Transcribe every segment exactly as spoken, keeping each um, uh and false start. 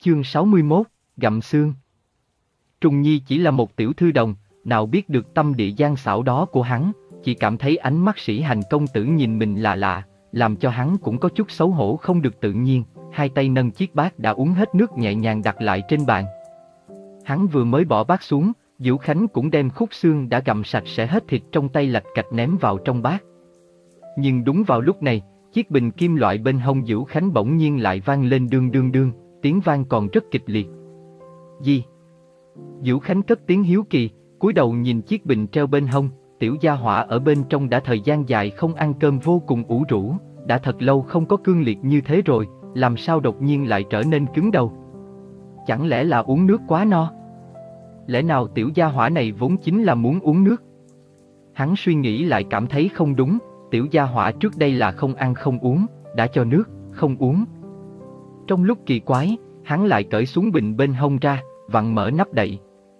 Chương sáu mươi mốt, gặm xương. Trùng Nhi chỉ là một tiểu thư đồng, nào biết được tâm địa gian xảo đó của hắn, chỉ cảm thấy ánh mắt Sĩ Hành công tử nhìn mình lạ lạ, làm cho hắn cũng có chút xấu hổ không được tự nhiên, hai tay nâng chiếc bát đã uống hết nước nhẹ nhàng đặt lại trên bàn. Hắn vừa mới bỏ bát xuống, Vũ Khánh cũng đem khúc xương đã gặm sạch sẽ hết thịt trong tay lạch cạch ném vào trong bát. Nhưng đúng vào lúc này, chiếc bình kim loại bên hông Vũ Khánh bỗng nhiên lại vang lên đương đương đương, tiếng vang còn rất kịch liệt. Gì? Vũ Khánh cất tiếng hiếu kỳ, cúi đầu nhìn chiếc bình treo bên hông, tiểu gia hỏa ở bên trong đã thời gian dài không ăn cơm vô cùng ủ rũ, đã thật lâu không có cương liệt như thế rồi, làm sao đột nhiên lại trở nên cứng đầu? Chẳng lẽ là uống nước quá no? Lẽ nào tiểu gia hỏa này vốn chính là muốn uống nước? Hắn suy nghĩ lại cảm thấy không đúng, tiểu gia hỏa trước đây là không ăn không uống, đã cho nước, không uống. Trong lúc kỳ quái, hắn lại cởi xuống bình bên hông ra, vặn mở nắp đậy.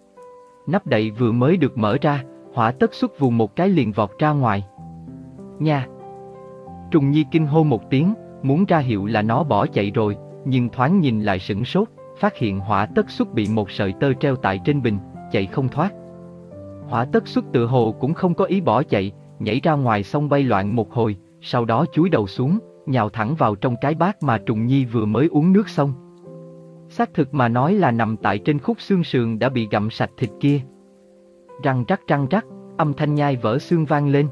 Nắp đậy vừa mới được mở ra, Hỏa Tất xuất vù một cái liền vọt ra ngoài. Nha! Trùng Nhi kinh hô một tiếng, muốn ra hiệu là nó bỏ chạy rồi, nhưng thoáng nhìn lại sửng sốt, phát hiện Hỏa Tất xuất bị một sợi tơ treo tại trên bình, chạy không thoát. Hỏa Tất xuất tự hồ cũng không có ý bỏ chạy, nhảy ra ngoài xong bay loạn một hồi, sau đó chúi đầu xuống, nhào thẳng vào trong cái bát mà Trùng Nhi vừa mới uống nước xong. Xác thực mà nói là nằm tại trên khúc xương sườn đã bị gặm sạch thịt kia. Răng rắc răng rắc, âm thanh nhai vỡ xương vang lên.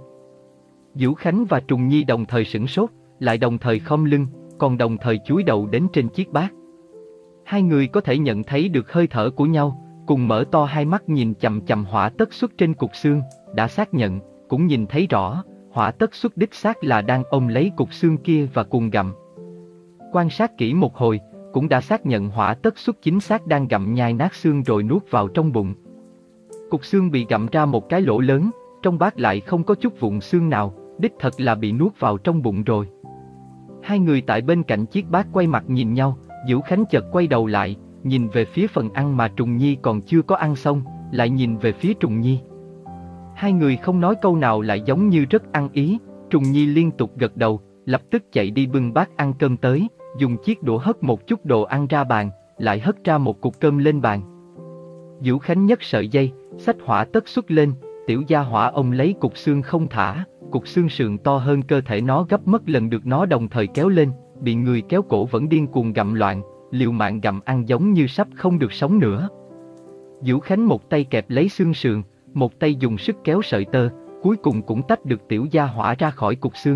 Vũ Khánh và Trùng Nhi đồng thời sửng sốt, lại đồng thời khom lưng, còn đồng thời chúi đầu đến trên chiếc bát. Hai người có thể nhận thấy được hơi thở của nhau, cùng mở to hai mắt nhìn chằm chằm Hỏa Tất xuất trên cục xương, đã xác nhận, cũng nhìn thấy rõ, Hỏa Tất xuất đích xác là đang ôm lấy cục xương kia và cùng gặm. Quan sát kỹ một hồi, cũng đã xác nhận Hỏa Tất xuất chính xác đang gặm nhai nát xương rồi nuốt vào trong bụng. Cục xương bị gặm ra một cái lỗ lớn, trong bát lại không có chút vụn xương nào, đích thật là bị nuốt vào trong bụng rồi. Hai người tại bên cạnh chiếc bát quay mặt nhìn nhau, Vũ Khánh chợt quay đầu lại, nhìn về phía phần ăn mà Trùng Nhi còn chưa có ăn xong, lại nhìn về phía Trùng Nhi. Hai người không nói câu nào lại giống như rất ăn ý, Trùng Nhi liên tục gật đầu, lập tức chạy đi bưng bát ăn cơm tới, dùng chiếc đũa hất một chút đồ ăn ra bàn, lại hất ra một cục cơm lên bàn. Vũ Khánh nhấc sợi dây, xách Hỏa Tất xuất lên, tiểu gia hỏa ông lấy cục xương không thả, cục xương sườn to hơn cơ thể nó gấp mất lần được nó đồng thời kéo lên, bị người kéo cổ vẫn điên cuồng gặm loạn, liều mạng gặm ăn giống như sắp không được sống nữa. Vũ Khánh một tay kẹp lấy xương sườn, một tay dùng sức kéo sợi tơ, cuối cùng cũng tách được tiểu gia hỏa ra khỏi cục xương.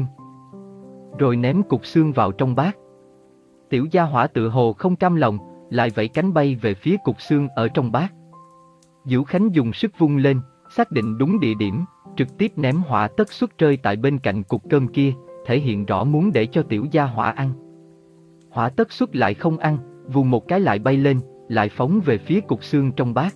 Rồi ném cục xương vào trong bát. Tiểu gia hỏa tự hồ không cam lòng, lại vẫy cánh bay về phía cục xương ở trong bát. Vũ Khánh dùng sức vung lên, xác định đúng địa điểm, trực tiếp ném Hỏa Tất xuất rơi tại bên cạnh cục cơm kia, thể hiện rõ muốn để cho tiểu gia hỏa ăn. Hỏa Tất xuất lại không ăn, vù một cái lại bay lên, lại phóng về phía cục xương trong bát.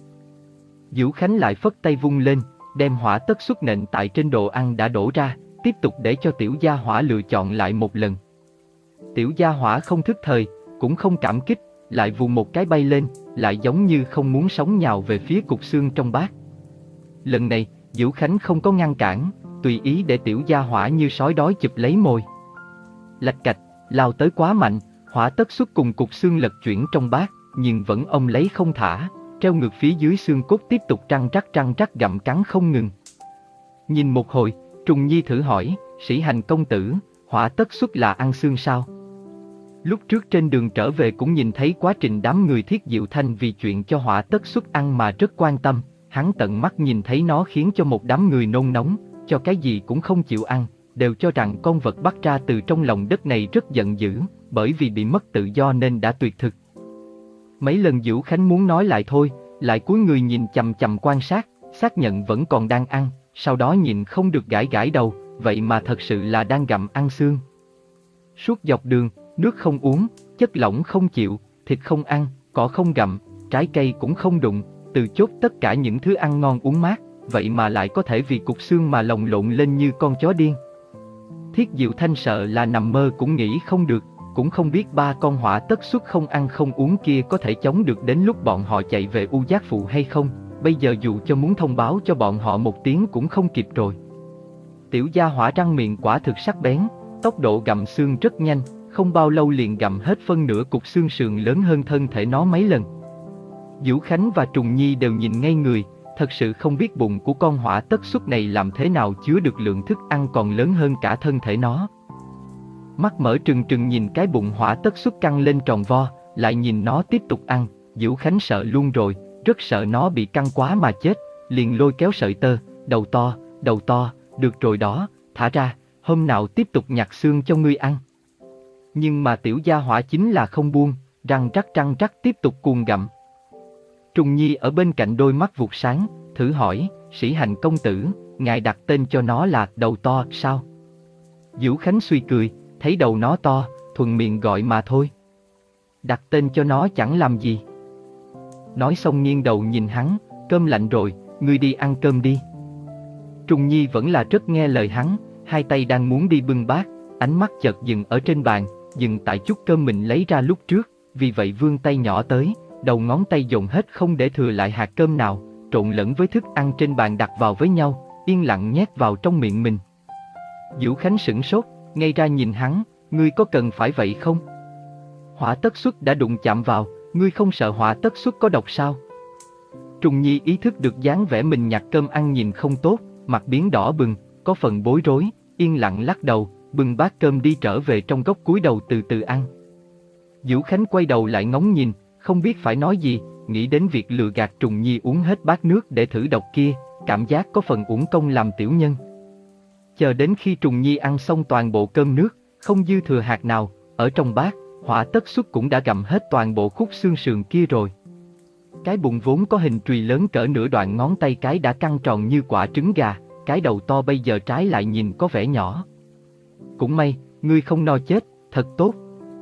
Vũ Khánh lại phất tay vung lên, đem Hỏa Tất xuất nện tại trên đồ ăn đã đổ ra, tiếp tục để cho tiểu gia hỏa lựa chọn lại một lần. Tiểu gia hỏa không thức thời, cũng không cảm kích, lại vù một cái bay lên, lại giống như không muốn sống nhào về phía cục xương trong bát. Lần này, Vũ Khánh không có ngăn cản, tùy ý để tiểu gia hỏa như sói đói chụp lấy mồi. Lạch cạch, lao tới quá mạnh, Hỏa Tất xuất cùng cục xương lật chuyển trong bát, nhưng vẫn ôm lấy không thả, treo ngược phía dưới xương cốt tiếp tục răng rắc răng rắc gặm cắn không ngừng. Nhìn một hồi, Trùng Nhi thử hỏi, Sĩ Hành công tử, Hỏa Tất xuất là ăn xương sao? Lúc trước trên đường trở về cũng nhìn thấy quá trình đám người Thiết Diệu Thanh vì chuyện cho Hỏa Tất xuất ăn mà rất quan tâm, hắn tận mắt nhìn thấy nó khiến cho một đám người nôn nóng, cho cái gì cũng không chịu ăn, đều cho rằng con vật bắt ra từ trong lòng đất này rất giận dữ, bởi vì bị mất tự do nên đã tuyệt thực. Mấy lần Vũ Khánh muốn nói lại thôi, lại cúi người nhìn chằm chằm quan sát, xác nhận vẫn còn đang ăn, sau đó nhìn không được gãi gãi đầu, vậy mà thật sự là đang gặm ăn xương. Suốt dọc đường, nước không uống, chất lỏng không chịu, thịt không ăn, cỏ không gặm, trái cây cũng không đụng, từ chốt tất cả những thứ ăn ngon uống mát, vậy mà lại có thể vì cục xương mà lồng lộn lên như con chó điên. Thiết Diệu Thanh sợ là nằm mơ cũng nghĩ không được, cũng không biết ba con Hỏa Tất xuất không ăn không uống kia có thể chống được đến lúc bọn họ chạy về U Giác Phụ hay không, bây giờ dù cho muốn thông báo cho bọn họ một tiếng cũng không kịp rồi. Tiểu gia hỏa răng miệng quả thực sắc bén, tốc độ gặm xương rất nhanh, không bao lâu liền gặm hết phân nửa cục xương sườn lớn hơn thân thể nó mấy lần. Vũ Khánh và Trùng Nhi đều nhìn ngây người, thật sự không biết bụng của con hỏa tất xuất này làm thế nào chứa được lượng thức ăn còn lớn hơn cả thân thể nó. Mắt mở trừng trừng nhìn cái bụng hỏa tất xuất căng lên tròn vo, lại nhìn nó tiếp tục ăn. Vũ Khánh sợ luôn rồi, rất sợ nó bị căng quá mà chết, liền lôi kéo sợi tơ, đầu to, đầu to, được rồi đó, thả ra, hôm nào tiếp tục nhặt xương cho ngươi ăn. Nhưng mà tiểu gia hỏa chính là không buông, răng rắc răng rắc tiếp tục cuồng gặm. Trùng Nhi ở bên cạnh đôi mắt vụt sáng, thử hỏi, Sĩ Hành công tử, ngài đặt tên cho nó là đầu to sao? Vũ Khánh suy cười, thấy đầu nó to, thuận miệng gọi mà thôi. Đặt tên cho nó chẳng làm gì. Nói xong nghiêng đầu nhìn hắn, cơm lạnh rồi, ngươi đi ăn cơm đi. Trùng Nhi vẫn là rất nghe lời hắn, hai tay đang muốn đi bưng bát, ánh mắt chợt dừng ở trên bàn, dừng tại chút cơm mình lấy ra lúc trước, vì vậy vươn tay nhỏ tới, đầu ngón tay dồn hết không để thừa lại hạt cơm nào, trộn lẫn với thức ăn trên bàn đặt vào với nhau, yên lặng nhét vào trong miệng mình. Vũ Khánh sửng sốt, ngay ra nhìn hắn, ngươi có cần phải vậy không? Hỏa tất xuất đã đụng chạm vào, ngươi không sợ hỏa tất xuất có độc sao? Trùng Nhi ý thức được dáng vẻ mình nhặt cơm ăn nhìn không tốt, mặt biến đỏ bừng, có phần bối rối, yên lặng lắc đầu, bưng bát cơm đi trở về trong góc cúi đầu từ từ ăn. Vũ Khánh quay đầu lại ngóng nhìn, không biết phải nói gì, nghĩ đến việc lừa gạt Trùng Nhi uống hết bát nước để thử độc kia, cảm giác có phần uổng công làm tiểu nhân. Chờ đến khi Trùng Nhi ăn xong toàn bộ cơm nước, không dư thừa hạt nào, ở trong bát, hỏa tất xuất cũng đã gặm hết toàn bộ khúc xương sườn kia rồi. Cái bụng vốn có hình chùy lớn cỡ nửa đoạn ngón tay cái đã căng tròn như quả trứng gà, cái đầu to bây giờ trái lại nhìn có vẻ nhỏ. Cũng may, ngươi không no chết, thật tốt.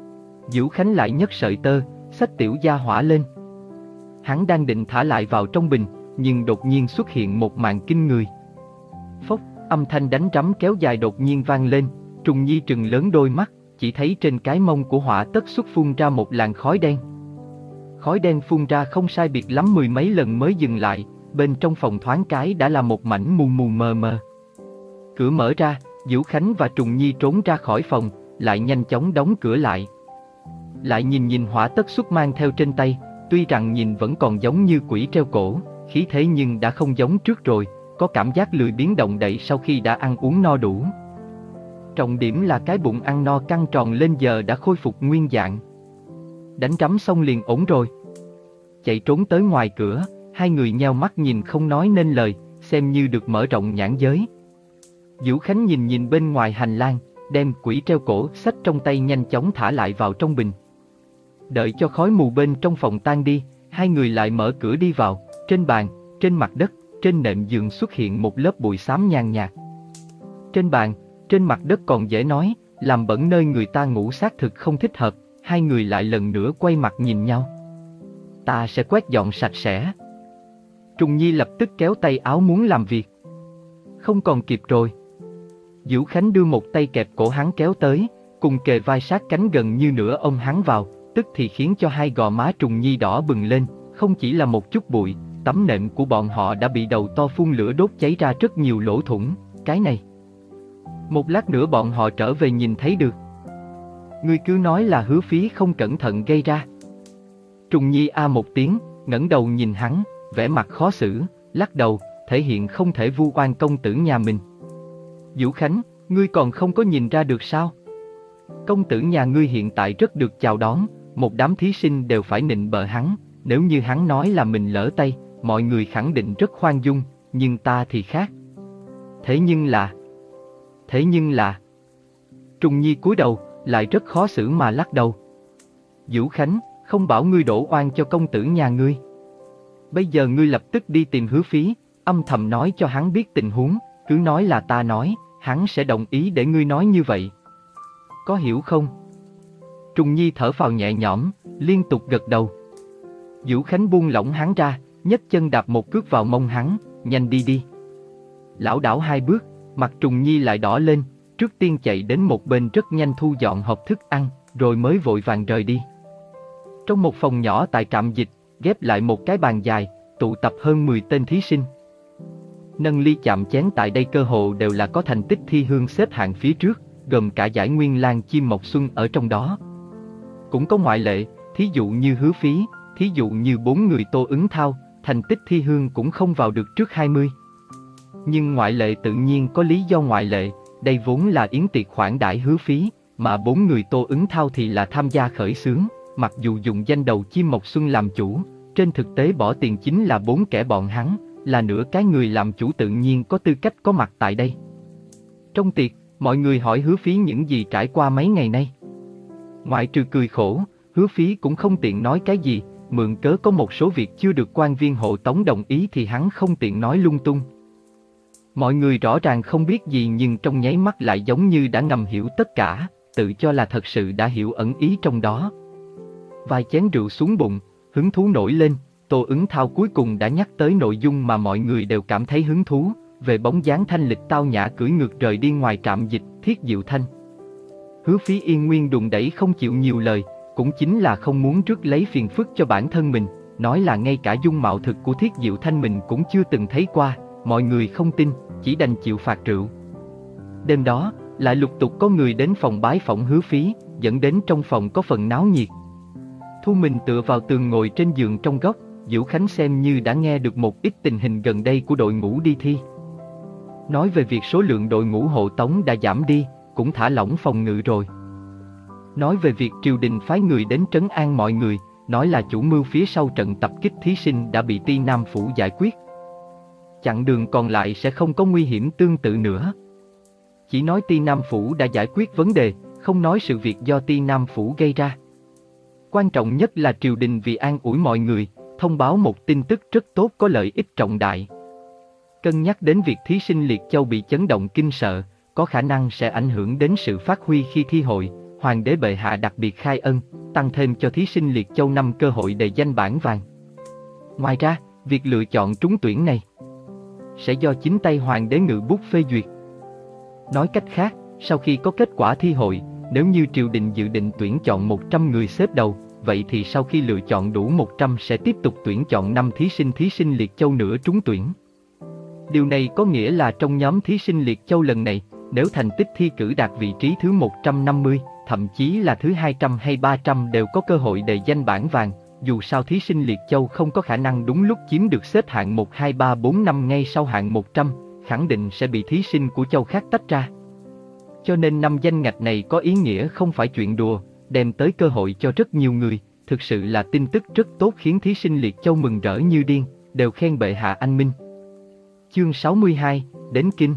Vũ Khánh lại nhấc sợi tơ, xách tiểu gia hỏa lên. Hắn đang định thả lại vào trong bình, nhưng đột nhiên xuất hiện một màn kinh người. Phốc, âm thanh đánh rắm kéo dài đột nhiên vang lên, Trùng Nhi trừng lớn đôi mắt, chỉ thấy trên cái mông của hỏa tất xuất phun ra một làn khói đen. Khói đen phun ra không sai biệt lắm mười mấy lần mới dừng lại, bên trong phòng thoáng cái đã là một mảnh mù mù mờ mờ. Cửa mở ra, Vũ Khánh và Trùng Nhi trốn ra khỏi phòng, lại nhanh chóng đóng cửa lại. Lại nhìn nhìn hỏa tất xuất mang theo trên tay, tuy rằng nhìn vẫn còn giống như quỷ treo cổ, khí thế nhưng đã không giống trước rồi, có cảm giác lười biếng động đậy sau khi đã ăn uống no đủ. Trọng điểm là cái bụng ăn no căng tròn lên giờ đã khôi phục nguyên dạng. Đánh rắm xong liền ổn rồi. Chạy trốn tới ngoài cửa, hai người nheo mắt nhìn không nói nên lời, xem như được mở rộng nhãn giới. Vũ Khánh nhìn nhìn bên ngoài hành lang, đem quỷ treo cổ xách trong tay nhanh chóng thả lại vào trong bình. Đợi cho khói mù bên trong phòng tan đi, hai người lại mở cửa đi vào. Trên bàn, trên mặt đất, trên nệm giường xuất hiện một lớp bụi xám nhàn nhạt. Trên bàn, trên mặt đất còn dễ nói, làm bẩn nơi người ta ngủ xác thực không thích hợp. Hai người lại lần nữa quay mặt nhìn nhau. Ta sẽ quét dọn sạch sẽ. Trùng Nhi lập tức kéo tay áo muốn làm việc. Không còn kịp rồi. Vũ Khánh đưa một tay kẹp cổ hắn kéo tới, cùng kề vai sát cánh gần như nửa ôm hắn vào, tức thì khiến cho hai gò má Trùng Nhi đỏ bừng lên, không chỉ là một chút bụi, tấm nệm của bọn họ đã bị đầu to phun lửa đốt cháy ra rất nhiều lỗ thủng, cái này. Một lát nữa bọn họ trở về nhìn thấy được. Ngươi cứ nói là Hứa Phí không cẩn thận gây ra. Trùng Nhi a một tiếng, ngẩng đầu nhìn hắn, vẻ mặt khó xử, lắc đầu, thể hiện không thể vu oan công tử nhà mình. Vũ Khánh, ngươi còn không có nhìn ra được sao? Công tử nhà ngươi hiện tại rất được chào đón, một đám thí sinh đều phải nịnh bợ hắn, nếu như hắn nói là mình lỡ tay, mọi người khẳng định rất khoan dung, nhưng ta thì khác. Thế nhưng là... Thế nhưng là... Trùng Nhi cúi đầu, lại rất khó xử mà lắc đầu. Vũ Khánh, không bảo ngươi đổ oan cho công tử nhà ngươi. Bây giờ ngươi lập tức đi tìm Hứa Phí, âm thầm nói cho hắn biết tình huống, cứ nói là ta nói, hắn sẽ đồng ý để ngươi nói như vậy. Có hiểu không? Trùng Nhi thở phào nhẹ nhõm, liên tục gật đầu. Vũ Khánh buông lỏng hắn ra, nhấc chân đạp một cước vào mông hắn, nhanh đi đi. Lảo đảo hai bước, mặt Trùng Nhi lại đỏ lên, trước tiên chạy đến một bên rất nhanh thu dọn hộp thức ăn, rồi mới vội vàng rời đi. Trong một phòng nhỏ tại trạm dịch, ghép lại một cái bàn dài, tụ tập hơn mười tên thí sinh. Nâng ly chạm chén tại đây cơ hồ đều là có thành tích thi hương xếp hạng phía trước, gồm cả giải Nguyên Lang Chim Mộc Xuân ở trong đó. Cũng có ngoại lệ, thí dụ như Hứa Phí, thí dụ như bốn người Tô Ứng Thao, thành tích thi hương cũng không vào được trước hai mươi. Nhưng ngoại lệ tự nhiên có lý do ngoại lệ, đây vốn là yến tiệc khoản đãi Hứa Phí, mà bốn người Tô Ứng Thao thì là tham gia khởi xướng, mặc dù dùng danh đầu Chim Mộc Xuân làm chủ, trên thực tế bỏ tiền chính là bốn kẻ bọn hắn, là nửa cái người làm chủ tự nhiên có tư cách có mặt tại đây. Trong tiệc, mọi người hỏi Hứa Phí những gì trải qua mấy ngày nay. Ngoại trừ cười khổ, Hứa Phí cũng không tiện nói cái gì, mượn cớ có một số việc chưa được quan viên hộ tống đồng ý thì hắn không tiện nói lung tung. Mọi người rõ ràng không biết gì nhưng trong nháy mắt lại giống như đã ngầm hiểu tất cả, tự cho là thật sự đã hiểu ẩn ý trong đó. Vài chén rượu xuống bụng, hứng thú nổi lên, Tô Ứng Thao cuối cùng đã nhắc tới nội dung mà mọi người đều cảm thấy hứng thú, về bóng dáng thanh lịch tao nhã cưỡi ngược rời đi ngoài trạm dịch Thiết Diệu Thanh. Hứa Phí yên nguyên đùn đẩy không chịu nhiều lời, cũng chính là không muốn rước lấy phiền phức cho bản thân mình, nói là ngay cả dung mạo thực của Thiết Diệu Thanh mình cũng chưa từng thấy qua, mọi người không tin, chỉ đành chịu phạt rượu. Đêm đó, lại lục tục có người đến phòng bái phỏng Hứa Phí, dẫn đến trong phòng có phần náo nhiệt. Thu mình tựa vào tường ngồi trên giường trong góc, Diệu Khánh xem như đã nghe được một ít tình hình gần đây của đội ngũ đi thi. Nói về việc số lượng đội ngũ hộ tống đã giảm đi, cũng thả lỏng phòng ngự rồi. Nói về việc triều đình phái người đến trấn an mọi người, nói là chủ mưu phía sau trận tập kích thí sinh đã bị Ti Nam Phủ giải quyết. Chặng đường còn lại sẽ không có nguy hiểm tương tự nữa. Chỉ nói Ti Nam Phủ đã giải quyết vấn đề, không nói sự việc do Ti Nam Phủ gây ra. Quan trọng nhất là triều đình vì an ủi mọi người, thông báo một tin tức rất tốt có lợi ích trọng đại. Cân nhắc đến việc thí sinh Liệt Châu bị chấn động kinh sợ, có khả năng sẽ ảnh hưởng đến sự phát huy khi thi hội, Hoàng đế bệ hạ đặc biệt khai ân, tăng thêm cho thí sinh Liệt Châu năm cơ hội đề danh bảng vàng. Ngoài ra, việc lựa chọn trúng tuyển này sẽ do chính tay Hoàng đế ngự bút phê duyệt. Nói cách khác, sau khi có kết quả thi hội, nếu như triều đình dự định tuyển chọn một trăm người xếp đầu, vậy thì sau khi lựa chọn đủ một trăm sẽ tiếp tục tuyển chọn năm thí sinh thí sinh Liệt Châu nữa trúng tuyển. Điều này có nghĩa là trong nhóm thí sinh Liệt Châu lần này, nếu thành tích thi cử đạt vị trí thứ một trăm năm mươi, thậm chí là thứ hai trăm hay ba trăm đều có cơ hội đề danh bảng vàng, dù sao thí sinh Liệt Châu không có khả năng đúng lúc chiếm được xếp hạng một, hai, ba, bốn, năm ngay sau hạng một trăm, khẳng định sẽ bị thí sinh của châu khác tách ra. Cho nên năm danh ngạch này có ý nghĩa không phải chuyện đùa, đem tới cơ hội cho rất nhiều người, thực sự là tin tức rất tốt khiến thí sinh Liệt Châu mừng rỡ như điên, đều khen bệ hạ anh minh. Chương sáu mươi hai, đến Kinh.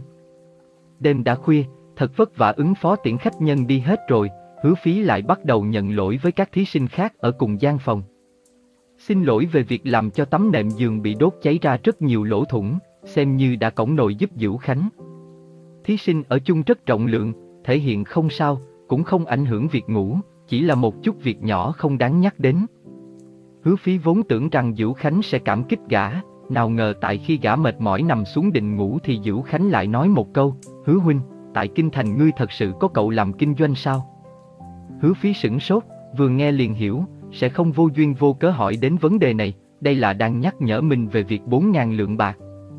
Đêm đã khuya, thật vất vả ứng phó tiễn khách nhân đi hết rồi, Hứa Phí lại bắt đầu nhận lỗi với các thí sinh khác ở cùng gian phòng. Xin lỗi về việc làm cho tấm nệm giường bị đốt cháy ra rất nhiều lỗ thủng, xem như đã cõng nồi giúp Diệu Khánh. Thí sinh ở chung rất rộng lượng, thể hiện không sao, cũng không ảnh hưởng việc ngủ, chỉ là một chút việc nhỏ không đáng nhắc đến. Hứa Phí vốn tưởng rằng Diệu Khánh sẽ cảm kích gã, nào ngờ tại khi gã mệt mỏi nằm xuống định ngủ thì Diệu Khánh lại nói một câu, Hứa huynh, tại kinh thành ngươi thật sự có cậu làm kinh doanh sao? Hứa Phí sửng sốt, vừa nghe liền hiểu, sẽ không vô duyên vô cớ hỏi đến vấn đề này, đây là đang nhắc nhở mình về việc bốn ngàn lượng bạc.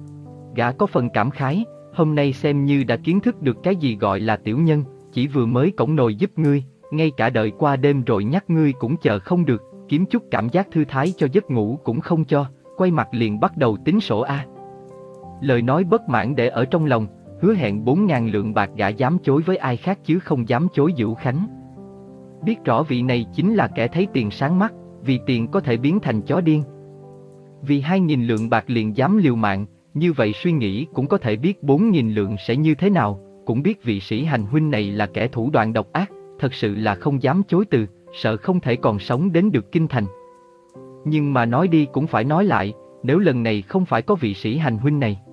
Gã có phần cảm khái, hôm nay xem như đã kiến thức được cái gì gọi là tiểu nhân, chỉ vừa mới cõng nồi giúp ngươi, ngay cả đợi qua đêm rồi nhắc ngươi cũng chờ không được, kiếm chút cảm giác thư thái cho giấc ngủ cũng không cho, quay mặt liền bắt đầu tính sổ a. Lời nói bất mãn để ở trong lòng, hứa hẹn bốn ngàn lượng bạc gã dám chối với ai khác chứ không dám chối Diệu Khánh. Biết rõ vị này chính là kẻ thấy tiền sáng mắt, vì tiền có thể biến thành chó điên. Vì hai nghìn lượng bạc liền dám liều mạng, như vậy suy nghĩ cũng có thể biết bốn nghìn lượng sẽ như thế nào, cũng biết vị sĩ hành huynh này là kẻ thủ đoạn độc ác, thật sự là không dám chối từ, sợ không thể còn sống đến được kinh thành. Nhưng mà nói đi cũng phải nói lại, nếu lần này không phải có vị sĩ hành huynh này,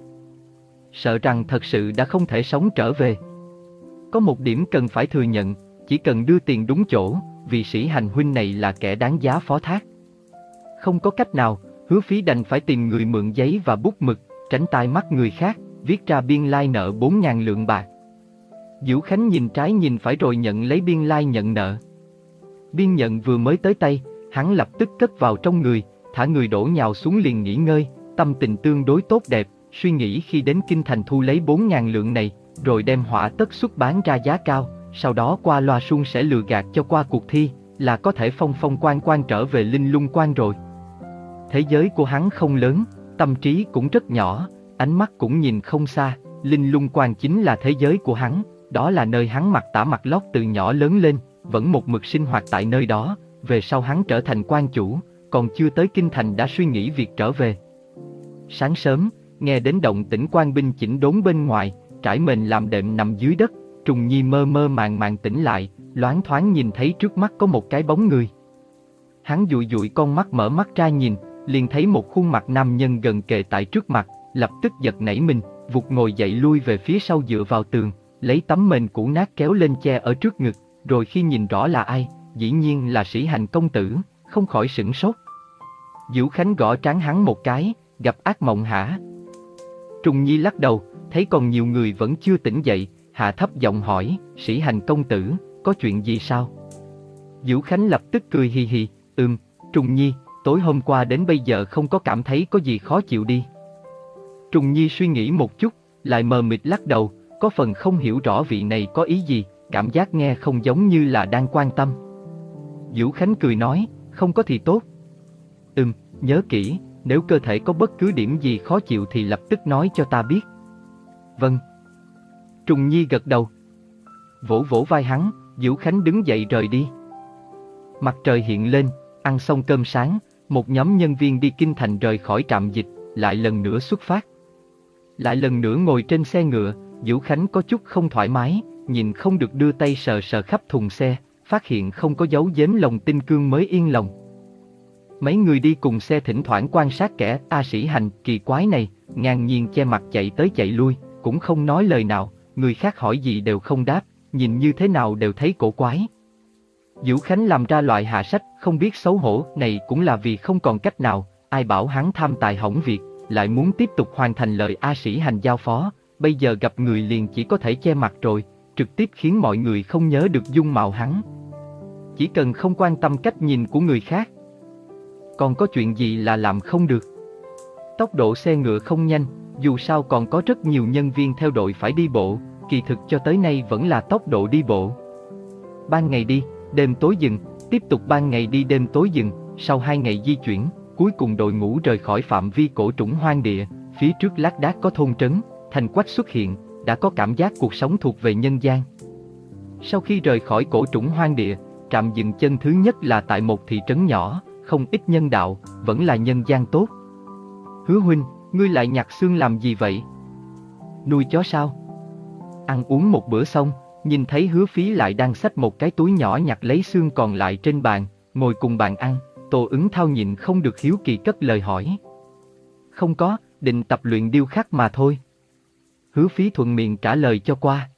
sợ rằng thật sự đã không thể sống trở về. Có một điểm cần phải thừa nhận, chỉ cần đưa tiền đúng chỗ, vị sĩ hành huynh này là kẻ đáng giá phó thác. Không có cách nào, Hứa Phí đành phải tìm người mượn giấy và bút mực, tránh tai mắt người khác, viết ra biên lai nợ bốn ngàn lượng bạc. Diệu Khánh nhìn trái nhìn phải rồi nhận lấy biên lai nhận nợ. Biên nhận vừa mới tới tay, hắn lập tức cất vào trong người, thả người đổ nhào xuống liền nghỉ ngơi, tâm tình tương đối tốt đẹp, suy nghĩ khi đến kinh thành thu lấy bốn ngàn lượng này, rồi đem họa tất xuất bán ra giá cao, sau đó qua loa suôn sẻ lừa gạt cho qua cuộc thi, là có thể phong phong quan quan trở về linh lung quan rồi. Thế giới của hắn không lớn, tâm trí cũng rất nhỏ, ánh mắt cũng nhìn không xa, linh lung quan chính là thế giới của hắn, đó là nơi hắn mặc tả mặc lót từ nhỏ lớn lên, vẫn một mực sinh hoạt tại nơi đó, về sau hắn trở thành quan chủ, còn chưa tới kinh thành đã suy nghĩ việc trở về. Sáng sớm, nghe đến động tĩnh quan binh chỉnh đốn bên ngoài, trải mền làm đệm nằm dưới đất, Trùng Nhi mơ mơ màng màng tỉnh lại, loáng thoáng nhìn thấy trước mắt có một cái bóng người. Hắn dụi dụi con mắt mở mắt ra nhìn, liền thấy một khuôn mặt nam nhân gần kề tại trước mặt, lập tức giật nảy mình, vụt ngồi dậy lui về phía sau dựa vào tường, lấy tấm mền cũ nát kéo lên che ở trước ngực, rồi khi nhìn rõ là ai, dĩ nhiên là Sĩ Hành công tử, không khỏi sửng sốt. Vũ Khánh gõ trán hắn một cái, gặp ác mộng hả? Trùng Nhi lắc đầu, thấy còn nhiều người vẫn chưa tỉnh dậy, hạ thấp giọng hỏi, Sĩ Hành công tử, có chuyện gì sao? Vũ Khánh lập tức cười hì hì, ừm, Trùng Nhi, tối hôm qua đến bây giờ không có cảm thấy có gì khó chịu đi. Trùng Nhi suy nghĩ một chút, lại mờ mịt lắc đầu, có phần không hiểu rõ vị này có ý gì, cảm giác nghe không giống như là đang quan tâm. Vũ Khánh cười nói, không có thì tốt. Ừm, nhớ kỹ, nếu cơ thể có bất cứ điểm gì khó chịu thì lập tức nói cho ta biết. Vâng. Trùng Nhi gật đầu. Vỗ vỗ vai hắn, Vũ Khánh đứng dậy rời đi. Mặt trời hiện lên, ăn xong cơm sáng, một nhóm nhân viên đi kinh thành rời khỏi trạm dịch, lại lần nữa xuất phát. Lại lần nữa ngồi trên xe ngựa, Vũ Khánh có chút không thoải mái, nhìn không được đưa tay sờ sờ khắp thùng xe, phát hiện không có dấu giếm lồng tinh cương mới yên lòng. Mấy người đi cùng xe thỉnh thoảng quan sát kẻ A Sĩ Hành kỳ quái này, ngang nhiên che mặt chạy tới chạy lui, cũng không nói lời nào, người khác hỏi gì đều không đáp, nhìn như thế nào đều thấy cổ quái. Vũ Khánh làm ra loại hạ sách không biết xấu hổ này cũng là vì không còn cách nào, ai bảo hắn tham tài hỏng việc, lại muốn tiếp tục hoàn thành lời A Sĩ Hành giao phó, bây giờ gặp người liền chỉ có thể che mặt rồi, trực tiếp khiến mọi người không nhớ được dung mạo hắn. Chỉ cần không quan tâm cách nhìn của người khác. Còn có chuyện gì là làm không được? Tốc độ xe ngựa không nhanh, dù sao còn có rất nhiều nhân viên theo đội phải đi bộ, kỳ thực cho tới nay vẫn là tốc độ đi bộ. Ban ngày đi, đêm tối dừng, tiếp tục ban ngày đi đêm tối dừng, sau hai ngày di chuyển, cuối cùng đội ngũ rời khỏi phạm vi cổ trũng hoang địa, phía trước lác đác có thôn trấn, thành quách xuất hiện, đã có cảm giác cuộc sống thuộc về nhân gian. Sau khi rời khỏi cổ trũng hoang địa, trạm dừng chân thứ nhất là tại một thị trấn nhỏ, không ít nhân đạo, vẫn là nhân gian tốt. Hứa huynh, ngươi lại nhặt xương làm gì vậy? Nuôi chó sao? Ăn uống một bữa xong, nhìn thấy Hứa Phí lại đang xách một cái túi nhỏ nhặt lấy xương còn lại trên bàn, ngồi cùng bàn ăn, Tô Ứng Thao nhịn không được hiếu kỳ cất lời hỏi. Không có, định tập luyện điêu khắc mà thôi. Hứa Phí thuận miệng trả lời cho qua.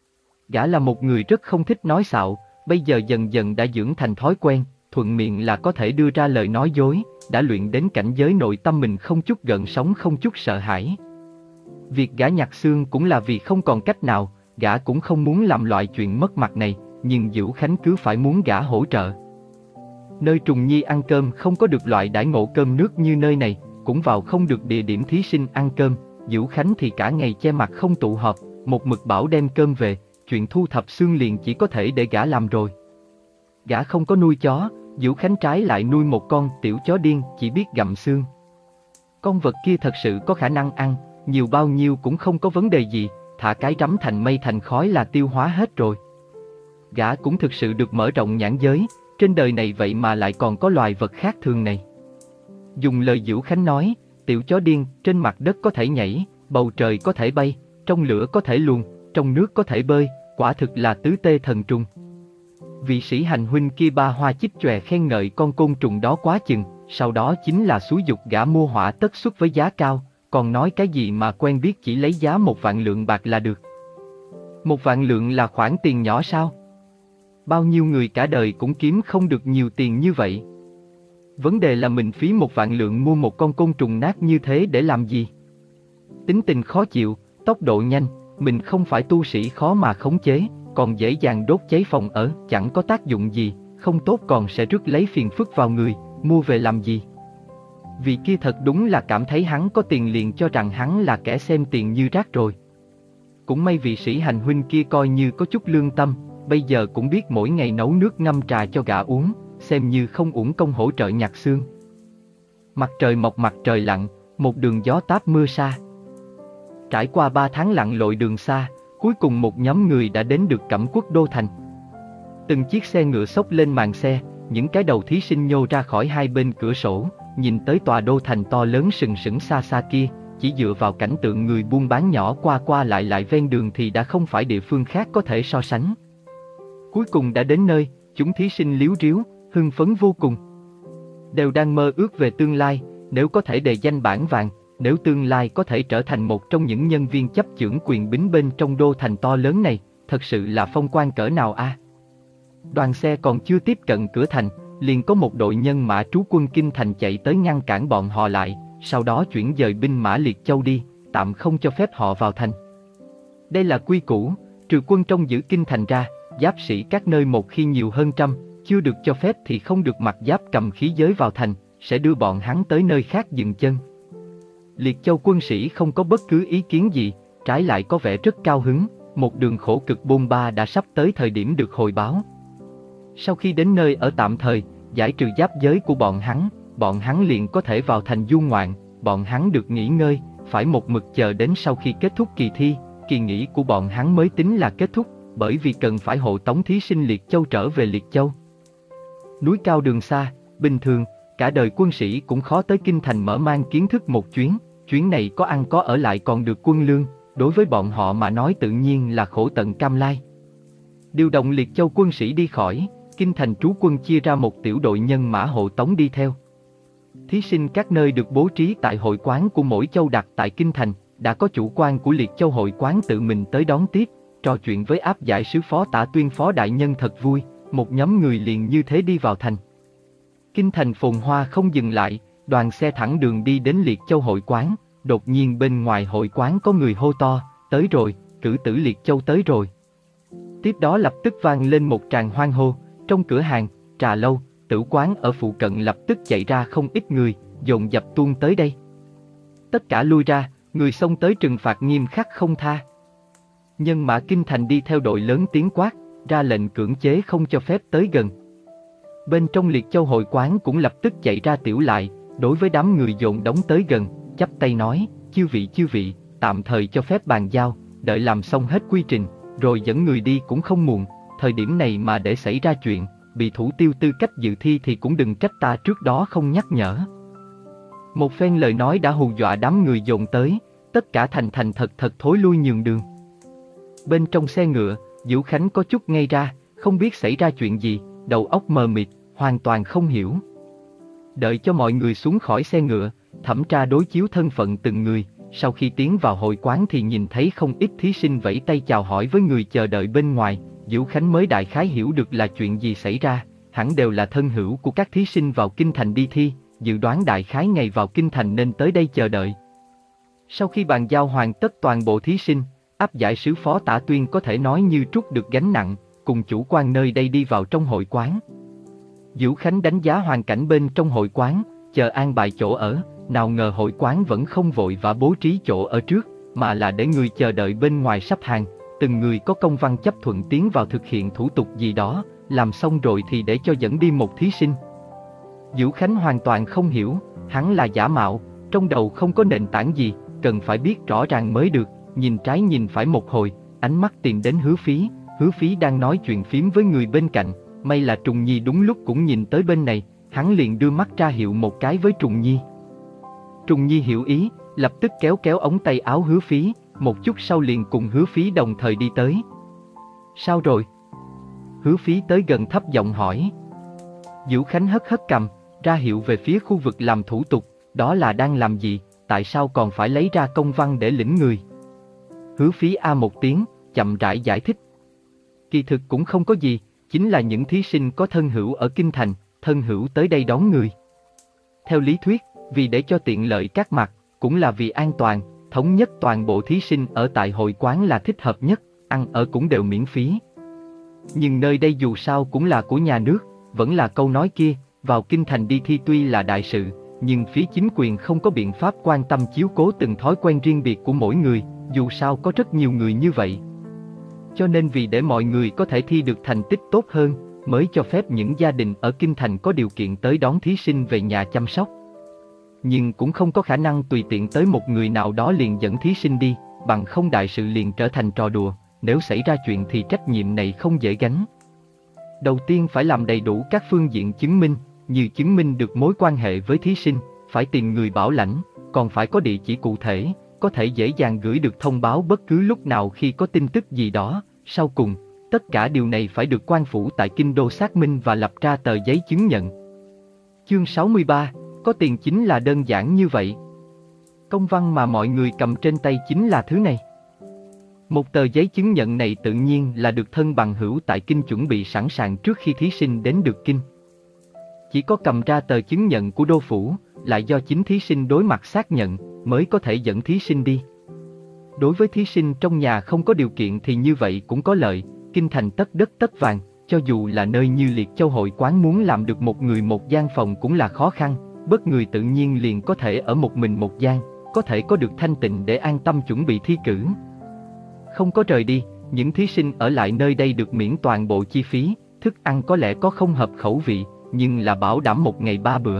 Gã là một người rất không thích nói xạo, bây giờ dần dần đã dưỡng thành thói quen, thuận miệng là có thể đưa ra lời nói dối, đã luyện đến cảnh giới nội tâm mình không chút gợn sóng không chút sợ hãi. Việc gã nhặt xương cũng là vì không còn cách nào, gã cũng không muốn làm loại chuyện mất mặt này, nhưng Vũ Khánh cứ phải muốn gã hỗ trợ. Nơi Trùng Nhi ăn cơm không có được loại đãi ngộ cơm nước như nơi này, cũng vào không được địa điểm thí sinh ăn cơm, Vũ Khánh thì cả ngày che mặt không tụ họp, một mực bảo đem cơm về, chuyện thu thập xương liền chỉ có thể để gã làm rồi. Gã không có nuôi chó, Vũ Khánh trái lại nuôi một con tiểu chó điên chỉ biết gặm xương. Con vật kia thật sự có khả năng ăn, nhiều bao nhiêu cũng không có vấn đề gì, thả cái rắm thành mây thành khói là tiêu hóa hết rồi. Gã cũng thực sự được mở rộng nhãn giới, trên đời này vậy mà lại còn có loài vật khác thường này. Dùng lời Vũ Khánh nói, tiểu chó điên trên mặt đất có thể nhảy, bầu trời có thể bay, trong lửa có thể luồn, trong nước có thể bơi, quả thực là tứ tê thần trùng. Vị Sĩ Hành huynh kia ba hoa chích chòe khen ngợi con côn trùng đó quá chừng, sau đó chính là xúi giục gã mua hỏa tất xuất với giá cao, còn nói cái gì mà quen biết chỉ lấy giá một vạn lượng bạc là được. Một vạn lượng là khoản tiền nhỏ sao? Bao nhiêu người cả đời cũng kiếm không được nhiều tiền như vậy. Vấn đề là mình phí một vạn lượng mua một con côn trùng nát như thế để làm gì? Tính tình khó chịu, tốc độ nhanh, mình không phải tu sĩ khó mà khống chế, còn dễ dàng đốt cháy phòng ở, chẳng có tác dụng gì, không tốt còn sẽ rước lấy phiền phức vào người, mua về làm gì? Vị kia thật đúng là cảm thấy hắn có tiền liền cho rằng hắn là kẻ xem tiền như rác rồi. Cũng may vị Sĩ Hành huynh kia coi như có chút lương tâm, bây giờ cũng biết mỗi ngày nấu nước ngâm trà cho gà uống, xem như không uổng công hỗ trợ nhặt xương. Mặt trời mọc mặt trời lặn, một đường gió táp mưa sa. Trải qua ba tháng lặn lội đường xa, cuối cùng một nhóm người đã đến được Cẩm Quốc đô thành. Từng chiếc xe ngựa xốc lên màn xe, những cái đầu thí sinh nhô ra khỏi hai bên cửa sổ, nhìn tới tòa đô thành to lớn sừng sững xa xa kia, chỉ dựa vào cảnh tượng người buôn bán nhỏ qua qua lại lại ven đường thì đã không phải địa phương khác có thể so sánh. Cuối cùng đã đến nơi, chúng thí sinh líu ríu, hưng phấn vô cùng. Đều đang mơ ước về tương lai, nếu có thể đề danh bảng vàng, nếu tương lai có thể trở thành một trong những nhân viên chấp chưởng quyền bính bên trong đô thành to lớn này, thật sự là phong quang cỡ nào a. À? Đoàn xe còn chưa tiếp cận cửa thành, liền có một đội nhân mã trú quân kinh thành chạy tới ngăn cản bọn họ lại, sau đó chuyển dời binh mã Liệt Châu đi, tạm không cho phép họ vào thành. Đây là quy củ, trừ quân trong giữ kinh thành ra, giáp sĩ các nơi một khi nhiều hơn trăm, chưa được cho phép thì không được mặc giáp cầm khí giới vào thành, sẽ đưa bọn hắn tới nơi khác dừng chân. Liệt Châu quân sĩ không có bất cứ ý kiến gì, trái lại có vẻ rất cao hứng, một đường khổ cực bôn ba đã sắp tới thời điểm được hồi báo. Sau khi đến nơi ở tạm thời, giải trừ giáp giới của bọn hắn, bọn hắn liền có thể vào thành du ngoạn, bọn hắn được nghỉ ngơi, phải một mực chờ đến sau khi kết thúc kỳ thi, kỳ nghỉ của bọn hắn mới tính là kết thúc, bởi vì cần phải hộ tống thí sinh Liệt Châu trở về Liệt Châu. Núi cao đường xa, bình thường, cả đời quân sĩ cũng khó tới kinh thành mở mang kiến thức một chuyến, chuyến này có ăn có ở lại còn được quân lương, đối với bọn họ mà nói tự nhiên là khổ tận cam lai. Điều động Liệt Châu quân sĩ đi khỏi, kinh thành trú quân chia ra một tiểu đội nhân mã hộ tống đi theo. Thí sinh các nơi được bố trí tại hội quán của mỗi châu đặt tại kinh thành, đã có chủ quan của Liệt Châu hội quán tự mình tới đón tiếp, trò chuyện với áp giải sứ phó Tả Tuyên phó đại nhân thật vui, một nhóm người liền như thế đi vào thành. Kinh thành phồn hoa không dừng lại, đoàn xe thẳng đường đi đến Liệt Châu hội quán, đột nhiên bên ngoài hội quán có người hô to, tới rồi, cử tử Liệt Châu tới rồi. Tiếp đó lập tức vang lên một tràng hoan hô, trong cửa hàng, trà lâu, tử quán ở phụ cận lập tức chạy ra không ít người, dồn dập tuôn tới đây. Tất cả lui ra, người xông tới trừng phạt nghiêm khắc không tha. Nhân mã kinh thành đi theo đội lớn tiếng quát, ra lệnh cưỡng chế không cho phép tới gần. Bên trong Liệt Châu hội quán cũng lập tức chạy ra tiểu lại, đối với đám người dồn đóng tới gần, chắp tay nói, chư vị chư vị, tạm thời cho phép bàn giao, đợi làm xong hết quy trình, rồi dẫn người đi cũng không muộn, thời điểm này mà để xảy ra chuyện, bị thủ tiêu tư cách dự thi thì cũng đừng trách ta trước đó không nhắc nhở. Một phen lời nói đã hù dọa đám người dồn tới, tất cả thành thành thật thật thối lui nhường đường. Bên trong xe ngựa, Dữu Khánh có chút ngây ra, không biết xảy ra chuyện gì, đầu óc mờ mịt, hoàn toàn không hiểu. Đợi cho mọi người xuống khỏi xe ngựa, thẩm tra đối chiếu thân phận từng người, sau khi tiến vào hội quán thì nhìn thấy không ít thí sinh vẫy tay chào hỏi với người chờ đợi bên ngoài, Dữu Khánh mới đại khái hiểu được là chuyện gì xảy ra, hẳn đều là thân hữu của các thí sinh vào kinh thành đi thi, dự đoán đại khái ngày vào kinh thành nên tới đây chờ đợi. Sau khi bàn giao hoàn tất toàn bộ thí sinh, áp giải sứ phó Tả Tuyên có thể nói như trút được gánh nặng, cùng chủ quan nơi đây đi vào trong hội quán. Dữu Khánh đánh giá hoàn cảnh bên trong hội quán, chờ an bài chỗ ở, nào ngờ hội quán vẫn không vội và bố trí chỗ ở trước, mà là để người chờ đợi bên ngoài sắp hàng, từng người có công văn chấp thuận tiến vào thực hiện thủ tục gì đó, làm xong rồi thì để cho dẫn đi một thí sinh. Dữu Khánh hoàn toàn không hiểu, hắn là giả mạo, trong đầu không có nền tảng gì, cần phải biết rõ ràng mới được, nhìn trái nhìn phải một hồi, ánh mắt tìm đến Hứa Phí, Hứa Phí đang nói chuyện phím với người bên cạnh, may là Trùng Nhi đúng lúc cũng nhìn tới bên này, hắn liền đưa mắt ra hiệu một cái với Trùng Nhi. Trùng Nhi hiểu ý, lập tức kéo kéo ống tay áo Hứa Phí, một chút sau liền cùng Hứa Phí đồng thời đi tới. Sao rồi? Hứa Phí tới gần thấp giọng hỏi. Dữu Khánh hất hất cằm, ra hiệu về phía khu vực làm thủ tục, đó là đang làm gì, tại sao còn phải lấy ra công văn để lĩnh người? Hứa Phí a một tiếng, chậm rãi giải thích. Kỳ thực cũng không có gì, chính là những thí sinh có thân hữu ở kinh thành, thân hữu tới đây đón người. Theo lý thuyết, vì để cho tiện lợi các mặt, cũng là vì an toàn, thống nhất toàn bộ thí sinh ở tại hội quán là thích hợp nhất, ăn ở cũng đều miễn phí. Nhưng nơi đây dù sao cũng là của nhà nước, vẫn là câu nói kia, vào kinh thành đi thi tuy là đại sự, nhưng phía chính quyền không có biện pháp quan tâm chiếu cố từng thói quen riêng biệt của mỗi người, dù sao có rất nhiều người như vậy. Cho nên vì để mọi người có thể thi được thành tích tốt hơn, mới cho phép những gia đình ở Kinh Thành có điều kiện tới đón thí sinh về nhà chăm sóc. Nhưng cũng không có khả năng tùy tiện tới một người nào đó liền dẫn thí sinh đi, bằng không đại sự liền trở thành trò đùa, nếu xảy ra chuyện thì trách nhiệm này không dễ gánh. Đầu tiên phải làm đầy đủ các phương diện chứng minh, như chứng minh được mối quan hệ với thí sinh, phải tìm người bảo lãnh, còn phải có địa chỉ cụ thể, có thể dễ dàng gửi được thông báo bất cứ lúc nào khi có tin tức gì đó. Sau cùng, tất cả điều này phải được quan phủ tại Kinh Đô xác minh và lập ra tờ giấy chứng nhận. Chương sáu mươi ba, có tiền chính là đơn giản như vậy. Công văn mà mọi người cầm trên tay chính là thứ này. Một tờ giấy chứng nhận này tự nhiên là được thân bằng hữu tại Kinh chuẩn bị sẵn sàng trước khi thí sinh đến được Kinh. Chỉ có cầm ra tờ chứng nhận của đô phủ, lại do chính thí sinh đối mặt xác nhận, mới có thể dẫn thí sinh đi. Đối với thí sinh trong nhà không có điều kiện thì như vậy cũng có lợi, Kinh Thành tất đất tất vàng, cho dù là nơi như Liệt Châu hội quán muốn làm được một người một gian phòng cũng là khó khăn, bất người tự nhiên liền có thể ở một mình một gian, có thể có được thanh tịnh để an tâm chuẩn bị thi cử. Không có rời đi, những thí sinh ở lại nơi đây được miễn toàn bộ chi phí, thức ăn có lẽ có không hợp khẩu vị, nhưng là bảo đảm một ngày ba bữa.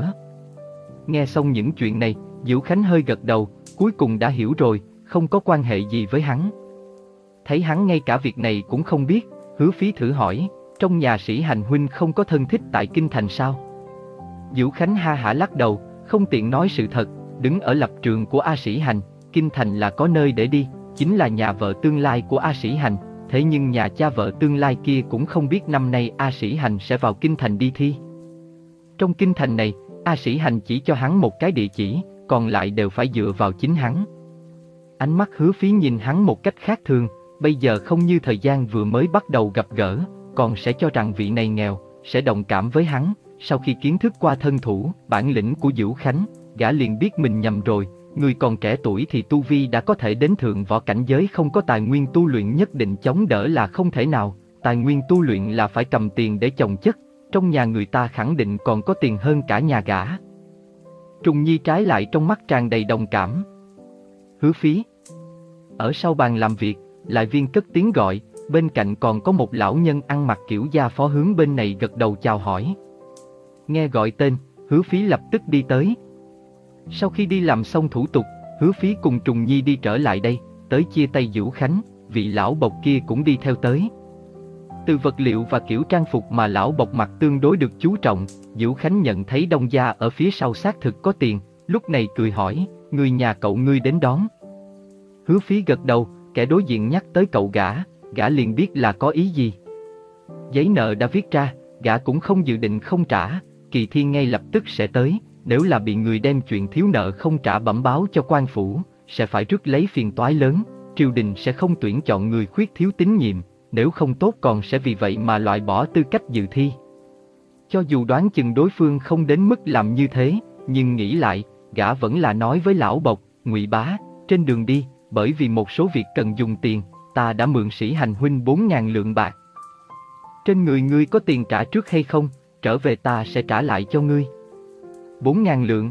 Nghe xong những chuyện này, Diệu Khánh hơi gật đầu, cuối cùng đã hiểu rồi, không có quan hệ gì với hắn. Thấy hắn ngay cả việc này cũng không biết, Hứa Phí thử hỏi, trong nhà Sĩ Hành huynh không có thân thích tại Kinh Thành sao? Diệu Khánh ha hả lắc đầu, không tiện nói sự thật, đứng ở lập trường của A Sĩ Hành, Kinh Thành là có nơi để đi, chính là nhà vợ tương lai của A Sĩ Hành, thế nhưng nhà cha vợ tương lai kia cũng không biết năm nay A Sĩ Hành sẽ vào Kinh Thành đi thi. Trong Kinh Thành này, A Sĩ Hành chỉ cho hắn một cái địa chỉ, còn lại đều phải dựa vào chính hắn. Ánh mắt Hứa Phí nhìn hắn một cách khác thường, bây giờ không như thời gian vừa mới bắt đầu gặp gỡ, còn sẽ cho rằng vị này nghèo, sẽ đồng cảm với hắn. Sau khi kiến thức qua thân thủ, bản lĩnh của Diệu Khánh, gã liền biết mình nhầm rồi, người còn trẻ tuổi thì tu vi đã có thể đến thượng võ cảnh giới, không có tài nguyên tu luyện nhất định chống đỡ là không thể nào, tài nguyên tu luyện là phải cầm tiền để chồng chất, trong nhà người ta khẳng định còn có tiền hơn cả nhà gã. Trùng Nhi trái lại trong mắt tràn đầy đồng cảm. Hứa Phí. Ở sau bàn làm việc, lại viên cất tiếng gọi, bên cạnh còn có một lão nhân ăn mặc kiểu gia phó hướng bên này gật đầu chào hỏi. Nghe gọi tên, Hứa Phí lập tức đi tới. Sau khi đi làm xong thủ tục, Hứa Phí cùng Trùng Nhi đi trở lại đây, tới chia tay Diệu Khánh, vị lão bộc kia cũng đi theo tới. Từ vật liệu và kiểu trang phục mà lão bộc mặc tương đối được chú trọng, Diệu Khánh nhận thấy Đông gia ở phía sau xác thực có tiền, lúc này cười hỏi, người nhà cậu ngươi đến đón. Hứa Phí gật đầu, kẻ đối diện nhắc tới cậu gã, gã liền biết là có ý gì. Giấy nợ đã viết ra, gã cũng không dự định không trả, Kỳ Thi ngay lập tức sẽ tới, nếu là bị người đem chuyện thiếu nợ không trả bẩm báo cho quan phủ, sẽ phải rước lấy phiền toái lớn, triều đình sẽ không tuyển chọn người khuyết thiếu tín nhiệm, nếu không tốt còn sẽ vì vậy mà loại bỏ tư cách dự thi. Cho dù đoán chừng đối phương không đến mức làm như thế, nhưng nghĩ lại, gã vẫn là nói với lão bộc, Ngụy bá, trên đường đi, bởi vì một số việc cần dùng tiền, ta đã mượn Sĩ Hành huynh bốn ngàn lượng bạc. Trên người ngươi có tiền trả trước hay không, trở về ta sẽ trả lại cho ngươi. Bốn ngàn lượng.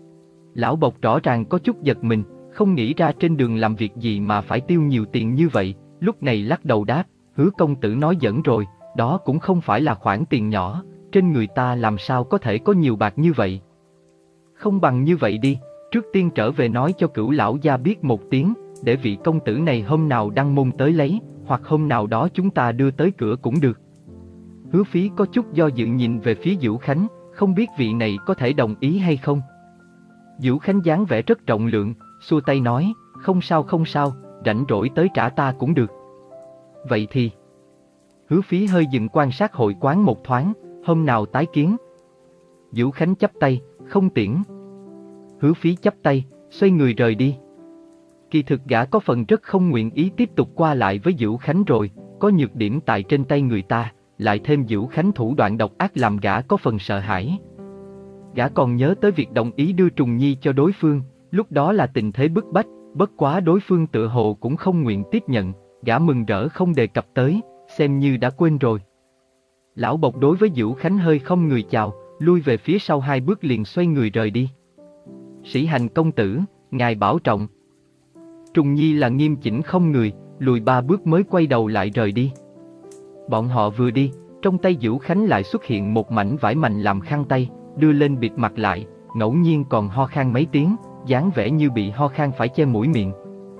Lão bộc rõ ràng có chút giật mình, không nghĩ ra trên đường làm việc gì mà phải tiêu nhiều tiền như vậy, lúc này lắc đầu đáp, Hứa công tử nói giỡn rồi, đó cũng không phải là khoản tiền nhỏ, trên người ta làm sao có thể có nhiều bạc như vậy. Không bằng như vậy đi, trước tiên trở về nói cho Cửu lão gia biết một tiếng, để vị công tử này hôm nào đăng môn tới lấy, hoặc hôm nào đó chúng ta đưa tới cửa cũng được. Hứa Phí có chút do dự nhìn về phía Diệu Khánh, không biết vị này có thể đồng ý hay không. Diệu Khánh dáng vẻ rất rộng lượng, xua tay nói, không sao không sao, rảnh rỗi tới trả ta cũng được. Vậy thì... Hứa Phí hơi dừng quan sát hội quán một thoáng, hôm nào tái kiến. Diệu Khánh chắp tay, không tiễn. Hứa Phí chắp tay, xoay người rời đi. Kỳ thực gã có phần rất không nguyện ý tiếp tục qua lại với Diệu Khánh rồi, có nhược điểm tại trên tay người ta, lại thêm Diệu Khánh thủ đoạn độc ác làm gã có phần sợ hãi. Gã còn nhớ tới việc đồng ý đưa Trùng Nhi cho đối phương, lúc đó là tình thế bức bách, bất quá đối phương tựa hồ cũng không nguyện tiếp nhận, gã mừng rỡ không đề cập tới, xem như đã quên rồi. Lão bộc đối với Diệu Khánh hơi không người chào, lui về phía sau hai bước liền xoay người rời đi. Sĩ Hành công tử, ngài bảo trọng. Trùng Nhi là nghiêm chỉnh không người, lùi ba bước mới quay đầu lại rời đi. Bọn họ vừa đi, trong tay Dữu Khánh lại xuất hiện một mảnh vải mành làm khăn tay, đưa lên bịt mặt lại, ngẫu nhiên còn ho khan mấy tiếng, dáng vẻ như bị ho khan phải che mũi miệng.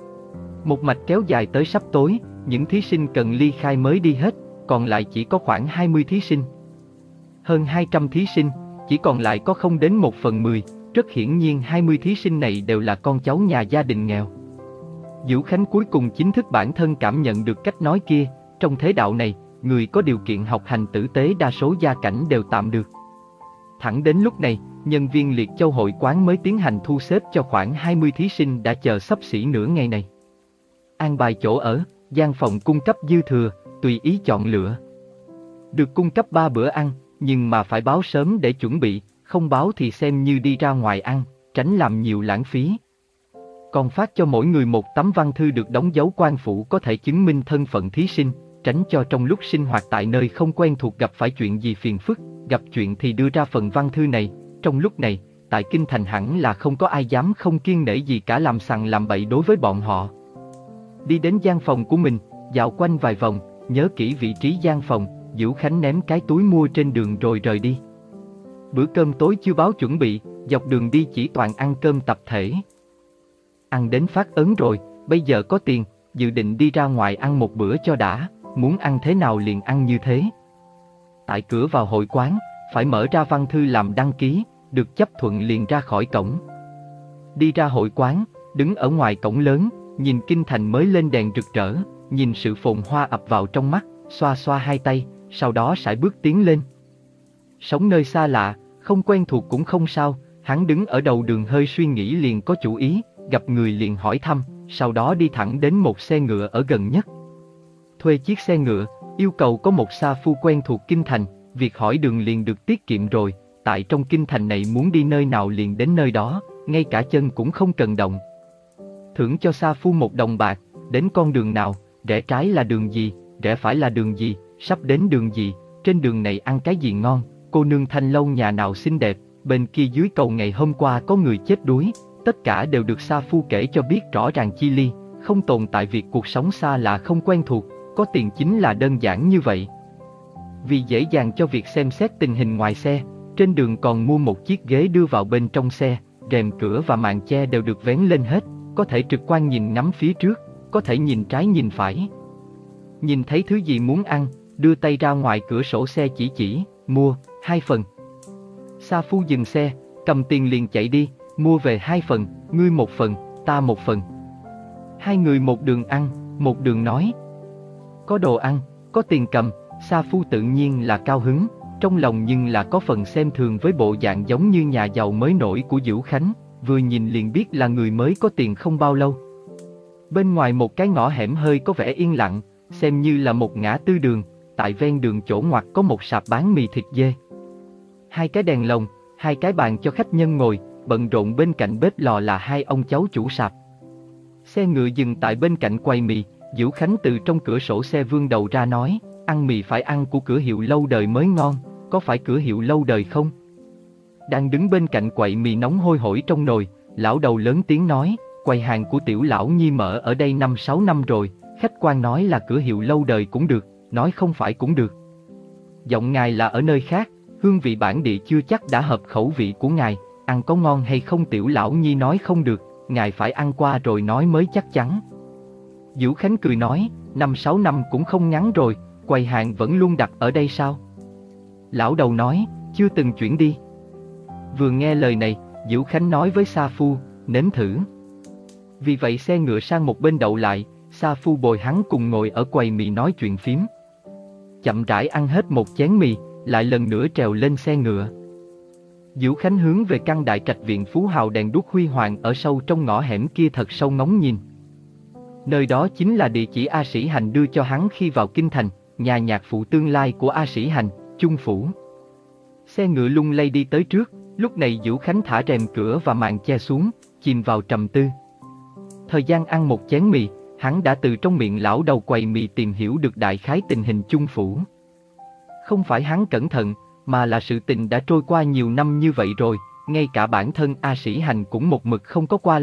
Một mạch kéo dài tới sắp tối, những thí sinh cần ly khai mới đi hết, còn lại chỉ có khoảng hai mươi thí sinh. Hơn hai trăm thí sinh, chỉ còn lại có không đến một phần mười, rất hiển nhiên hai mươi thí sinh này đều là con cháu nhà gia đình nghèo. Dữu Khánh cuối cùng chính thức bản thân cảm nhận được cách nói kia, trong thế đạo này, người có điều kiện học hành tử tế đa số gia cảnh đều tạm được. Thẳng đến lúc này, nhân viên Liệt Châu hội quán mới tiến hành thu xếp cho khoảng hai mươi thí sinh đã chờ xấp xỉ nửa ngày này. An bài chỗ ở, gian phòng cung cấp dư thừa, tùy ý chọn lựa. Được cung cấp ba bữa ăn, nhưng mà phải báo sớm để chuẩn bị, không báo thì xem như đi ra ngoài ăn, tránh làm nhiều lãng phí. Còn phát cho mỗi người một tấm văn thư được đóng dấu quan phủ có thể chứng minh thân phận thí sinh, tránh cho trong lúc sinh hoạt tại nơi không quen thuộc gặp phải chuyện gì phiền phức, gặp chuyện thì đưa ra phần văn thư này. Trong lúc này, tại Kinh Thành hẳn là không có ai dám không kiêng nể gì cả làm sằng làm bậy đối với bọn họ. Đi đến gian phòng của mình, dạo quanh vài vòng, nhớ kỹ vị trí gian phòng, Dữu Khánh ném cái túi mua trên đường rồi rời đi. Bữa cơm tối chưa báo chuẩn bị, dọc đường đi chỉ toàn ăn cơm tập thể. Ăn đến phát ớn rồi, bây giờ có tiền, dự định đi ra ngoài ăn một bữa cho đã, muốn ăn thế nào liền ăn như thế. Tại cửa vào hội quán, phải mở ra văn thư làm đăng ký, được chấp thuận liền ra khỏi cổng. Đi ra hội quán, đứng ở ngoài cổng lớn, nhìn kinh thành mới lên đèn rực rỡ, nhìn sự phồn hoa ập vào trong mắt, xoa xoa hai tay, sau đó sải bước tiến lên. Sống nơi xa lạ, không quen thuộc cũng không sao, hắn đứng ở đầu đường hơi suy nghĩ liền có chủ ý, gặp người liền hỏi thăm, sau đó đi thẳng đến một xe ngựa ở gần nhất. Thuê chiếc xe ngựa, yêu cầu có một sa phu quen thuộc kinh thành, việc hỏi đường liền được tiết kiệm rồi, tại trong kinh thành này muốn đi nơi nào liền đến nơi đó, ngay cả chân cũng không cần động. Thưởng cho sa phu một đồng bạc, đến con đường nào, rẽ trái là đường gì, rẽ phải là đường gì, sắp đến đường gì, trên đường này ăn cái gì ngon, cô nương thanh lâu nhà nào xinh đẹp, bên kia dưới cầu ngày hôm qua có người chết đuối, tất cả đều được sa phu kể cho biết rõ ràng chi li, không tồn tại việc cuộc sống xa lạ không quen thuộc, có tiền chính là đơn giản như vậy. Vì dễ dàng cho việc xem xét tình hình ngoài xe, trên đường còn mua một chiếc ghế đưa vào bên trong xe, rèm cửa và màn che đều được vén lên hết, có thể trực quan nhìn ngắm phía trước, có thể nhìn trái nhìn phải. Nhìn thấy thứ gì muốn ăn, đưa tay ra ngoài cửa sổ xe chỉ chỉ, mua, hai phần. Sa phu dừng xe, cầm tiền liền chạy đi, mua về hai phần, ngươi một phần, ta một phần. Hai người một đường ăn, một đường nói. Có đồ ăn, có tiền cầm, sa phu tự nhiên là cao hứng, trong lòng nhưng là có phần xem thường với bộ dạng giống như nhà giàu mới nổi của Dữu Khánh, vừa nhìn liền biết là người mới có tiền không bao lâu. Bên ngoài một cái ngõ hẻm hơi có vẻ yên lặng, xem như là một ngã tư đường, tại ven đường chỗ ngoặt có một sạp bán mì thịt dê. Hai cái đèn lồng, hai cái bàn cho khách nhân ngồi, bận rộn bên cạnh bếp lò là hai ông cháu chủ sạp. Xe ngựa dừng tại bên cạnh quầy mì, Dữu Khánh từ trong cửa sổ xe vươn đầu ra nói, ăn mì phải ăn của cửa hiệu lâu đời mới ngon, có phải cửa hiệu lâu đời không? Đang đứng bên cạnh quầy mì nóng hôi hổi trong nồi, lão đầu lớn tiếng nói, quầy hàng của tiểu lão Nhi mở ở đây năm sáu năm rồi, khách quan nói là cửa hiệu lâu đời cũng được, nói không phải cũng được. Giọng ngài là ở nơi khác, hương vị bản địa chưa chắc đã hợp khẩu vị của ngài, ăn có ngon hay không tiểu lão Nhi nói không được, ngài phải ăn qua rồi nói mới chắc chắn. Dữu Khánh cười nói, năm sáu năm cũng không ngắn rồi, quầy hàng vẫn luôn đặt ở đây sao? Lão đầu nói, chưa từng chuyển đi. Vừa nghe lời này, Dữu Khánh nói với sa phu, nếm thử. Vì vậy xe ngựa sang một bên đậu lại, sa phu bồi hắn cùng ngồi ở quầy mì nói chuyện phím. Chậm rãi ăn hết một chén mì, lại lần nữa trèo lên xe ngựa. Dữu Khánh hướng về căn đại trạch viện phú hào đèn đuốc huy hoàng ở sâu trong ngõ hẻm kia thật sâu ngóng nhìn. Nơi đó chính là địa chỉ A Sĩ Hành đưa cho hắn khi vào kinh thành, nhà nhạc phụ tương lai của A Sĩ Hành, Chung Phủ. Xe ngựa lung lay đi tới trước, lúc này Dữu Khánh thả rèm cửa và màn che xuống, chìm vào trầm tư. Thời gian ăn một chén mì, hắn đã từ trong miệng lão đầu quầy mì tìm hiểu được đại khái tình hình Chung Phủ. Không phải hắn cẩn thận, mà là sự tình đã trôi qua nhiều năm như vậy rồi, ngay cả bản thân A Sĩ Hành cũng một mực không có qua lại,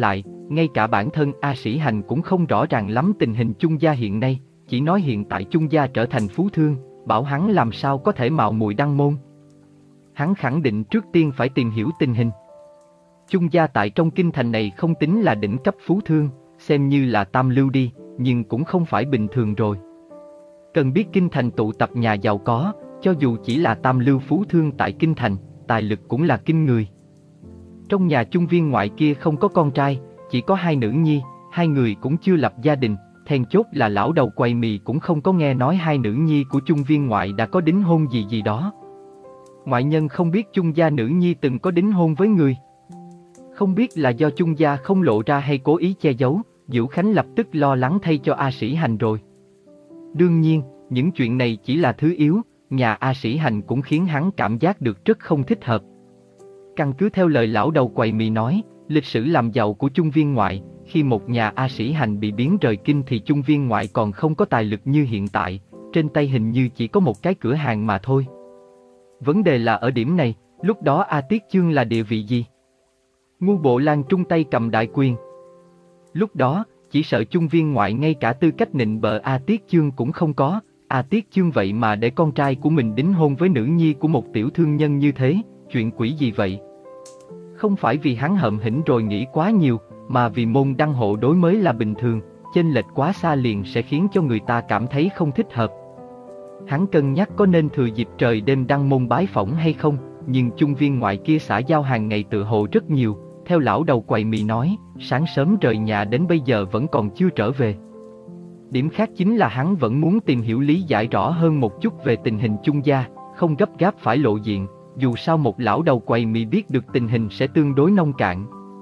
ngay cả bản thân A Sĩ Hành cũng không rõ ràng lắm tình hình Chung gia hiện nay, chỉ nói hiện tại Chung gia trở thành phú thương, bảo hắn làm sao có thể mạo muội đăng môn. Hắn khẳng định trước tiên phải tìm hiểu tình hình. Chung gia tại trong kinh thành này không tính là đỉnh cấp phú thương, xem như là tam lưu đi, nhưng cũng không phải bình thường rồi. Cần biết kinh thành tụ tập nhà giàu có, cho dù chỉ là tam lưu phú thương tại kinh thành, tài lực cũng là kinh người. Trong nhà Chung viên ngoại kia không có con trai, chỉ có hai nữ nhi, hai người cũng chưa lập gia đình, then chốt là lão đầu quầy mì cũng không có nghe nói hai nữ nhi của Chung viên ngoại đã có đính hôn gì gì đó. Ngoại nhân không biết Chung gia nữ nhi từng có đính hôn với người. Không biết là do Chung gia không lộ ra hay cố ý che giấu, Dữu Khánh lập tức lo lắng thay cho A Sĩ Hành rồi. Đương nhiên, những chuyện này chỉ là thứ yếu, nhà A Sĩ Hành cũng khiến hắn cảm giác được rất không thích hợp. Căn cứ theo lời lão đầu quầy mì nói, lịch sử làm giàu của Chung viên ngoại, khi một nhà A Sĩ Hành bị biến rời kinh thì Chung viên ngoại còn không có tài lực như hiện tại, trên tay hình như chỉ có một cái cửa hàng mà thôi. Vấn đề là ở điểm này, lúc đó A Tiết Chương là địa vị gì? Ngu Bộ Lan trung tay cầm đại quyền. Lúc đó, chỉ sợ Chung viên ngoại ngay cả tư cách nịnh bợ A Tiết Chương cũng không có, A Tiết Chương vậy mà để con trai của mình đính hôn với nữ nhi của một tiểu thương nhân như thế, chuyện quỷ gì vậy? Không phải vì hắn hậm hĩnh rồi nghĩ quá nhiều, mà vì môn đăng hộ đối mới là bình thường, chênh lệch quá xa liền sẽ khiến cho người ta cảm thấy không thích hợp. Hắn cân nhắc có nên thừa dịp trời đêm đăng môn bái phỏng hay không, nhưng Chung viên ngoại kia xã giao hàng ngày tự hộ rất nhiều, theo lão đầu quầy mì nói, sáng sớm rời nhà đến bây giờ vẫn còn chưa trở về. Điểm khác chính là hắn vẫn muốn tìm hiểu lý giải rõ hơn một chút về tình hình Chung gia, không gấp gáp phải lộ diện, dù sao một lão đầu quầy mì biết được tình hình sẽ tương đối nông cạn.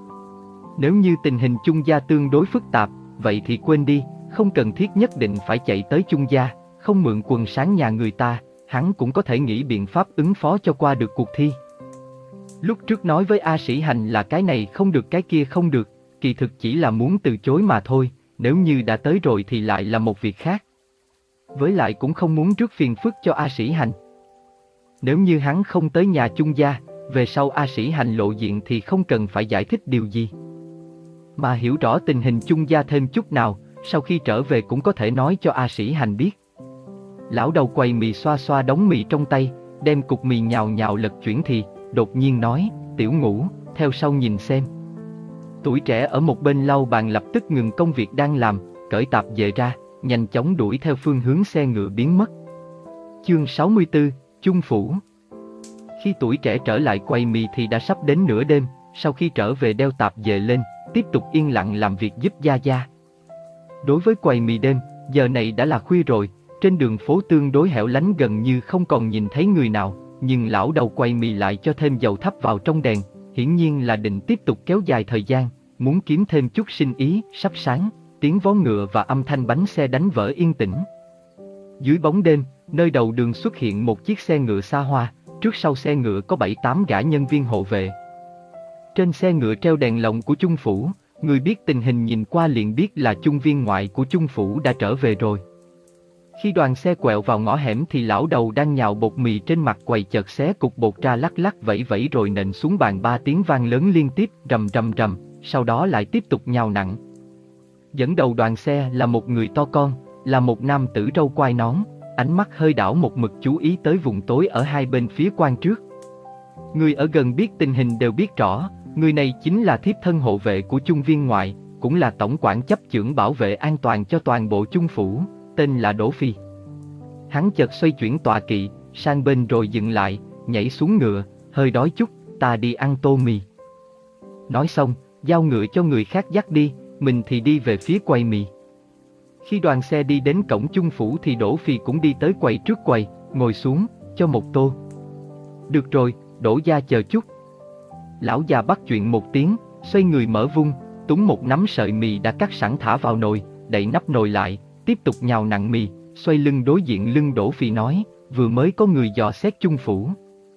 Nếu như tình hình Chung gia tương đối phức tạp, vậy thì quên đi, không cần thiết nhất định phải chạy tới Chung gia, không mượn quần sáng nhà người ta, hắn cũng có thể nghĩ biện pháp ứng phó cho qua được cuộc thi. Lúc trước nói với A Sĩ Hành là cái này không được cái kia không được, kỳ thực chỉ là muốn từ chối mà thôi, nếu như đã tới rồi thì lại là một việc khác. Với lại cũng không muốn rước phiền phức cho A Sĩ Hành. Nếu như hắn không tới nhà Chung gia, về sau A Sĩ Hành lộ diện thì không cần phải giải thích điều gì. Mà hiểu rõ tình hình Chung gia thêm chút nào, sau khi trở về cũng có thể nói cho A Sĩ Hành biết. Lão đầu quầy mì xoa xoa đống mì trong tay, đem cục mì nhào nhào lật chuyển thì, đột nhiên nói, Tiểu Ngũ, theo sau nhìn xem. Tuổi trẻ ở một bên lau bàn lập tức ngừng công việc đang làm, cởi tạp dề ra, nhanh chóng đuổi theo phương hướng xe ngựa biến mất. Chương sáu mươi tư, Chung phủ. Khi tuổi trẻ trở lại quầy mì thì đã sắp đến nửa đêm, sau khi trở về đeo tạp dề lên, tiếp tục yên lặng làm việc giúp gia gia. Đối với quầy mì đêm, giờ này đã là khuya rồi, trên đường phố tương đối hẻo lánh gần như không còn nhìn thấy người nào, nhưng lão đầu quầy mì lại cho thêm dầu thắp vào trong đèn, hiển nhiên là định tiếp tục kéo dài thời gian, muốn kiếm thêm chút sinh ý. Sắp sáng, tiếng vó ngựa và âm thanh bánh xe đánh vỡ yên tĩnh. Dưới bóng đêm, nơi đầu đường xuất hiện một chiếc xe ngựa xa hoa, trước sau xe ngựa có bảy tám gã nhân viên hộ vệ. Trên xe ngựa treo đèn lồng của Chung phủ, người biết tình hình nhìn qua liền biết là Chung viên ngoại của Chung phủ đã trở về rồi. Khi đoàn xe quẹo vào ngõ hẻm thì lão đầu đang nhào bột mì trên mặt quầy chợt xé cục bột ra lắc lắc vẫy vẫy rồi nện xuống bàn ba tiếng vang lớn liên tiếp, rầm rầm rầm, sau đó lại tiếp tục nhào nặng. Dẫn đầu đoàn xe là một người to con, là một nam tử râu quai nón, ánh mắt hơi đảo một mực chú ý tới vùng tối ở hai bên phía quan trước. Người ở gần biết tình hình đều biết rõ, người này chính là thiếp thân hộ vệ của Chung viên ngoại, cũng là tổng quản chấp chưởng bảo vệ an toàn cho toàn bộ Chung phủ, tên là Đỗ Phi. Hắn chợt xoay chuyển tọa kỵ sang bên rồi dừng lại, nhảy xuống ngựa, hơi đói chút, ta đi ăn tô mì. Nói xong, giao ngựa cho người khác dắt đi, mình thì đi về phía quầy mì. Khi đoàn xe đi đến cổng Chung phủ thì Đỗ Phi cũng đi tới quầy trước quầy, ngồi xuống, cho một tô. Được rồi, Đỗ gia chờ chút. Lão già bắt chuyện một tiếng, xoay người mở vung, túm một nắm sợi mì đã cắt sẵn thả vào nồi, đậy nắp nồi lại, tiếp tục nhào nặng mì, xoay lưng đối diện lưng Đỗ Phi nói, vừa mới có người dò xét Chung phủ.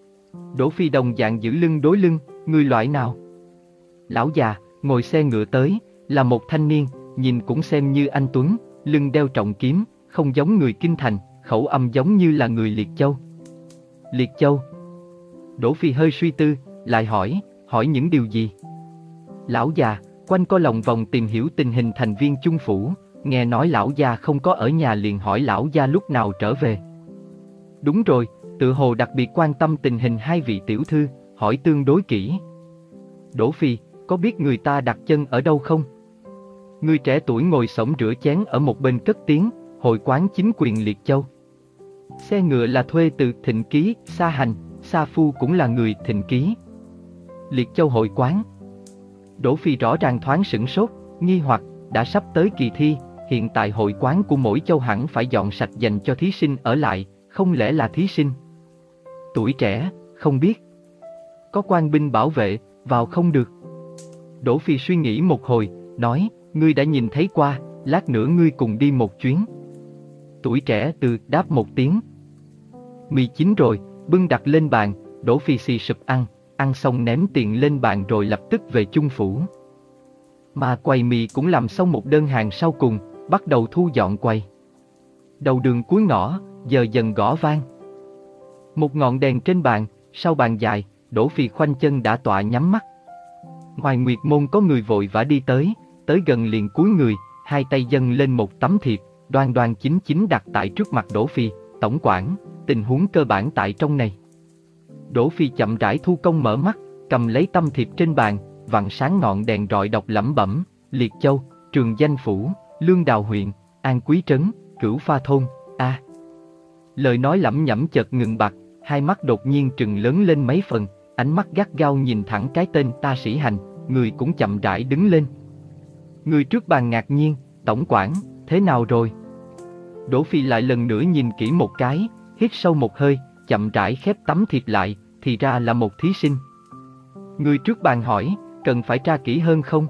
Đỗ Phi đồng dạng giữ lưng đối lưng, người loại nào? Lão già, ngồi xe ngựa tới, là một thanh niên, nhìn cũng xem như anh tuấn, lưng đeo trọng kiếm, không giống người kinh thành, khẩu âm giống như là người Liệt Châu. Liệt Châu? Đỗ Phi hơi suy tư, lại hỏi, hỏi những điều gì? Lão già, quanh co lòng vòng tìm hiểu tình hình thành viên chung phủ, nghe nói lão gia không có ở nhà liền hỏi lão gia lúc nào trở về. Đúng rồi, tự hồ đặc biệt quan tâm tình hình hai vị tiểu thư, hỏi tương đối kỹ. Đỗ Phi, có biết người ta đặt chân ở đâu không? Người trẻ tuổi ngồi xổm rửa chén ở một bên cất tiếng, hội quán chính quyền Liệt Châu. Xe ngựa là thuê từ Thịnh Ký, Sa Hành, Sa Phu cũng là người Thịnh Ký. Liệt Châu hội quán. Đỗ Phi rõ ràng thoáng sửng sốt, nghi hoặc, đã sắp tới kỳ thi, hiện tại hội quán của mỗi châu hẳn phải dọn sạch dành cho thí sinh ở lại, không lẽ là thí sinh? Tuổi trẻ, không biết. Có quan binh bảo vệ, vào không được. Đỗ Phi suy nghĩ một hồi, nói, ngươi đã nhìn thấy qua, lát nữa ngươi cùng đi một chuyến. Tuổi trẻ từ đáp một tiếng. Mì chín rồi, bưng đặt lên bàn, Đỗ Phi xì sụp ăn, ăn xong ném tiền lên bàn rồi lập tức về chung phủ. Mà quầy mì cũng làm xong một đơn hàng sau cùng, bắt đầu thu dọn quầy. Đầu đường cuối ngõ, giờ dần gõ vang. Một ngọn đèn trên bàn, sau bàn dài, Đỗ Phi khoanh chân đã tọa nhắm mắt. Ngoài Nguyệt Môn có người vội vã đi tới, tới gần liền cúi người, hai tay dâng lên một tấm thiệp, đoan đoan chính chính đặt tại trước mặt Đỗ Phi, tổng quản, tình huống cơ bản tại trong này. Đỗ Phi chậm rãi thu công mở mắt, cầm lấy tấm thiệp trên bàn, vặn sáng ngọn đèn rọi đọc lẩm bẩm, Liệt Châu, Trường Danh Phủ, Lương Đào huyện, An Quý Trấn, Cửu Pha Thôn, a. À. Lời nói lẩm nhẩm chợt ngừng bặt, hai mắt đột nhiên trừng lớn lên mấy phần, ánh mắt gắt gao nhìn thẳng cái tên Ta Sĩ Hành, người cũng chậm rãi đứng lên. Người trước bàn ngạc nhiên, tổng quản, thế nào rồi? Đỗ Phi lại lần nữa nhìn kỹ một cái, hít sâu một hơi, chậm rãi khép tấm thiệp lại, thì ra là một thí sinh. Người trước bàn hỏi, cần phải tra kỹ hơn không?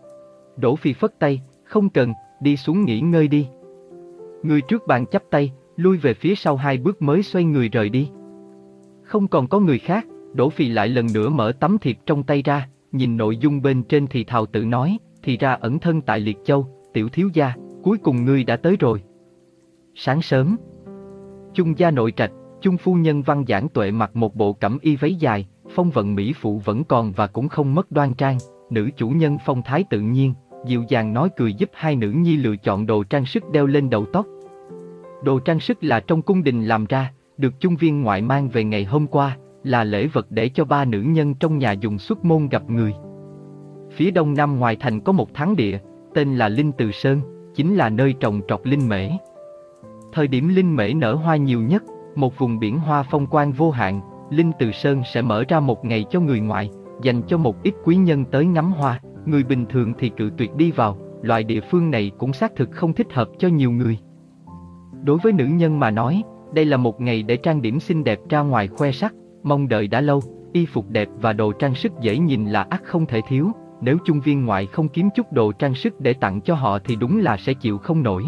Đỗ Phi phất tay, không cần, đi xuống nghỉ ngơi đi. Người trước bàn chắp tay, lui về phía sau hai bước mới xoay người rời đi. Không còn có người khác, Đỗ Phi lại lần nữa mở tấm thiệp trong tay ra, nhìn nội dung bên trên thì thào tự nói, thì ra ẩn thân tại Liệt Châu, tiểu thiếu gia, cuối cùng ngươi đã tới rồi. Sáng sớm, Chung gia nội trạch, Chung phu nhân Văn Giảng Tuệ mặc một bộ cẩm y váy dài, phong vận mỹ phụ vẫn còn và cũng không mất đoan trang, nữ chủ nhân phong thái tự nhiên, dịu dàng nói cười giúp hai nữ nhi lựa chọn đồ trang sức đeo lên đầu tóc. Đồ trang sức là trong cung đình làm ra, được Chung viên ngoại mang về ngày hôm qua, là lễ vật để cho ba nữ nhân trong nhà dùng xuất môn gặp người. Phía đông nam ngoài thành có một thắng địa, tên là Linh Từ Sơn, chính là nơi trồng trọt linh mễ. Thời điểm linh mễ nở hoa nhiều nhất, một vùng biển hoa phong quang vô hạn, Linh Từ Sơn sẽ mở ra một ngày cho người ngoại, dành cho một ít quý nhân tới ngắm hoa, người bình thường thì cự tuyệt đi vào, loại địa phương này cũng xác thực không thích hợp cho nhiều người. Đối với nữ nhân mà nói, đây là một ngày để trang điểm xinh đẹp ra ngoài khoe sắc, mong đợi đã lâu, y phục đẹp và đồ trang sức dễ nhìn là ắt không thể thiếu, nếu Chung viên ngoại không kiếm chút đồ trang sức để tặng cho họ thì đúng là sẽ chịu không nổi.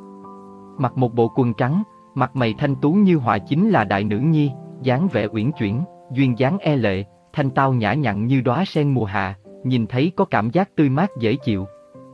Mặc một bộ quần trắng, mặt mày thanh tú như họa chính là đại nữ nhi, dáng vẻ uyển chuyển, duyên dáng e lệ, thanh tao nhã nhặn như đóa sen mùa hạ, nhìn thấy có cảm giác tươi mát dễ chịu.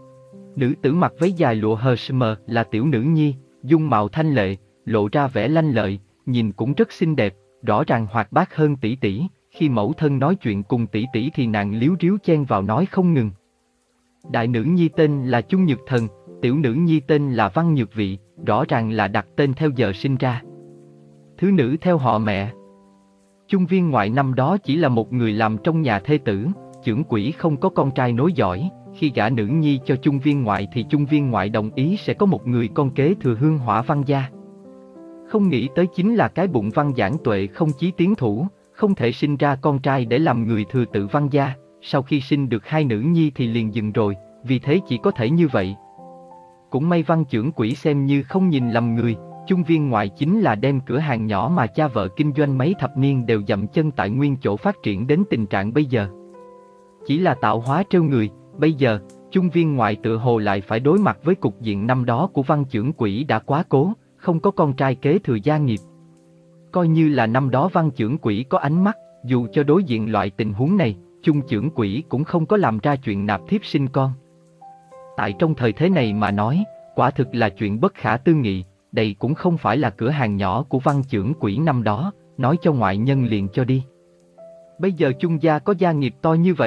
Nữ tử mặc váy dài lụa hờ mờ là tiểu nữ nhi, dung mạo thanh lệ, lộ ra vẻ lanh lợi, nhìn cũng rất xinh đẹp, rõ ràng hoạt bát hơn tỷ tỷ. Khi mẫu thân nói chuyện cùng tỷ tỷ thì nàng líu ríu chen vào nói không ngừng. Đại nữ nhi tên là Chung Nhược Thần, tiểu nữ nhi tên là Văn Nhược Vị, rõ ràng là đặt tên theo giờ sinh ra. Thứ nữ theo họ mẹ. Chung viên ngoại năm đó chỉ là một người làm trong nhà thê tử, chưởng quỷ không có con trai nối dõi, khi gả nữ nhi cho Chung viên ngoại thì Chung viên ngoại đồng ý sẽ có một người con kế thừa hương hỏa Văn gia. Không nghĩ tới chính là cái bụng Văn Giảng Tuệ không chí tiến thủ, không thể sinh ra con trai để làm người thừa tự Văn gia, sau khi sinh được hai nữ nhi thì liền dừng rồi, vì thế chỉ có thể như vậy. Cũng may Văn chưởng quỷ xem như không nhìn lầm người, Chung viên ngoại chính là đem cửa hàng nhỏ mà cha vợ kinh doanh mấy thập niên đều dậm chân tại nguyên chỗ phát triển đến tình trạng bây giờ. Chỉ là tạo hóa trêu người, bây giờ, Chung viên ngoại tựa hồ lại phải đối mặt với cục diện năm đó của Văn chưởng quỷ đã quá cố, không có con trai kế thừa gia nghiệp. Coi như là năm đó Văn chưởng quỷ có ánh mắt, dù cho đối diện loại tình huống này, Chung chưởng quỷ cũng không có làm ra chuyện nạp thiếp sinh con. Tại trong thời thế này mà nói, quả thực là chuyện bất khả tư nghị, đây cũng không phải là cửa hàng nhỏ của Văn chưởng quỷ năm đó, nói cho ngoại nhân liền cho đi. Bây giờ Chung gia có gia nghiệp to như vậy,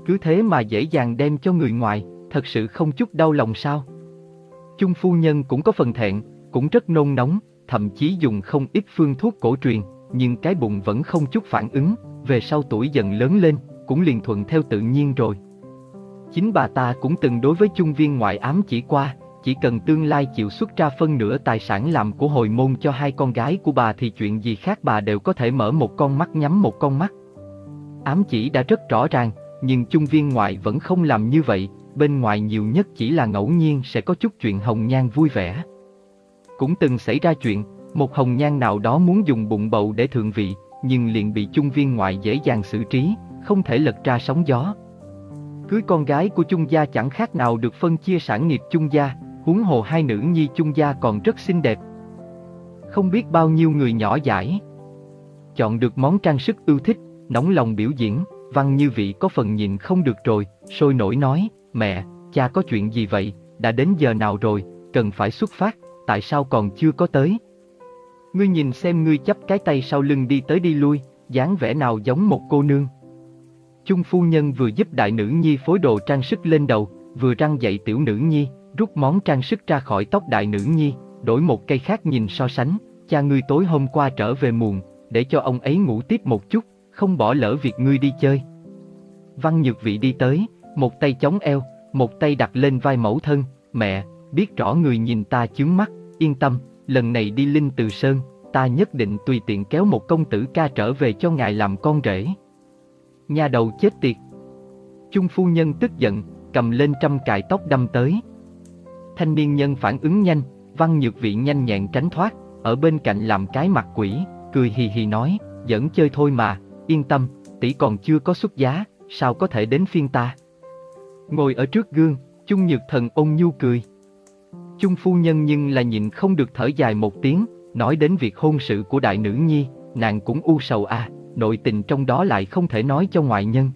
cứ thế mà dễ dàng đem cho người ngoài, thật sự không chút đau lòng sao? Chung phu nhân cũng có phần thẹn, cũng rất nôn nóng, thậm chí dùng không ít phương thuốc cổ truyền, nhưng cái bụng vẫn không chút phản ứng, về sau tuổi dần lớn lên, cũng liền thuận theo tự nhiên rồi. Chính bà ta cũng từng đối với Chung viên ngoại ám chỉ qua, chỉ cần tương lai chịu xuất ra phân nửa tài sản làm của hồi môn cho hai con gái của bà thì chuyện gì khác bà đều có thể mở một con mắt nhắm một con mắt. Ám chỉ đã rất rõ ràng, nhưng Chung viên ngoại vẫn không làm như vậy, bên ngoài nhiều nhất chỉ là ngẫu nhiên sẽ có chút chuyện hồng nhan vui vẻ. Cũng từng xảy ra chuyện, một hồng nhan nào đó muốn dùng bụng bầu để thượng vị, nhưng liền bị Chung viên ngoại dễ dàng xử trí, không thể lật ra sóng gió. Cưới con gái của Chung gia chẳng khác nào được phân chia sản nghiệp Chung gia, huống hồ hai nữ nhi Chung gia còn rất xinh đẹp. Không biết bao nhiêu người nhỏ dãi chọn được món trang sức ưa thích, nóng lòng biểu diễn. Văn Như Vị có phần nhìn không được rồi, sôi nổi nói, mẹ, cha có chuyện gì vậy, đã đến giờ nào rồi, cần phải xuất phát, tại sao còn chưa có tới? Ngươi nhìn xem ngươi chắp cái tay sau lưng đi tới đi lui, dáng vẻ nào giống một cô nương. Chung phu nhân vừa giúp đại nữ nhi phối đồ trang sức lên đầu, vừa răn dạy tiểu nữ nhi, rút món trang sức ra khỏi tóc đại nữ nhi, đổi một cây khác nhìn so sánh, cha ngươi tối hôm qua trở về muộn, để cho ông ấy ngủ tiếp một chút, không bỏ lỡ việc ngươi đi chơi. Văn Nhược Vị đi tới, một tay chống eo, một tay đặt lên vai mẫu thân, mẹ, biết rõ người nhìn ta chướng mắt, yên tâm, lần này đi Linh Từ Sơn, ta nhất định tùy tiện kéo một công tử ca trở về cho ngài làm con rể. Nha đầu chết tiệt. Chung phu nhân tức giận, cầm lên trăm cài tóc đâm tới. Thanh niên nhân phản ứng nhanh, Văn Nhược Vị nhanh nhẹn tránh thoát, ở bên cạnh làm cái mặt quỷ, cười hì hì nói, giỡn chơi thôi mà, yên tâm, tỷ còn chưa có xuất giá, sao có thể đến phiên ta. Ngồi ở trước gương, Chung Nhược Thần ôn nhu cười. Chung phu nhân nhưng là nhịn không được thở dài một tiếng, nói đến việc hôn sự của đại nữ nhi, nàng cũng u sầu à, nội tình trong đó lại không thể nói cho ngoại nhân.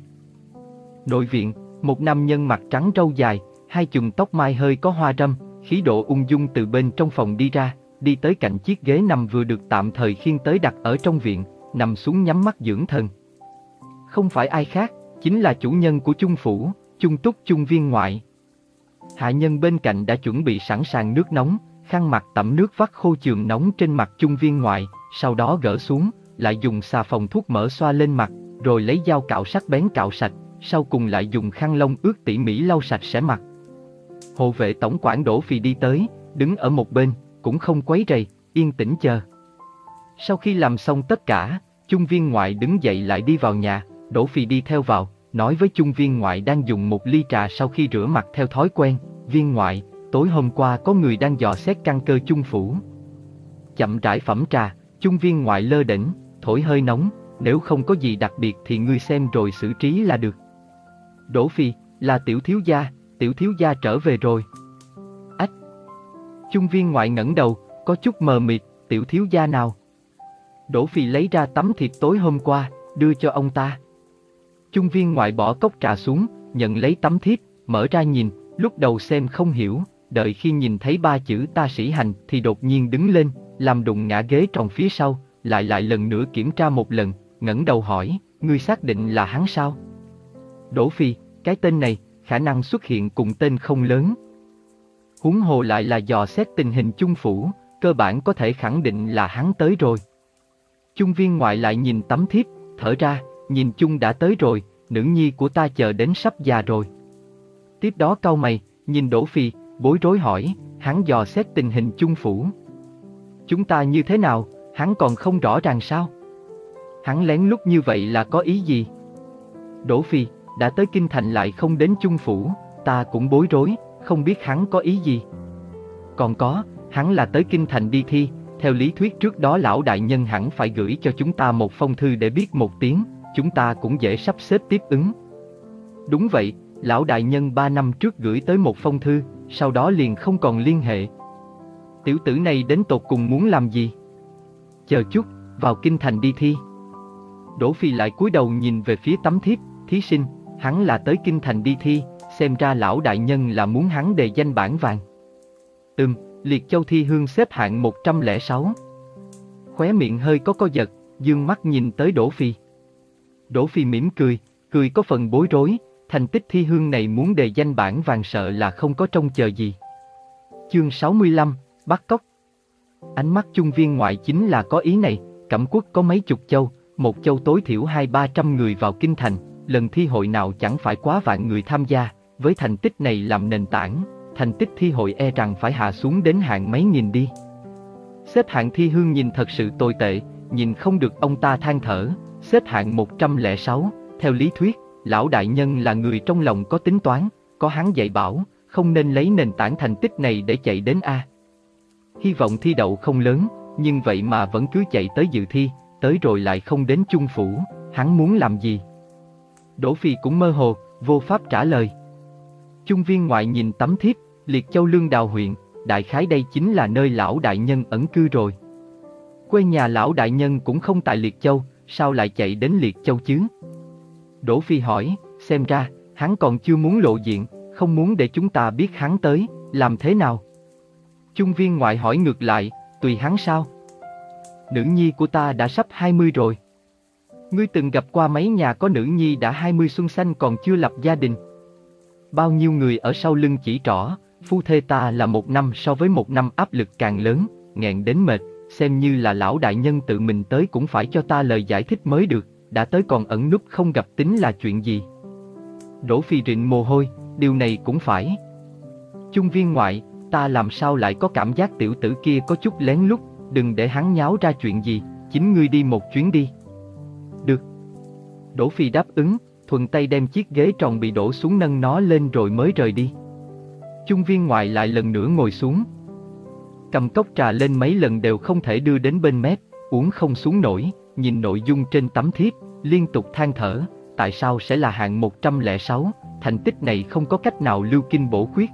Nội viện, một nam nhân mặt trắng râu dài, hai chùm tóc mai hơi có hoa râm, khí độ ung dung từ bên trong phòng đi ra, đi tới cạnh chiếc ghế nằm vừa được tạm thời khiêng tới đặt ở trong viện, nằm xuống nhắm mắt dưỡng thần. Không phải ai khác, chính là chủ nhân của Chung phủ, Chung Túc Chung viên ngoại. Hạ nhân bên cạnh đã chuẩn bị sẵn sàng nước nóng, khăn mặt tẩm nước vắt khô chườm nóng trên mặt Chung viên ngoại, sau đó gỡ xuống, lại dùng xà phòng thuốc mỡ xoa lên mặt, rồi lấy dao cạo sắc bén cạo sạch, sau cùng lại dùng khăn lông ướt tỉ mỉ lau sạch sẽ mặt. Hộ vệ tổng quản Đỗ Phì đi tới, đứng ở một bên, cũng không quấy rầy, yên tĩnh chờ. Sau khi làm xong tất cả, Chung viên ngoại đứng dậy lại đi vào nhà, Đỗ Phì đi theo vào, nói với Chung viên ngoại đang dùng một ly trà sau khi rửa mặt theo thói quen, viên ngoại, tối hôm qua có người đang dò xét căn cơ Chung phủ. Chậm rãi phẩm trà, Chung viên ngoại lơ đễnh, thổi hơi nóng, nếu không có gì đặc biệt thì ngươi xem rồi xử trí là được. Đỗ Phì, là tiểu thiếu gia, tiểu thiếu gia trở về rồi. Ách! Chung viên ngoại ngẩng đầu, có chút mờ mịt, tiểu thiếu gia nào? Đỗ Phì lấy ra tấm thịt tối hôm qua, đưa cho ông ta. Chung viên ngoại bỏ cốc trà xuống, nhận lấy tấm thiếp, mở ra nhìn, lúc đầu xem không hiểu, đợi khi nhìn thấy ba chữ ta sĩ hành thì đột nhiên đứng lên, làm đụng ngã ghế tròn phía sau, lại lại lần nữa kiểm tra một lần, ngẩng đầu hỏi, ngươi xác định là hắn sao? Đỗ Phì, cái tên này, khả năng xuất hiện cùng tên không lớn. Huống hồ lại là dò xét tình hình Chung phủ, cơ bản có thể khẳng định là hắn tới rồi. Chung viên ngoại lại nhìn tấm thiếp, thở ra, nhìn Chung đã tới rồi, nữ nhi của ta chờ đến sắp già rồi. Tiếp đó cau mày, nhìn Đỗ Phì, bối rối hỏi, hắn dò xét tình hình Chung phủ. Chúng ta như thế nào, hắn còn không rõ ràng sao? Hắn lén lút như vậy là có ý gì? Đỗ Phì, đã tới kinh thành lại không đến Chung phủ, ta cũng bối rối, không biết hắn có ý gì. Còn có, hắn là tới kinh thành đi thi, theo lý thuyết trước đó lão đại nhân hẳn phải gửi cho chúng ta một phong thư để biết một tiếng, chúng ta cũng dễ sắp xếp tiếp ứng. Đúng vậy, lão đại nhân ba năm trước gửi tới một phong thư, sau đó liền không còn liên hệ. Tiểu tử này đến tột cùng muốn làm gì? Chờ chút, vào kinh thành đi thi. Đỗ Phì lại cúi đầu nhìn về phía tấm thiếp, thí sinh, hắn là tới kinh thành đi thi, xem ra lão đại nhân là muốn hắn đề danh bảng vàng. Ừm, Liệt Châu thi hương xếp hạng một trăm lẻ sáu. Khóe miệng hơi có co giật, dương mắt nhìn tới Đỗ Phì. Đỗ Phì mỉm cười, cười có phần bối rối, thành tích thi hương này muốn đề danh bảng vàng sợ là không có trông chờ gì. Chương sáu mươi lăm, bắt cóc. Ánh mắt Chung Viên Ngoại chính là có ý này, Cẩm Quốc có mấy chục châu, một châu tối thiểu hai ba trăm người vào kinh thành, lần thi hội nào chẳng phải quá vạn người tham gia, với thành tích này làm nền tảng, thành tích thi hội e rằng phải hạ xuống đến hạng mấy nghìn đi. Xếp hạng thi hương nhìn thật sự tồi tệ, nhìn không được ông ta than thở, xếp hạng một trăm lẻ sáu, theo lý thuyết, lão đại nhân là người trong lòng có tính toán, có hắn dạy bảo, không nên lấy nền tảng thành tích này để chạy đến A. Hy vọng thi đậu không lớn, nhưng vậy mà vẫn cứ chạy tới dự thi, tới rồi lại không đến Chung phủ, hắn muốn làm gì? Đỗ Phi cũng mơ hồ, vô pháp trả lời. Chung Viên Ngoại nhìn tấm thiếp, Liệt Châu Lương Đào huyện, đại khái đây chính là nơi lão đại nhân ẩn cư rồi. Quê nhà lão đại nhân cũng không tại Liệt Châu, sao lại chạy đến Liệt Châu chứ? Đỗ Phi hỏi, xem ra, hắn còn chưa muốn lộ diện, không muốn để chúng ta biết hắn tới, làm thế nào? Chung Viên Ngoại hỏi ngược lại, tùy hắn sao? Nữ nhi của ta đã sắp hai mươi rồi. Ngươi từng gặp qua mấy nhà có nữ nhi đã hai mươi xuân xanh còn chưa lập gia đình? Bao nhiêu người ở sau lưng chỉ trỏ, phu thê ta là một năm so với một năm áp lực càng lớn, nghẹn đến mệt, xem như là lão đại nhân tự mình tới cũng phải cho ta lời giải thích mới được, đã tới còn ẩn núp không gặp tính là chuyện gì? Đỗ Phi rịn mồ hôi, điều này cũng phải. Chung Viên Ngoại, ta làm sao lại có cảm giác tiểu tử kia có chút lén lút, đừng để hắn nháo ra chuyện gì, chính ngươi đi một chuyến đi. Được. Đỗ Phi đáp ứng, thuận tay đem chiếc ghế tròn bị đổ xuống nâng nó lên rồi mới rời đi. Chung Viên Ngoại lại lần nữa ngồi xuống. Cầm cốc trà lên mấy lần đều không thể đưa đến bên mép, uống không xuống nổi, nhìn nội dung trên tấm thiếp, liên tục than thở, tại sao sẽ là hạng một trăm lẻ sáu, thành tích này không có cách nào lưu kinh bổ khuyết.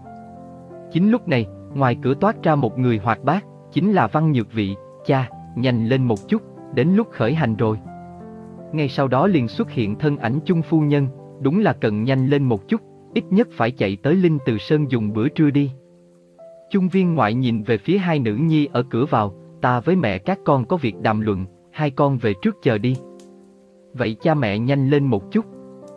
Chính lúc này, ngoài cửa toát ra một người hoạt bát, chính là Văn Nhược Vị, cha, nhanh lên một chút, đến lúc khởi hành rồi. Ngay sau đó liền xuất hiện thân ảnh Chung phu nhân, đúng là cần nhanh lên một chút, ít nhất phải chạy tới Linh Từ Sơn dùng bữa trưa đi. Chung Viên Ngoại nhìn về phía hai nữ nhi ở cửa vào, ta với mẹ các con có việc đàm luận, hai con về trước chờ đi. Vậy cha mẹ nhanh lên một chút.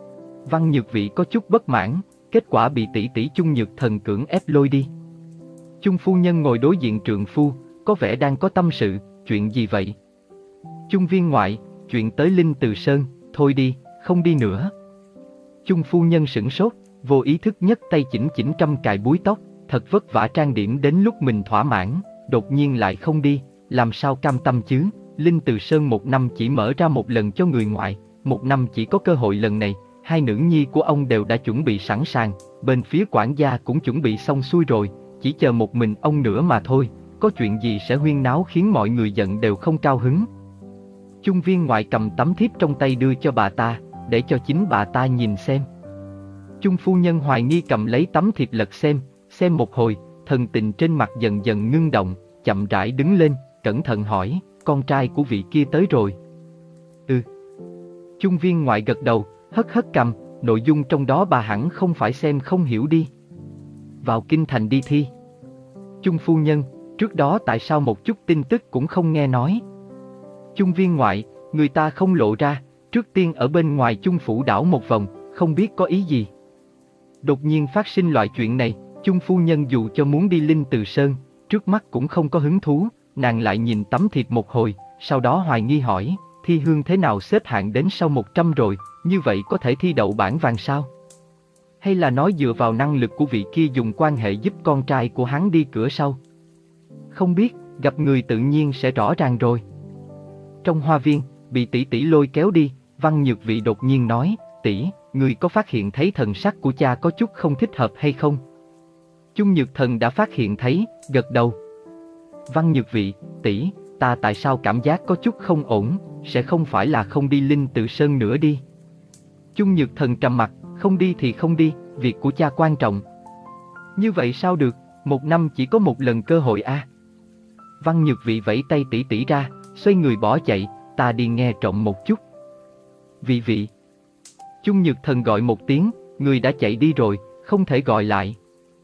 Văn Nhược Vị có chút bất mãn, kết quả bị tỷ tỷ Chung Nhược Thần cưỡng ép lôi đi. Chung phu nhân ngồi đối diện trượng phu, có vẻ đang có tâm sự, chuyện gì vậy? Chung Viên Ngoại, chuyện tới Linh Từ Sơn, thôi đi, không đi nữa. Chung phu nhân sửng sốt, vô ý thức nhấc tay chỉnh chỉnh trăm cài búi tóc, thật vất vả trang điểm đến lúc mình thỏa mãn, đột nhiên lại không đi, làm sao cam tâm chứ? Linh Từ Sơn một năm chỉ mở ra một lần cho người ngoại, một năm chỉ có cơ hội lần này, hai nữ nhi của ông đều đã chuẩn bị sẵn sàng, bên phía quản gia cũng chuẩn bị xong xuôi rồi, chỉ chờ một mình ông nữa mà thôi, có chuyện gì sẽ huyên náo khiến mọi người giận đều không cao hứng. Chung Viên Ngoại cầm tấm thiếp trong tay đưa cho bà ta, để cho chính bà ta nhìn xem. Chung phu nhân hoài nghi cầm lấy tấm thiệp lật xem, xem một hồi, thần tình trên mặt dần dần ngưng động, chậm rãi đứng lên, cẩn thận hỏi, con trai của vị kia tới rồi. Ừ. Chung Viên Ngoại gật đầu, hất hất cằm, nội dung trong đó bà hẳn không phải xem không hiểu đi. Vào kinh thành đi thi. Chung phu nhân, trước đó tại sao một chút tin tức cũng không nghe nói? Chung Viên Ngoại, người ta không lộ ra, trước tiên ở bên ngoài Chung phủ đảo một vòng, không biết có ý gì. Đột nhiên phát sinh loại chuyện này, Chung phu nhân dù cho muốn đi Linh Từ Sơn, trước mắt cũng không có hứng thú, nàng lại nhìn tấm thiệp một hồi, sau đó hoài nghi hỏi, thi hương thế nào xếp hạng đến sau một trăm rồi, như vậy có thể thi đậu bảng vàng sao? Hay là nói dựa vào năng lực của vị kia dùng quan hệ giúp con trai của hắn đi cửa sau? Không biết, gặp người tự nhiên sẽ rõ ràng rồi. Trong hoa viên, bị tỷ tỷ lôi kéo đi, Văn Nhược Vị đột nhiên nói, tỷ, người có phát hiện thấy thần sắc của cha có chút không thích hợp hay không? Chung Nhược Thần đã phát hiện thấy, gật đầu. Văn Nhược Vị, tỷ, ta tại sao cảm giác có chút không ổn, sẽ không phải là không đi Linh Từ Sơn nữa đi. Chung Nhược Thần trầm mặt, không đi thì không đi, việc của cha quan trọng. Như vậy sao được, một năm chỉ có một lần cơ hội a. À? Văn Nhược Vị vẫy tay tỷ tỷ ra, xoay người bỏ chạy, ta đi nghe trộm một chút. Vị vị. Chung Nhược Thần gọi một tiếng, người đã chạy đi rồi, không thể gọi lại.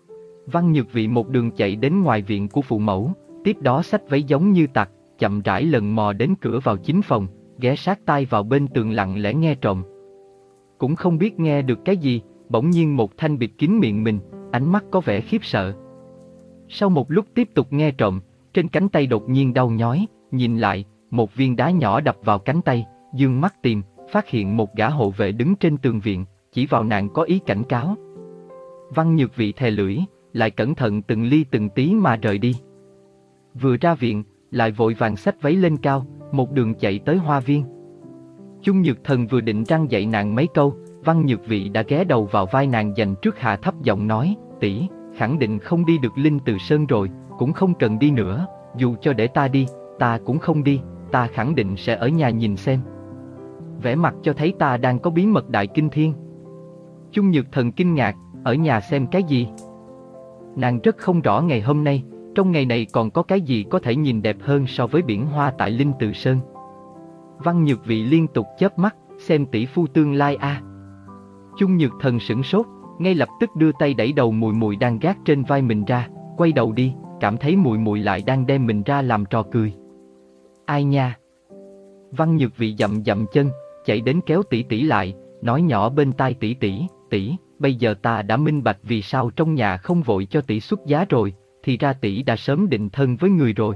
Văn Nhược Vị một đường chạy đến ngoài viện của phụ mẫu, tiếp đó xách váy giống như tặc, chậm rãi lần mò đến cửa vào chính phòng, ghé sát tai vào bên tường lặng lẽ nghe trộm. Cũng không biết nghe được cái gì, bỗng nhiên một thanh bịt kín miệng mình, ánh mắt có vẻ khiếp sợ. Sau một lúc tiếp tục nghe trộm, trên cánh tay đột nhiên đau nhói, nhìn lại, một viên đá nhỏ đập vào cánh tay, dương mắt tìm, phát hiện một gã hộ vệ đứng trên tường viện, chỉ vào nàng có ý cảnh cáo. Văn Nhược Vị thè lưỡi, lại cẩn thận từng ly từng tí mà rời đi. Vừa ra viện, lại vội vàng xách váy lên cao, một đường chạy tới hoa viên. Chung Nhược Thần vừa định răn dạy nàng mấy câu, Văn Nhược Vị đã ghé đầu vào vai nàng dành trước hạ thấp giọng nói, tỷ, khẳng định không đi được Linh Từ Sơn rồi, cũng không cần đi nữa, dù cho để ta đi, ta cũng không đi, ta khẳng định sẽ ở nhà nhìn xem. Vẻ mặt cho thấy ta đang có bí mật đại kinh thiên. Chung Nhược Thần kinh ngạc, ở nhà xem cái gì? Nàng rất không rõ ngày hôm nay, trong ngày này còn có cái gì có thể nhìn đẹp hơn so với biển hoa tại Linh Từ Sơn. Văn Nhược Vị liên tục chớp mắt, xem tỷ phu tương lai a. À. Chung Nhược Thần sửng sốt, ngay lập tức đưa tay đẩy đầu Mùi Mùi đang gác trên vai mình ra, quay đầu đi, cảm thấy Mùi Mùi lại đang đem mình ra làm trò cười. Ai nha? Văn Nhược Vị dậm dậm chân, chạy đến kéo tỷ tỷ lại, nói nhỏ bên tai tỷ tỷ, tỷ, bây giờ ta đã minh bạch vì sao trong nhà không vội cho tỷ xuất giá rồi, thì ra tỷ đã sớm định thân với người rồi.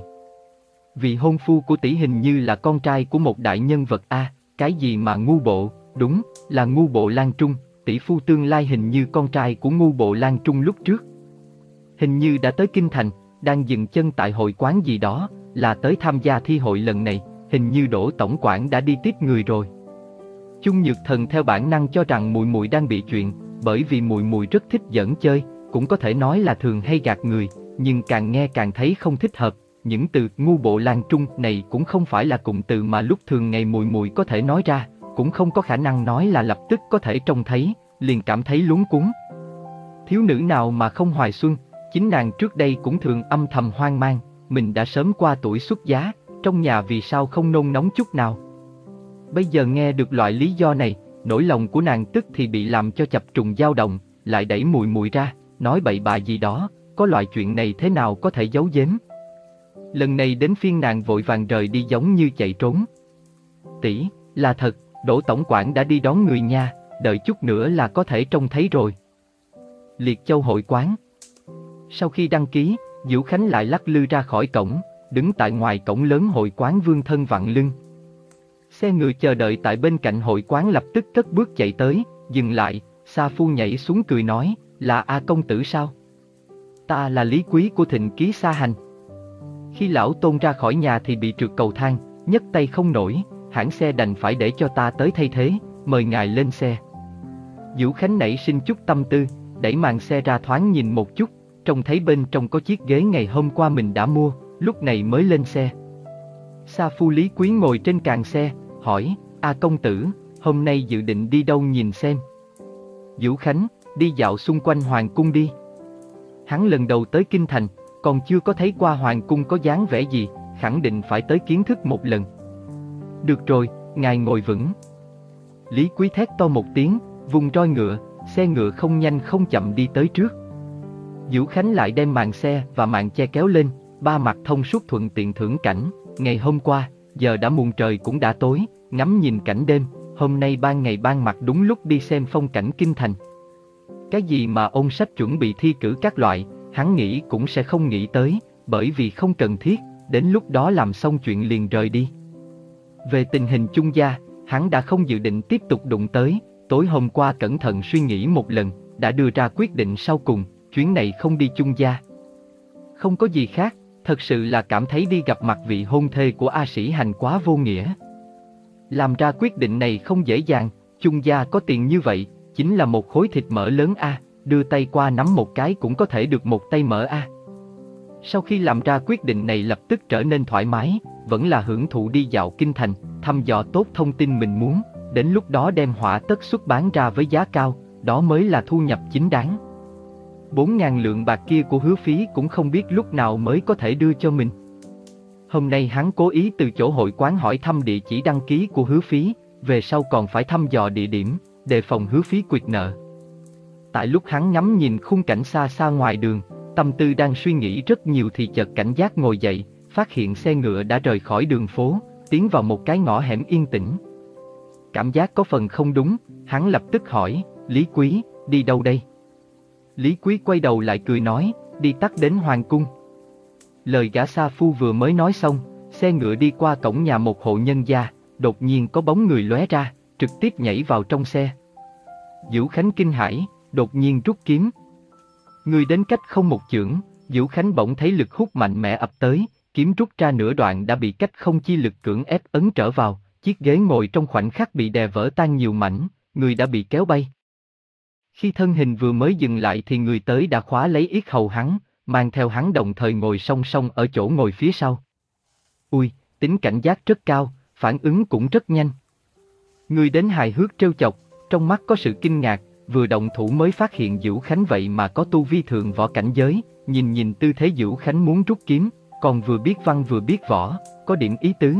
Vị hôn phu của tỷ hình như là con trai của một đại nhân vật a, à, cái gì mà ngu bộ, đúng, là ngu bộ Lan Trung, tỷ phu tương lai hình như con trai của ngu bộ Lan Trung lúc trước. Hình như đã tới Kinh Thành, đang dừng chân tại hội quán gì đó, là tới tham gia thi hội lần này, hình như Đỗ tổng quản đã đi tiếp người rồi. Chung Nhược Thần theo bản năng cho rằng Mùi Mùi đang bị chuyện, bởi vì Mùi Mùi rất thích giỡn chơi, cũng có thể nói là thường hay gạt người, nhưng càng nghe càng thấy không thích hợp. Những từ ngu bộ Lan Trung này cũng không phải là cụm từ mà lúc thường ngày Mùi Mùi có thể nói ra, cũng không có khả năng nói là lập tức có thể trông thấy, liền cảm thấy luống cuống. Thiếu nữ nào mà không hoài xuân, chính nàng trước đây cũng thường âm thầm hoang mang, mình đã sớm qua tuổi xuất giá, trong nhà vì sao không nôn nóng chút nào. Bây giờ nghe được loại lý do này, nỗi lòng của nàng tức thì bị làm cho chập trùng dao động, lại đẩy Mùi Mùi ra, nói bậy bạ gì đó, có loại chuyện này thế nào có thể giấu giếm. Lần này đến phiên nàng vội vàng rời đi giống như chạy trốn. Tỷ, là thật, Đỗ tổng quản đã đi đón người nha, đợi chút nữa là có thể trông thấy rồi. Liệt Châu hội quán. Sau khi đăng ký, Diễu Khánh lại lắc lư ra khỏi cổng, đứng tại ngoài cổng lớn hội quán vương thân vặn lưng. Xe ngựa chờ đợi tại bên cạnh hội quán lập tức cất bước chạy tới, dừng lại, Sa Phu nhảy xuống cười nói, là A công tử sao? Ta là Lý Quý của Thịnh Ký Sa Hành. Khi lão Tôn ra khỏi nhà thì bị trượt cầu thang, nhấc tay không nổi, hãng xe đành phải để cho ta tới thay thế, mời ngài lên xe. Diễu Khánh nảy sinh chút tâm tư, đẩy màn xe ra thoáng nhìn một chút, trông thấy bên trong có chiếc ghế ngày hôm qua mình đã mua, lúc này mới lên xe. Sa Phu Lý Quý ngồi trên càng xe, hỏi, A công tử, hôm nay dự định đi đâu nhìn xem? Diễu Khánh, đi dạo xung quanh hoàng cung đi. Hắn lần đầu tới Kinh Thành, còn chưa có thấy qua hoàng cung có dáng vẻ gì, khẳng định phải tới kiến thức một lần. Được rồi, ngài ngồi vững. Lý Quý thét to một tiếng, vùng roi ngựa, xe ngựa không nhanh không chậm đi tới trước. Diễu Khánh lại đem màn xe và màn che kéo lên, ba mặt thông suốt thuận tiện thưởng cảnh. Ngày hôm qua, giờ đã muộn trời cũng đã tối, ngắm nhìn cảnh đêm, hôm nay ban ngày ban mặt đúng lúc đi xem phong cảnh Kinh Thành. Cái gì mà ôn sách chuẩn bị thi cử các loại, hắn nghĩ cũng sẽ không nghĩ tới, bởi vì không cần thiết, đến lúc đó làm xong chuyện liền rời đi. Về tình hình Chung gia, hắn đã không dự định tiếp tục đụng tới, tối hôm qua cẩn thận suy nghĩ một lần, đã đưa ra quyết định sau cùng, chuyến này không đi Chung gia. Không có gì khác, thật sự là cảm thấy đi gặp mặt vị hôn thê của A Sĩ Hành quá vô nghĩa. Làm ra quyết định này không dễ dàng, Chung gia có tiền như vậy, chính là một khối thịt mỡ lớn a, đưa tay qua nắm một cái cũng có thể được một tay mỡ a. Sau khi làm ra quyết định này lập tức trở nên thoải mái, vẫn là hưởng thụ đi dạo Kinh Thành, thăm dò tốt thông tin mình muốn, đến lúc đó đem họa tất xuất bán ra với giá cao, đó mới là thu nhập chính đáng. Bốn ngàn lượng bạc kia của Hứa Phí cũng không biết lúc nào mới có thể đưa cho mình. Hôm nay hắn cố ý từ chỗ hội quán hỏi thăm địa chỉ đăng ký của Hứa Phí, về sau còn phải thăm dò địa điểm, đề phòng Hứa Phí quyệt nợ. Tại lúc hắn ngắm nhìn khung cảnh xa xa ngoài đường, tâm tư đang suy nghĩ rất nhiều thì chợt cảnh giác ngồi dậy, phát hiện xe ngựa đã rời khỏi đường phố, tiến vào một cái ngõ hẻm yên tĩnh. Cảm giác có phần không đúng, hắn lập tức hỏi, Lý Quý, đi đâu đây? Lý Quý quay đầu lại cười nói, đi tắt đến hoàng cung. Lời gã sa phu vừa mới nói xong, xe ngựa đi qua cổng nhà một hộ nhân gia, đột nhiên có bóng người lóe ra, trực tiếp nhảy vào trong xe. Vũ Khánh kinh hãi, đột nhiên rút kiếm. Người đến cách không một chưởng, Vũ Khánh bỗng thấy lực hút mạnh mẽ ập tới, kiếm rút ra nửa đoạn đã bị cách không chi lực cưỡng ép ấn trở vào, chiếc ghế ngồi trong khoảnh khắc bị đè vỡ tan nhiều mảnh, người đã bị kéo bay. Khi thân hình vừa mới dừng lại thì người tới đã khóa lấy yết hầu hắn, mang theo hắn đồng thời ngồi song song ở chỗ ngồi phía sau. Ui, tính cảnh giác rất cao, phản ứng cũng rất nhanh. Người đến hài hước trêu chọc, trong mắt có sự kinh ngạc, vừa động thủ mới phát hiện Vũ Khánh vậy mà có tu vi thượng võ cảnh giới, nhìn nhìn tư thế Vũ Khánh muốn rút kiếm, còn vừa biết văn vừa biết võ, có điểm ý tứ.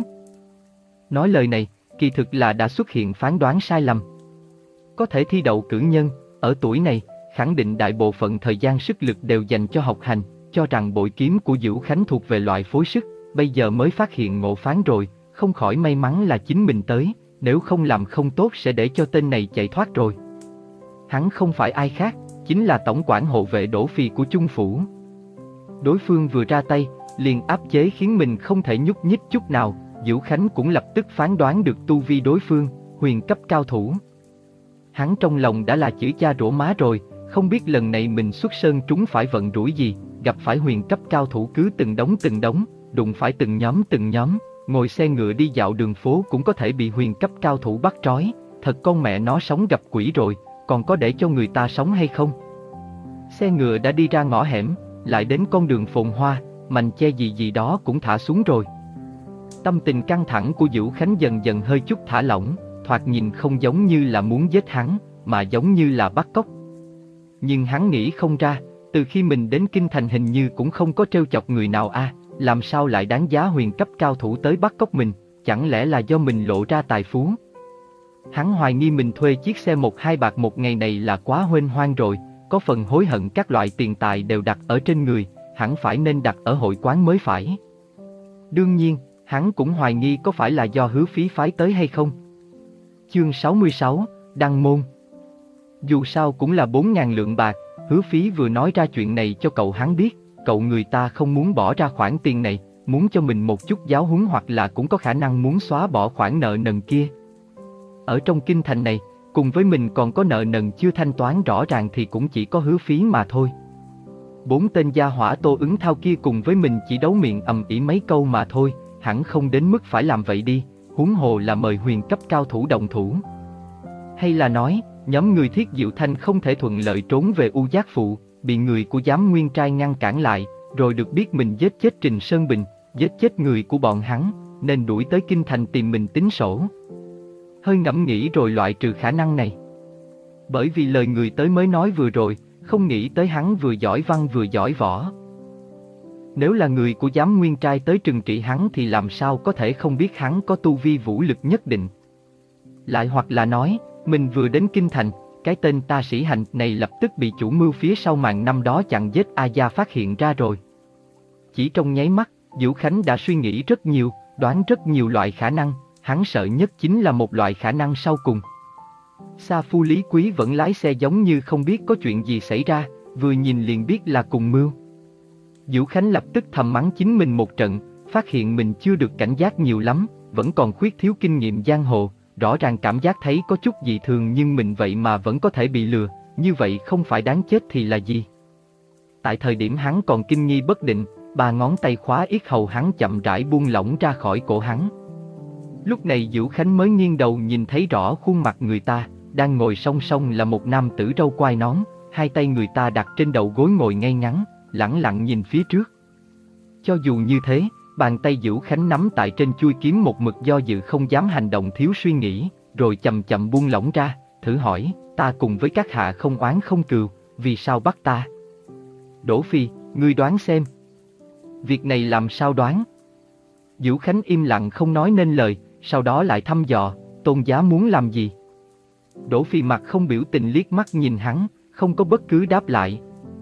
Nói lời này, kỳ thực là đã xuất hiện phán đoán sai lầm. Có thể thi đậu cử nhân, ở tuổi này, khẳng định đại bộ phận thời gian sức lực đều dành cho học hành, cho rằng bội kiếm của Vũ Khánh thuộc về loại phối sức, bây giờ mới phát hiện ngộ phán rồi, không khỏi may mắn là chính mình tới, nếu không làm không tốt sẽ để cho tên này chạy thoát rồi. Hắn không phải ai khác, chính là tổng quản hộ vệ Đỗ Phi của Chung Phủ. Đối phương vừa ra tay, liền áp chế khiến mình không thể nhúc nhích chút nào, Vũ Khánh cũng lập tức phán đoán được tu vi đối phương, huyền cấp cao thủ. Hắn trong lòng đã là chữ cha rỗ má rồi, không biết lần này mình xuất sơn trúng phải vận rủi gì, gặp phải huyền cấp cao thủ cứ từng đống từng đống, đụng phải từng nhóm từng nhóm, ngồi xe ngựa đi dạo đường phố cũng có thể bị huyền cấp cao thủ bắt trói, thật con mẹ nó sống gặp quỷ rồi, còn có để cho người ta sống hay không? Xe ngựa đã đi ra ngõ hẻm, lại đến con đường phồn hoa, mành che gì gì đó cũng thả xuống rồi. Tâm tình căng thẳng của Vũ Khánh dần dần hơi chút thả lỏng, thoạt nhìn không giống như là muốn giết hắn, mà giống như là bắt cóc. Nhưng hắn nghĩ không ra, từ khi mình đến Kinh Thành hình như cũng không có trêu chọc người nào a, à, làm sao lại đáng giá huyền cấp cao thủ tới bắt cóc mình, chẳng lẽ là do mình lộ ra tài phú? Hắn hoài nghi mình thuê chiếc xe một hai bạc một ngày này là quá huênh hoang rồi, có phần hối hận các loại tiền tài đều đặt ở trên người, hẳn phải nên đặt ở hội quán mới phải. Đương nhiên, hắn cũng hoài nghi có phải là do Hứa Phí phái tới hay không. Chương sáu mươi sáu, Đăng Môn. Dù sao cũng là bốn ngàn lượng bạc, Hứa Phí vừa nói ra chuyện này cho cậu hắn biết, cậu người ta không muốn bỏ ra khoản tiền này, muốn cho mình một chút giáo huấn hoặc là cũng có khả năng muốn xóa bỏ khoản nợ nần kia. Ở trong kinh thành này, cùng với mình còn có nợ nần chưa thanh toán rõ ràng thì cũng chỉ có Hứa Phí mà thôi. Bốn tên gia hỏa Tô Ứng Thao kia cùng với mình chỉ đấu miệng ầm ĩ mấy câu mà thôi, hẳn không đến mức phải làm vậy đi, huống hồ là mời huyền cấp cao thủ đồng thủ. Hay là nói, nhóm người Thiết Diệu Thanh không thể thuận lợi trốn về U Giác Phụ, bị người của Giám Nguyên Trai ngăn cản lại, rồi được biết mình giết chết Trình Sơn Bình, giết chết người của bọn hắn, nên đuổi tới kinh thành tìm mình tính sổ. Hơi ngẫm nghĩ rồi loại trừ khả năng này. Bởi vì lời người tới mới nói vừa rồi, không nghĩ tới hắn vừa giỏi văn vừa giỏi võ. Nếu là người của Giám Nguyên Trai tới trừng trị hắn thì làm sao có thể không biết hắn có tu vi vũ lực nhất định. Lại hoặc là nói, mình vừa đến kinh thành, cái tên Ta Sĩ Hành này lập tức bị chủ mưu phía sau màn năm đó chặn giết A Gia phát hiện ra rồi. Chỉ trong nháy mắt, Vũ Khánh đã suy nghĩ rất nhiều, đoán rất nhiều loại khả năng, hắn sợ nhất chính là một loại khả năng sau cùng. Sa Phu Lý Quý vẫn lái xe giống như không biết có chuyện gì xảy ra, vừa nhìn liền biết là cùng mưu. Vũ Khánh lập tức thầm mắng chính mình một trận, phát hiện mình chưa được cảnh giác nhiều lắm, vẫn còn khuyết thiếu kinh nghiệm giang hồ, rõ ràng cảm giác thấy có chút dị thường nhưng mình vậy mà vẫn có thể bị lừa, như vậy không phải đáng chết thì là gì? Tại thời điểm hắn còn kinh nghi bất định, ba ngón tay khóa yết hầu hắn chậm rãi buông lỏng ra khỏi cổ hắn. Lúc này Vũ Khánh mới nghiêng đầu nhìn thấy rõ khuôn mặt người ta, đang ngồi song song là một nam tử râu quai nón, hai tay người ta đặt trên đầu gối ngồi ngay ngắn, lẳng lặng nhìn phía trước. Cho dù như thế, bàn tay Vũ Khánh nắm tại trên chuôi kiếm một mực do dự không dám hành động thiếu suy nghĩ, rồi chậm chậm buông lỏng ra, thử hỏi, ta cùng với các hạ không oán không cừu, vì sao bắt ta? Đỗ Phi, ngươi đoán xem. Việc này làm sao đoán? Vũ Khánh im lặng không nói nên lời, sau đó lại thăm dò, Tôn giá muốn làm gì? Đỗ Phi mặt không biểu tình liếc mắt nhìn hắn, không có bất cứ đáp lại.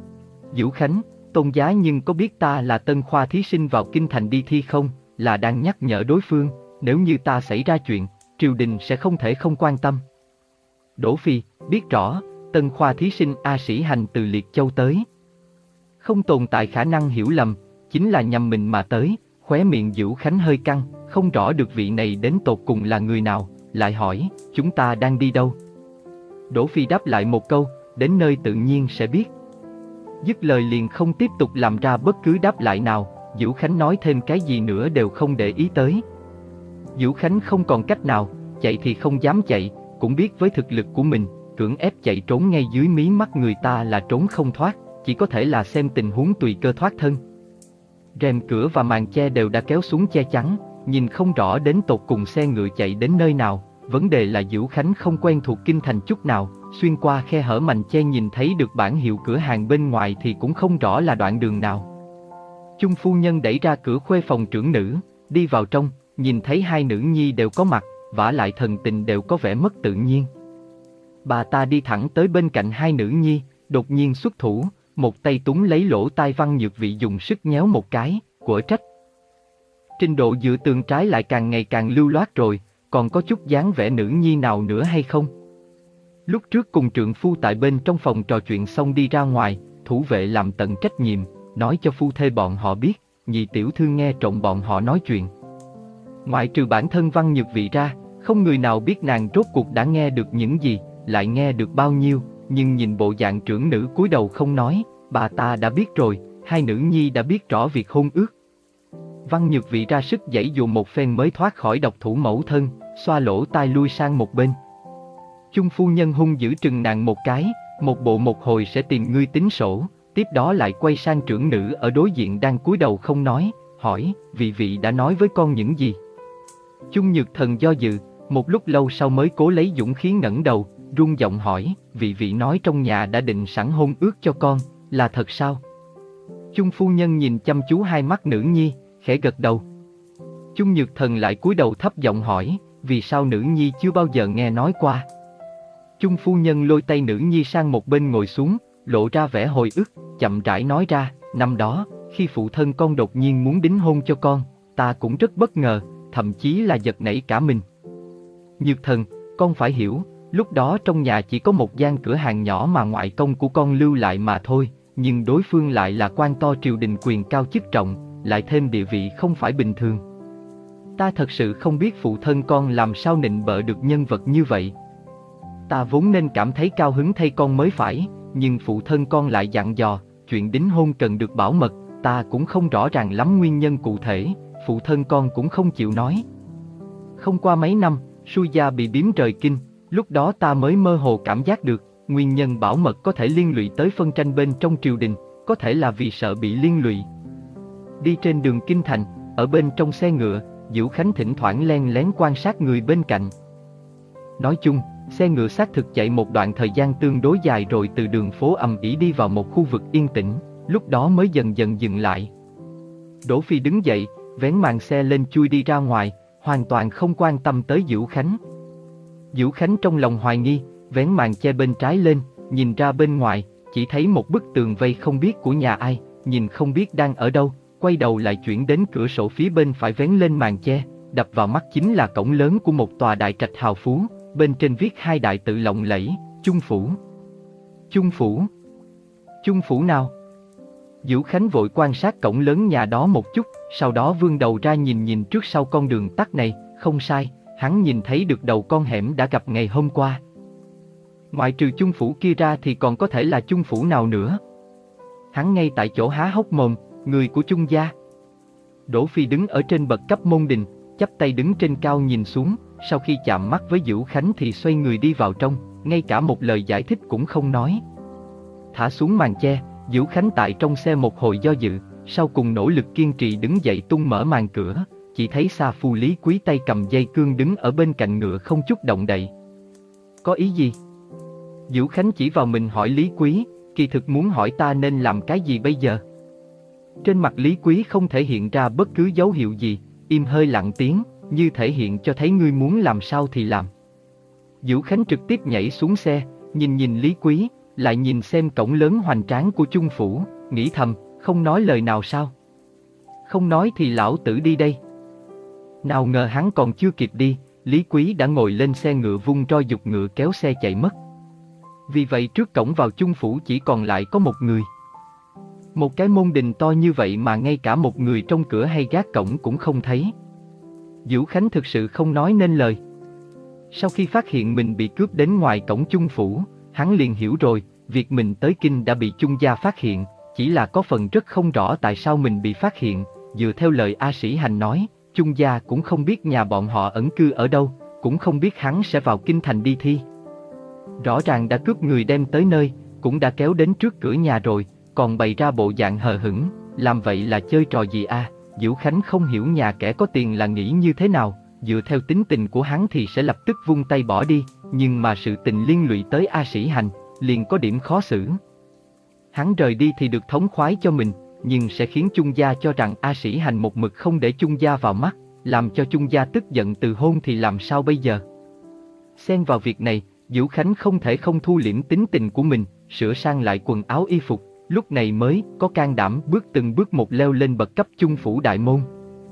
Vũ Khánh, Tôn giá nhưng có biết ta là tân khoa thí sinh vào kinh thành đi thi không? Là đang nhắc nhở đối phương, nếu như ta xảy ra chuyện, triều đình sẽ không thể không quan tâm. Đỗ Phi, biết rõ, tân khoa thí sinh A Sĩ Hành từ Liệt Châu tới. Không tồn tại khả năng hiểu lầm, chính là nhằm mình mà tới, khóe miệng Dữu Khánh hơi căng, không rõ được vị này đến tột cùng là người nào, lại hỏi, chúng ta đang đi đâu? Đỗ Phi đáp lại một câu, đến nơi tự nhiên sẽ biết. Dứt lời liền không tiếp tục làm ra bất cứ đáp lại nào, Dữu Khánh nói thêm cái gì nữa đều không để ý tới. Dữu Khánh không còn cách nào, chạy thì không dám chạy, cũng biết với thực lực của mình, cưỡng ép chạy trốn ngay dưới mí mắt người ta là trốn không thoát, chỉ có thể là xem tình huống tùy cơ thoát thân. Rèm cửa và màn che đều đã kéo xuống che chắn, nhìn không rõ đến tột cùng xe ngựa chạy đến nơi nào, vấn đề là Dữu Khánh không quen thuộc kinh thành chút nào, xuyên qua khe hở màn che nhìn thấy được bảng hiệu cửa hàng bên ngoài thì cũng không rõ là đoạn đường nào. Chung phu nhân đẩy ra cửa khuê phòng trưởng nữ, đi vào trong, nhìn thấy hai nữ nhi đều có mặt, vả lại thần tình đều có vẻ mất tự nhiên. Bà ta đi thẳng tới bên cạnh hai nữ nhi, đột nhiên xuất thủ, một tay túng lấy lỗ tai Văn Nhược Vị dùng sức nhéo một cái, của trách. Trình độ dựa tường trái lại càng ngày càng lưu loát rồi, còn có chút dáng vẻ nữ nhi nào nữa hay không? Lúc trước cùng trượng phu tại bên trong phòng trò chuyện xong đi ra ngoài, thủ vệ làm tận trách nhiệm, nói cho phu thê bọn họ biết, nhị tiểu thư nghe trộm bọn họ nói chuyện. Ngoại trừ bản thân Văn Nhược Vị ra, không người nào biết nàng rốt cuộc đã nghe được những gì, lại nghe được bao nhiêu, nhưng nhìn bộ dạng trưởng nữ cúi đầu không nói, bà ta đã biết rồi, hai nữ nhi đã biết rõ việc hôn ước. Văn Nhược Vị ra sức giãy dụa một phen mới thoát khỏi độc thủ mẫu thân, xoa lỗ tai lui sang một bên. Chung phu nhân hung dữ trừng nàng một cái, một bộ một hồi sẽ tìm ngươi tính sổ, tiếp đó lại quay sang trưởng nữ ở đối diện đang cúi đầu không nói, hỏi, vị vị đã nói với con những gì? Chung Nhược Thần do dự, một lúc lâu sau mới cố lấy dũng khí ngẩng đầu, run giọng hỏi, vị vị nói trong nhà đã định sẵn hôn ước cho con, là thật sao? Chung phu nhân nhìn chăm chú hai mắt nữ nhi, khẽ gật đầu. Chung Nhược Thần lại cúi đầu thấp giọng hỏi, vì sao nữ nhi chưa bao giờ nghe nói qua? Chung phu nhân lôi tay nữ nhi sang một bên ngồi xuống, lộ ra vẻ hồi ức, chậm rãi nói ra, năm đó, khi phụ thân con đột nhiên muốn đính hôn cho con, ta cũng rất bất ngờ, thậm chí là giật nảy cả mình. Nhược Thần, con phải hiểu, lúc đó trong nhà chỉ có một gian cửa hàng nhỏ mà ngoại công của con lưu lại mà thôi, nhưng đối phương lại là quan to triều đình quyền cao chức trọng, lại thêm địa vị không phải bình thường. Ta thật sự không biết phụ thân con làm sao nịnh bợ được nhân vật như vậy. Ta vốn nên cảm thấy cao hứng thay con mới phải, nhưng phụ thân con lại dặn dò, chuyện đính hôn cần được bảo mật, ta cũng không rõ ràng lắm nguyên nhân cụ thể, phụ thân con cũng không chịu nói. Không qua mấy năm, Sui Gia bị biếm rời kinh, lúc đó ta mới mơ hồ cảm giác được, nguyên nhân bảo mật có thể liên lụy tới phân tranh bên trong triều đình, có thể là vì sợ bị liên lụy. Đi trên đường kinh thành, ở bên trong xe ngựa, Dữu Khánh thỉnh thoảng len lén quan sát người bên cạnh. Nói chung, xe ngựa xác thực chạy một đoạn thời gian tương đối dài rồi từ đường phố ầm ĩ đi vào một khu vực yên tĩnh, lúc đó mới dần dần dừng lại. Đỗ Phi đứng dậy, vén màn xe lên chui đi ra ngoài, hoàn toàn không quan tâm tới Dữu Khánh. Dữu Khánh trong lòng hoài nghi, vén màn che bên trái lên, nhìn ra bên ngoài, chỉ thấy một bức tường vây không biết của nhà ai, nhìn không biết đang ở đâu, quay đầu lại chuyển đến cửa sổ phía bên phải vén lên màn che, đập vào mắt chính là cổng lớn của một tòa đại trạch hào phú, bên trên viết hai đại tự lộng lẫy, Chung Phủ. Chung Phủ? Chung Phủ nào? Dữu Khánh vội quan sát cổng lớn nhà đó một chút, sau đó vươn đầu ra nhìn nhìn trước sau con đường tắt này, không sai, hắn nhìn thấy được đầu con hẻm đã gặp ngày hôm qua. Ngoại trừ Chung Phủ kia ra thì còn có thể là Chung Phủ nào nữa? Hắn ngay tại chỗ há hốc mồm, người của Chung gia. Đỗ Phi đứng ở trên bậc cấp môn đình, chắp tay đứng trên cao nhìn xuống, sau khi chạm mắt với Dữu Khánh thì xoay người đi vào trong, ngay cả một lời giải thích cũng không nói. Thả xuống màn che, Dữu Khánh tại trong xe một hồi do dự, sau cùng nỗ lực kiên trì đứng dậy tung mở màn cửa, chỉ thấy xa phu Lý Quý tay cầm dây cương đứng ở bên cạnh ngựa không chút động đậy. Có ý gì? Dữu Khánh chỉ vào mình hỏi Lý Quý, kỳ thực muốn hỏi ta nên làm cái gì bây giờ? Trên mặt Lý Quý không thể hiện ra bất cứ dấu hiệu gì, im hơi lặng tiếng, như thể hiện cho thấy ngươi muốn làm sao thì làm. Dữu Khánh trực tiếp nhảy xuống xe, nhìn nhìn Lý Quý, lại nhìn xem cổng lớn hoành tráng của Chung Phủ, nghĩ thầm, không nói lời nào sao? Không nói thì lão tử đi đây. Nào ngờ hắn còn chưa kịp đi, Lý Quý đã ngồi lên xe ngựa vung roi giục ngựa kéo xe chạy mất. Vì vậy trước cổng vào Chung phủ chỉ còn lại có một người. Một cái môn đình to như vậy mà ngay cả một người trong cửa hay gác cổng cũng không thấy. Vũ Khánh thực sự không nói nên lời. Sau khi phát hiện mình bị cướp đến ngoài cổng Chung phủ, hắn liền hiểu rồi, việc mình tới kinh đã bị Chung gia phát hiện, chỉ là có phần rất không rõ tại sao mình bị phát hiện. Dựa theo lời A Sĩ Hành nói, Chung gia cũng không biết nhà bọn họ ẩn cư ở đâu, cũng không biết hắn sẽ vào kinh thành đi thi. Rõ ràng đã cướp người đem tới nơi, cũng đã kéo đến trước cửa nhà rồi, còn bày ra bộ dạng hờ hững, làm vậy là chơi trò gì a? À? Vũ Khánh không hiểu nhà kẻ có tiền là nghĩ như thế nào, dựa theo tính tình của hắn thì sẽ lập tức vung tay bỏ đi, nhưng mà sự tình liên lụy tới A Sĩ Hành, liền có điểm khó xử. Hắn rời đi thì được thống khoái cho mình, nhưng sẽ khiến Chung gia cho rằng A Sĩ Hành một mực không để Chung gia vào mắt, làm cho Chung gia tức giận từ hôn thì làm sao bây giờ? Xen vào việc này, Vũ Khánh không thể không thu liễm tính tình của mình, sửa sang lại quần áo y phục, lúc này mới có can đảm bước từng bước một leo lên bậc cấp Chung phủ đại môn.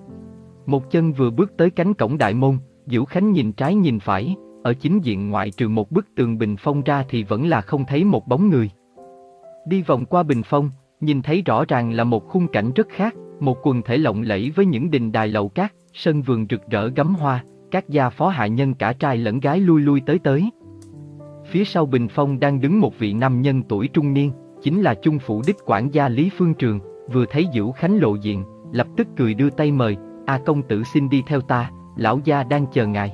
Một chân vừa bước tới cánh cổng đại môn, Vũ Khánh nhìn trái nhìn phải, ở chính diện ngoại trừ một bức tường bình phong ra thì vẫn là không thấy một bóng người. Đi vòng qua bình phong, nhìn thấy rõ ràng là một khung cảnh rất khác, một quần thể lộng lẫy với những đình đài lầu cát, sân vườn rực rỡ gấm hoa, các gia phó hạ nhân cả trai lẫn gái lui lui tới tới. Phía sau bình phong đang đứng một vị nam nhân tuổi trung niên, chính là Chung phủ đích quản gia Lý Phương Trường, vừa thấy Vũ Khánh lộ diện, lập tức cười đưa tay mời, "A công tử xin đi theo ta, lão gia đang chờ ngài."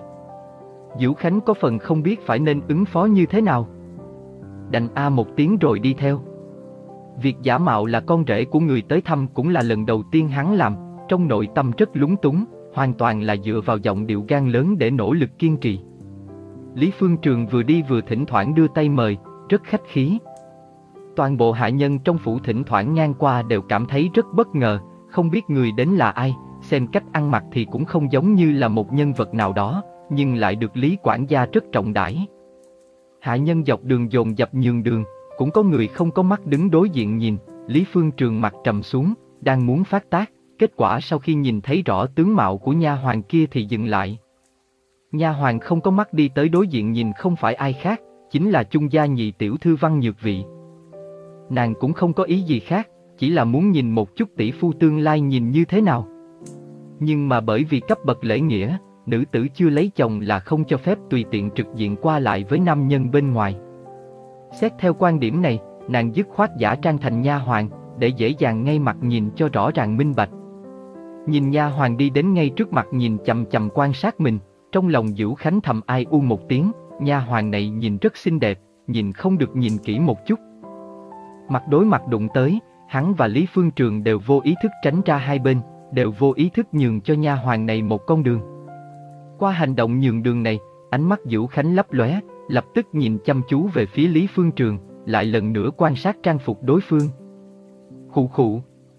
Vũ Khánh có phần không biết phải nên ứng phó như thế nào. Đành a một tiếng rồi đi theo. Việc giả mạo là con rể của người tới thăm cũng là lần đầu tiên hắn làm, trong nội tâm rất lúng túng, hoàn toàn là dựa vào giọng điệu gan lớn để nỗ lực kiên trì. Lý Phương Trường vừa đi vừa thỉnh thoảng đưa tay mời, rất khách khí. Toàn bộ hạ nhân trong phủ thỉnh thoảng ngang qua đều cảm thấy rất bất ngờ, không biết người đến là ai, xem cách ăn mặc thì cũng không giống như là một nhân vật nào đó, nhưng lại được Lý quản gia rất trọng đãi. Hạ nhân dọc đường dồn dập nhường đường, cũng có người không có mắt đứng đối diện nhìn. Lý Phương Trường mặt trầm xuống, đang muốn phát tác, kết quả sau khi nhìn thấy rõ tướng mạo của nha hoàn kia thì dừng lại. Nha hoàn không có mắt đi tới đối diện nhìn không phải ai khác, chính là Chung gia nhị tiểu thư Văn Nhược Vị. Nàng cũng không có ý gì khác, chỉ là muốn nhìn một chút tỷ phu tương lai nhìn như thế nào. Nhưng mà bởi vì cấp bậc lễ nghĩa, nữ tử chưa lấy chồng là không cho phép tùy tiện trực diện qua lại với nam nhân bên ngoài. Xét theo quan điểm này, nàng dứt khoát giả trang thành nha hoàn, để dễ dàng ngay mặt nhìn cho rõ ràng minh bạch. Nhìn nha hoàn đi đến ngay trước mặt nhìn chằm chằm quan sát mình, trong lòng Vũ Khánh thầm ai u một tiếng, nha hoàn này nhìn rất xinh đẹp, nhìn không được nhìn kỹ một chút. Mặt đối mặt đụng tới, hắn và Lý Phương Trường đều vô ý thức tránh ra hai bên, đều vô ý thức nhường cho nha hoàn này một con đường. Qua hành động nhường đường này, ánh mắt Vũ Khánh lấp lóe, lập tức nhìn chăm chú về phía Lý Phương Trường, lại lần nữa quan sát trang phục đối phương. Khụ khụ.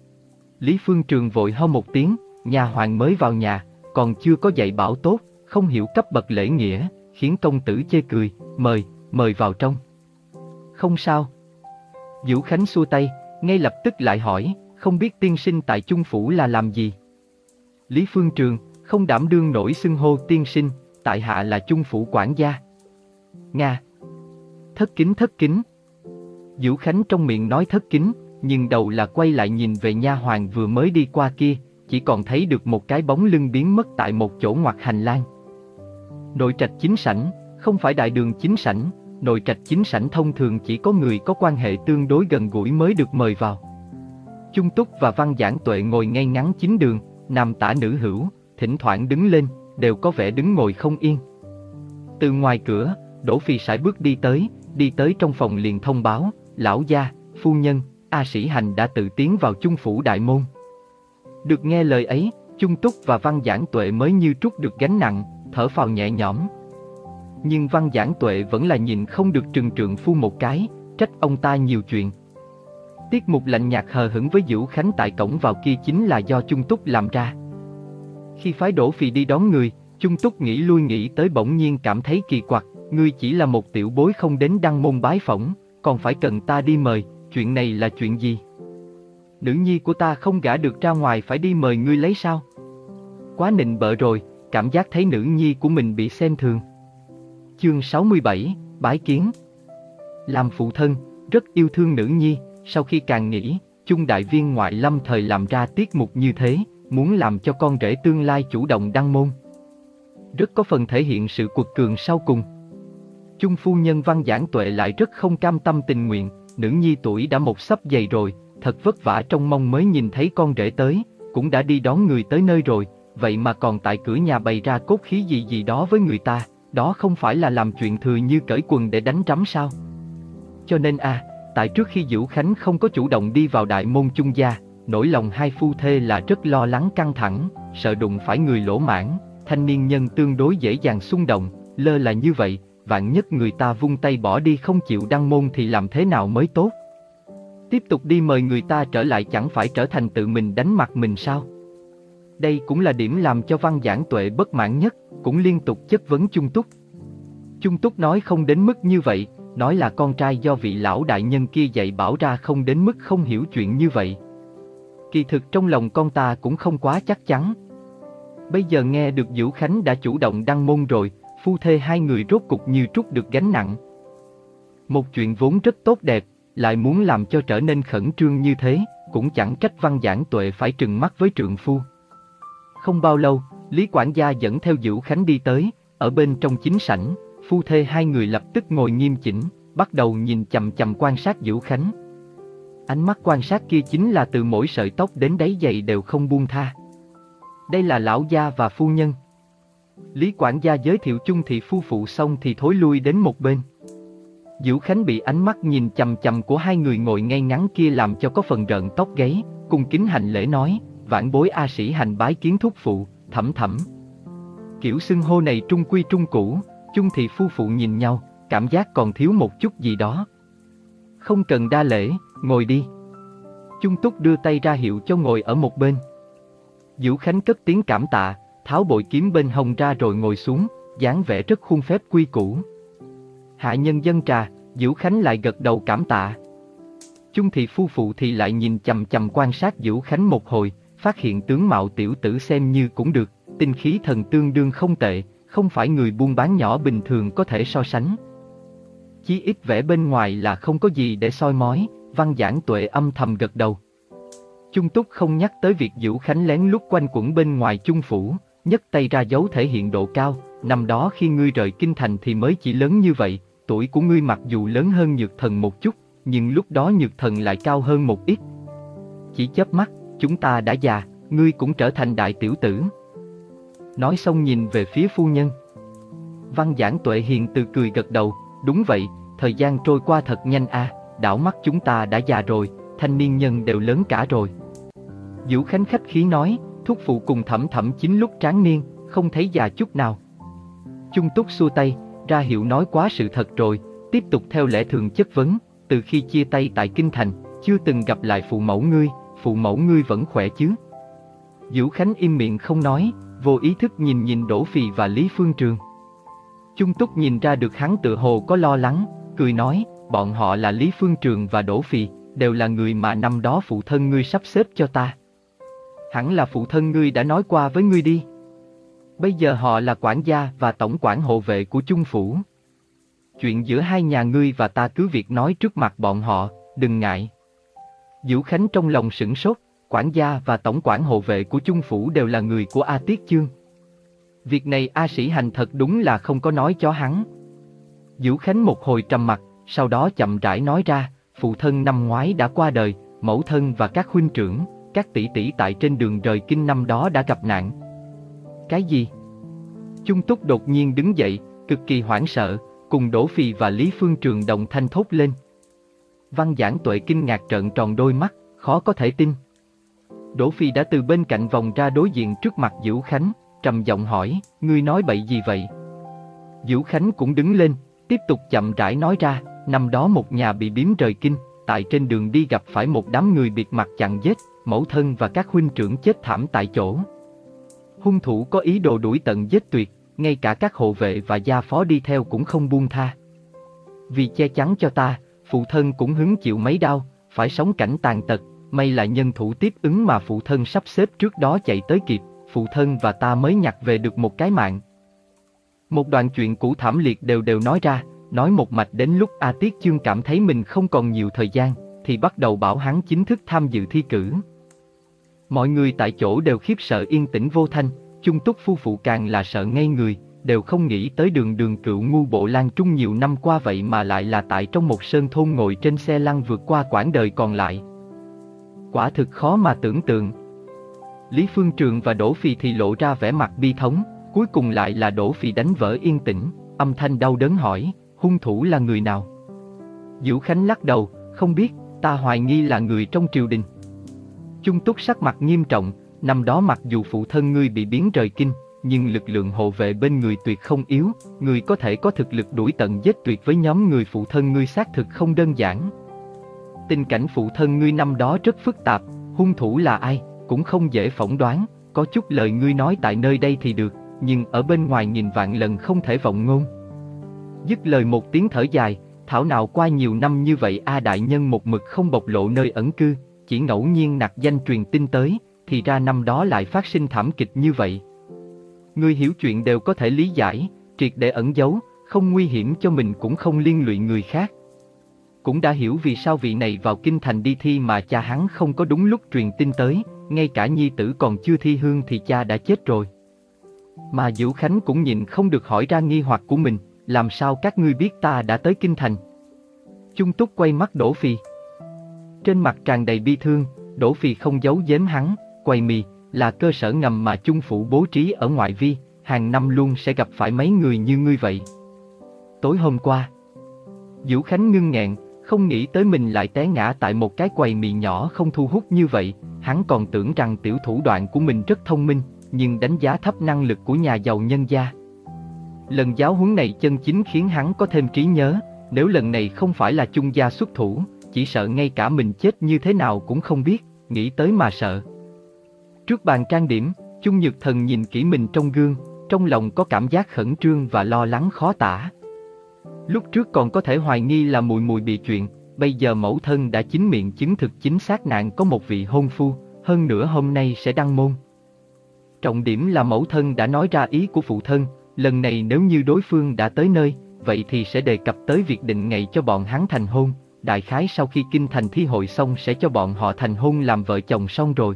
Lý Phương Trường vội ho một tiếng, nha hoàn mới vào nhà, còn chưa có dạy bảo tốt, không hiểu cấp bậc lễ nghĩa, khiến công tử chê cười, mời, mời vào trong. Không sao. Vũ Khánh xua tay, ngay lập tức lại hỏi, không biết tiên sinh tại Chung phủ là làm gì? Lý Phương Trường, không đảm đương nổi xưng hô tiên sinh, tại hạ là Chung phủ quản gia. Nga. Thất kính thất kính. Vũ Khánh trong miệng nói thất kính, nhưng đầu là quay lại nhìn về nha hoàn vừa mới đi qua kia, chỉ còn thấy được một cái bóng lưng biến mất tại một chỗ ngoặt hành lang. Nội trạch chính sảnh, không phải đại đường chính sảnh, nội trạch chính sảnh thông thường chỉ có người có quan hệ tương đối gần gũi mới được mời vào. Chung Túc và Văn Giảng Tuệ ngồi ngay ngắn chính đường, nam tả nữ hữu, thỉnh thoảng đứng lên, đều có vẻ đứng ngồi không yên. Từ ngoài cửa, Đỗ Phi sải bước đi tới, đi tới trong phòng liền thông báo, lão gia, phu nhân, A Sĩ Hành đã tự tiến vào Chung phủ đại môn. Được nghe lời ấy, Chung Túc và Văn Giảng Tuệ mới như trút được gánh nặng, thở phào nhẹ nhõm. Nhưng Văn Giảng Tuệ vẫn là nhìn không được trừng trượng phu một cái, trách ông ta nhiều chuyện. Tiết mục lạnh nhạt hờ hững với Vũ Khánh tại cổng vào kia chính là do Chung Túc làm ra. Khi phái Đỗ Phi đi đón người, Chung Túc nghĩ lui nghĩ tới bỗng nhiên cảm thấy kỳ quặc, ngươi chỉ là một tiểu bối không đến đăng môn bái phỏng, còn phải cần ta đi mời, chuyện này là chuyện gì? Nữ nhi của ta không gả được ra ngoài phải đi mời ngươi lấy sao? Quá nịnh bợ rồi, cảm giác thấy nữ nhi của mình bị xem thường. Chương sáu mươi bảy, bái kiến. Làm phụ thân, rất yêu thương nữ nhi, sau khi càng nghĩ, Chung đại viên ngoại lâm thời làm ra tiết mục như thế, muốn làm cho con rể tương lai chủ động đăng môn. Rất có phần thể hiện sự quật cường sau cùng. Chung phu nhân Văn Giảng Tuệ lại rất không cam tâm tình nguyện, nữ nhi tuổi đã một xấp dày rồi, thật vất vả trông mong mới nhìn thấy con rể tới, cũng đã đi đón người tới nơi rồi, vậy mà còn tại cửa nhà bày ra cốt khí gì gì đó với người ta, đó không phải là làm chuyện thừa như cởi quần để đánh trắm sao? Cho nên a, à, tại trước khi Dữu Khánh không có chủ động đi vào đại môn Chung gia, nỗi lòng hai phu thê là rất lo lắng căng thẳng, sợ đụng phải người lỗ mãng, thanh niên nhân tương đối dễ dàng xung động, lơ là như vậy, vạn nhất người ta vung tay bỏ đi không chịu đăng môn thì làm thế nào mới tốt? Tiếp tục đi mời người ta trở lại chẳng phải trở thành tự mình đánh mặt mình sao? Đây cũng là điểm làm cho Văn Giảng Tuệ bất mãn nhất, cũng liên tục chất vấn Chung Túc. Chung Túc nói không đến mức như vậy, nói là con trai do vị lão đại nhân kia dạy bảo ra không đến mức không hiểu chuyện như vậy. Kỳ thực trong lòng con ta cũng không quá chắc chắn. Bây giờ nghe được Dữu Khánh đã chủ động đăng môn rồi, phu thê hai người rốt cục như trút được gánh nặng. Một chuyện vốn rất tốt đẹp, lại muốn làm cho trở nên khẩn trương như thế, cũng chẳng trách Văn Giảng Tuệ phải trừng mắt với trượng phu. Không bao lâu, Lý quản gia dẫn theo Dữu Khánh đi tới, ở bên trong chính sảnh, phu thê hai người lập tức ngồi nghiêm chỉnh, bắt đầu nhìn chằm chằm quan sát Dữu Khánh. Ánh mắt quan sát kia chính là từ mỗi sợi tóc đến đáy giày đều không buông tha. Đây là lão gia và phu nhân. Lý quản gia giới thiệu chung thị phu phụ xong thì thối lui đến một bên. Dữu Khánh bị ánh mắt nhìn chằm chằm của hai người ngồi ngay ngắn kia làm cho có phần rợn tóc gáy, cung kính hành lễ nói, vãn bối A Sĩ hành bái kiến thúc phụ, Thẩm Thẩm. Kiểu xưng hô này trung quy trung cũ, chung thị phu phụ nhìn nhau, cảm giác còn thiếu một chút gì đó. Không cần đa lễ, ngồi đi. Chung Túc đưa tay ra hiệu cho ngồi ở một bên. Dữu Khánh cất tiếng cảm tạ, tháo bội kiếm bên hông ra rồi ngồi xuống, dáng vẻ rất khuôn phép quy củ. Hạ nhân dâng trà, Dữu Khánh lại gật đầu cảm tạ. Chung thị phu phụ thì lại nhìn chằm chằm quan sát Dữu Khánh một hồi, phát hiện tướng mạo tiểu tử xem như cũng được, tinh khí thần tương đương không tệ, không phải người buôn bán nhỏ bình thường có thể so sánh. Chí ít vẻ bên ngoài là không có gì để soi mói, Văn Giảng Tuệ âm thầm gật đầu. Chung Túc không nhắc tới việc Dữu Khánh lén lút quanh quẩn bên ngoài chung phủ, nhấc tay ra dấu thể hiện độ cao, năm đó khi ngươi rời kinh thành thì mới chỉ lớn như vậy, tuổi của ngươi mặc dù lớn hơn Nhược Thần một chút, nhưng lúc đó Nhược Thần lại cao hơn một ít. Chỉ chớp mắt, chúng ta đã già, ngươi cũng trở thành đại tiểu tử. Nói xong nhìn về phía phu nhân. Văn Giảng Tuệ hiền từ cười gật đầu, đúng vậy, thời gian trôi qua thật nhanh a, à, đảo mắt chúng ta đã già rồi, thanh niên nhân đều lớn cả rồi. Dữu Khánh khách khí nói, thúc phụ cùng Thẩm Thẩm chính lúc tráng niên, không thấy già chút nào. Chung Túc xua tay, ra hiệu nói quá sự thật rồi, tiếp tục theo lẽ thường chất vấn, từ khi chia tay tại Kinh Thành, chưa từng gặp lại phụ mẫu ngươi, phụ mẫu ngươi vẫn khỏe chứ? Dữu Khánh im miệng không nói, vô ý thức nhìn nhìn Đỗ Phì và Lý Phương Trường. Chung Túc nhìn ra được hắn tự hồ có lo lắng, cười nói, bọn họ là Lý Phương Trường và Đỗ Phì, đều là người mà năm đó phụ thân ngươi sắp xếp cho ta. Hẳn là phụ thân ngươi đã nói qua với ngươi đi. Bây giờ họ là quản gia và tổng quản hộ vệ của Chung phủ. Chuyện giữa hai nhà ngươi và ta cứ việc nói trước mặt bọn họ, đừng ngại. Dữu Khánh trong lòng sửng sốt, quản gia và tổng quản hộ vệ của Chung phủ đều là người của A Tiết Chương. Việc này A Sĩ Hành thật đúng là không có nói cho hắn. Dữu Khánh một hồi trầm mặc, sau đó chậm rãi nói ra, phụ thân năm ngoái đã qua đời, mẫu thân và các huynh trưởng, các tỷ tỷ tại trên đường rời kinh năm đó đã gặp nạn. Cái gì? Chung Túc đột nhiên đứng dậy, cực kỳ hoảng sợ, cùng Đỗ Phì và Lý Phương Trường đồng thanh thốt lên. Văn Giảng Tuệ kinh ngạc trợn tròn đôi mắt, khó có thể tin. Đỗ Phì đã từ bên cạnh vòng ra đối diện trước mặt Dữu Khánh, trầm giọng hỏi, ngươi nói bậy gì vậy? Dữu Khánh cũng đứng lên, tiếp tục chậm rãi nói ra, năm đó một nhà bị biếm rời kinh, tại trên đường đi gặp phải một đám người bịt mặt chặn giết, mẫu thân và các huynh trưởng chết thảm tại chỗ. Hung thủ có ý đồ đuổi tận giết tuyệt, ngay cả các hộ vệ và gia phó đi theo cũng không buông tha. Vì che chắn cho ta, phụ thân cũng hứng chịu mấy đau, phải sống cảnh tàn tật, may là nhân thủ tiếp ứng mà phụ thân sắp xếp trước đó chạy tới kịp, phụ thân và ta mới nhặt về được một cái mạng. Một đoạn chuyện cũ thảm liệt đều đều nói ra, nói một mạch đến lúc A Tiết Chương cảm thấy mình không còn nhiều thời gian, thì bắt đầu bảo hắn chính thức tham dự thi cử. Mọi người tại chỗ đều khiếp sợ yên tĩnh vô thanh, Chung Túc phu phụ càng là sợ ngây người, đều không nghĩ tới đường đường cựu ngu bộ Lan Trung nhiều năm qua vậy mà lại là tại trong một sơn thôn ngồi trên xe lăn vượt qua quãng đời còn lại. Quả thực khó mà tưởng tượng. Lý Phương Trường và Đỗ Phì thì lộ ra vẻ mặt bi thống, cuối cùng lại là Đỗ Phì đánh vỡ yên tĩnh, âm thanh đau đớn hỏi, hung thủ là người nào? Vũ Khánh lắc đầu, không biết, ta hoài nghi là người trong triều đình. Chung Túc sắc mặt nghiêm trọng, năm đó mặc dù phụ thân ngươi bị biến rời kinh, nhưng lực lượng hộ vệ bên người tuyệt không yếu, người có thể có thực lực đuổi tận giết tuyệt với nhóm người phụ thân ngươi xác thực không đơn giản. Tình cảnh phụ thân ngươi năm đó rất phức tạp, hung thủ là ai, cũng không dễ phỏng đoán, có chút lời ngươi nói tại nơi đây thì được, nhưng ở bên ngoài nghìn vạn lần không thể vọng ngôn. Dứt lời một tiếng thở dài, thảo nào qua nhiều năm như vậy A đại nhân một mực không bộc lộ nơi ẩn cư, chỉ ngẫu nhiên nặc danh truyền tin tới, thì ra năm đó lại phát sinh thảm kịch như vậy. Ngươi hiểu chuyện đều có thể lý giải, triệt để ẩn giấu, không nguy hiểm cho mình cũng không liên lụy người khác. Cũng đã hiểu vì sao vị này vào kinh thành đi thi mà cha hắn không có đúng lúc truyền tin tới, ngay cả nhi tử còn chưa thi hương thì cha đã chết rồi. Mà Vũ Khánh cũng nhịn không được hỏi ra nghi hoặc của mình, làm sao các ngươi biết ta đã tới kinh thành? Chung Túc quay mắt Đỗ Phì. Trên mặt tràn đầy bi thương, Đỗ Phì không giấu giếm hắn, quầy mì là cơ sở ngầm mà Chung phủ bố trí ở ngoại vi, hàng năm luôn sẽ gặp phải mấy người như ngươi vậy. Tối hôm qua, Vũ Khánh ngưng nghẹn, không nghĩ tới mình lại té ngã tại một cái quầy mì nhỏ không thu hút như vậy, hắn còn tưởng rằng tiểu thủ đoạn của mình rất thông minh, nhưng đánh giá thấp năng lực của nhà giàu nhân gia. Lần giáo huấn này chân chính khiến hắn có thêm trí nhớ, nếu lần này không phải là Chung gia xuất thủ, chỉ sợ ngay cả mình chết như thế nào cũng không biết, nghĩ tới mà sợ. Trước bàn trang điểm, Chung Nhược Thần nhìn kỹ mình trong gương, trong lòng có cảm giác khẩn trương và lo lắng khó tả. Lúc trước còn có thể hoài nghi là mùi mùi bị chuyện, bây giờ mẫu thân đã chính miệng chứng thực chính xác nạn có một vị hôn phu, hơn nữa hôm nay sẽ đăng môn. Trọng điểm là mẫu thân đã nói ra ý của phụ thân, lần này nếu như đối phương đã tới nơi, vậy thì sẽ đề cập tới việc định ngày cho bọn hắn thành hôn, đại khái sau khi kinh thành thi hội xong sẽ cho bọn họ thành hôn làm vợ chồng xong rồi.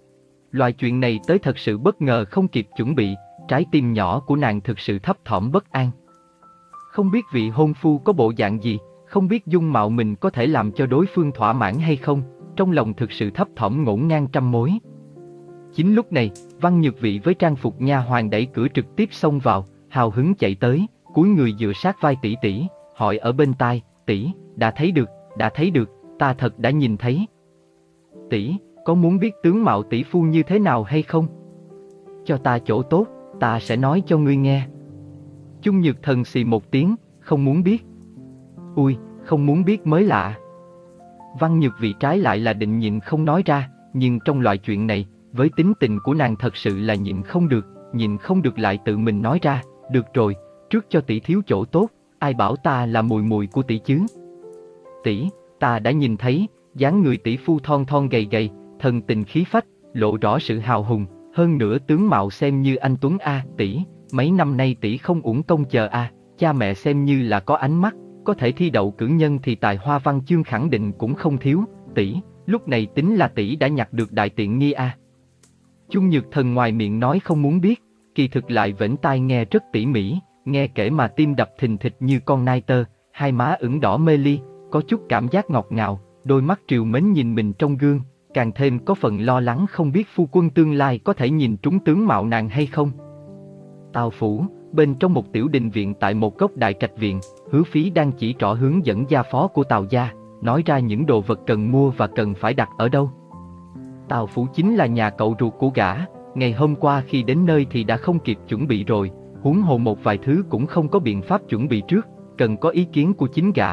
Loại chuyện này tới thật sự bất ngờ không kịp chuẩn bị, trái tim nhỏ của nàng thực sự thấp thỏm bất an. Không biết vị hôn phu có bộ dạng gì, không biết dung mạo mình có thể làm cho đối phương thỏa mãn hay không, trong lòng thực sự thấp thỏm ngổn ngang trăm mối. Chính lúc này, Văn Nhược Vị với trang phục nha hoàn đẩy cửa trực tiếp xông vào, hào hứng chạy tới, cúi người dựa sát vai tỷ tỷ, hỏi ở bên tai, tỷ, đã thấy được, đã thấy được, ta thật đã nhìn thấy. Tỷ, có muốn biết tướng mạo tỷ phu như thế nào hay không? Cho ta chỗ tốt, ta sẽ nói cho ngươi nghe. Chung Nhược Thần xì một tiếng, không muốn biết. Ui, không muốn biết mới lạ. Văn Nhược Vị trái lại là định nhịn không nói ra, nhưng trong loại chuyện này, với tính tình của nàng thật sự là nhịn không được, nhịn không được lại tự mình nói ra, được rồi, trước cho tỷ thiếu chỗ tốt, ai bảo ta là mùi mùi của tỷ chứ? Tỷ, ta đã nhìn thấy, dáng người tỷ phu thon thon gầy gầy, thần tình khí phách, lộ rõ sự hào hùng, hơn nữa tướng mạo xem như anh Tuấn a, tỷ, mấy năm nay tỷ không uổng công chờ a, cha mẹ xem như là có ánh mắt, có thể thi đậu cử nhân thì tài hoa văn chương khẳng định cũng không thiếu, tỷ, lúc này tính là tỷ đã nhặt được đại tiện nghi a. Chung Nhược Thần ngoài miệng nói không muốn biết, kỳ thực lại vểnh tai nghe rất tỉ mỉ, nghe kể mà tim đập thình thịch như con nai tơ, hai má ửng đỏ mê ly, có chút cảm giác ngọt ngào, đôi mắt trìu mến nhìn mình trong gương, càng thêm có phần lo lắng không biết phu quân tương lai có thể nhìn trúng tướng mạo nàng hay không. Tào phủ, bên trong một tiểu đình viện tại một góc đại trạch viện, Hứa Phí đang chỉ trỏ hướng dẫn gia phó của Tào gia, nói ra những đồ vật cần mua và cần phải đặt ở đâu. Tào phủ chính là nhà cậu ruột của gã, ngày hôm qua khi đến nơi thì đã không kịp chuẩn bị rồi, huống hồ một vài thứ cũng không có biện pháp chuẩn bị trước, cần có ý kiến của chính gã.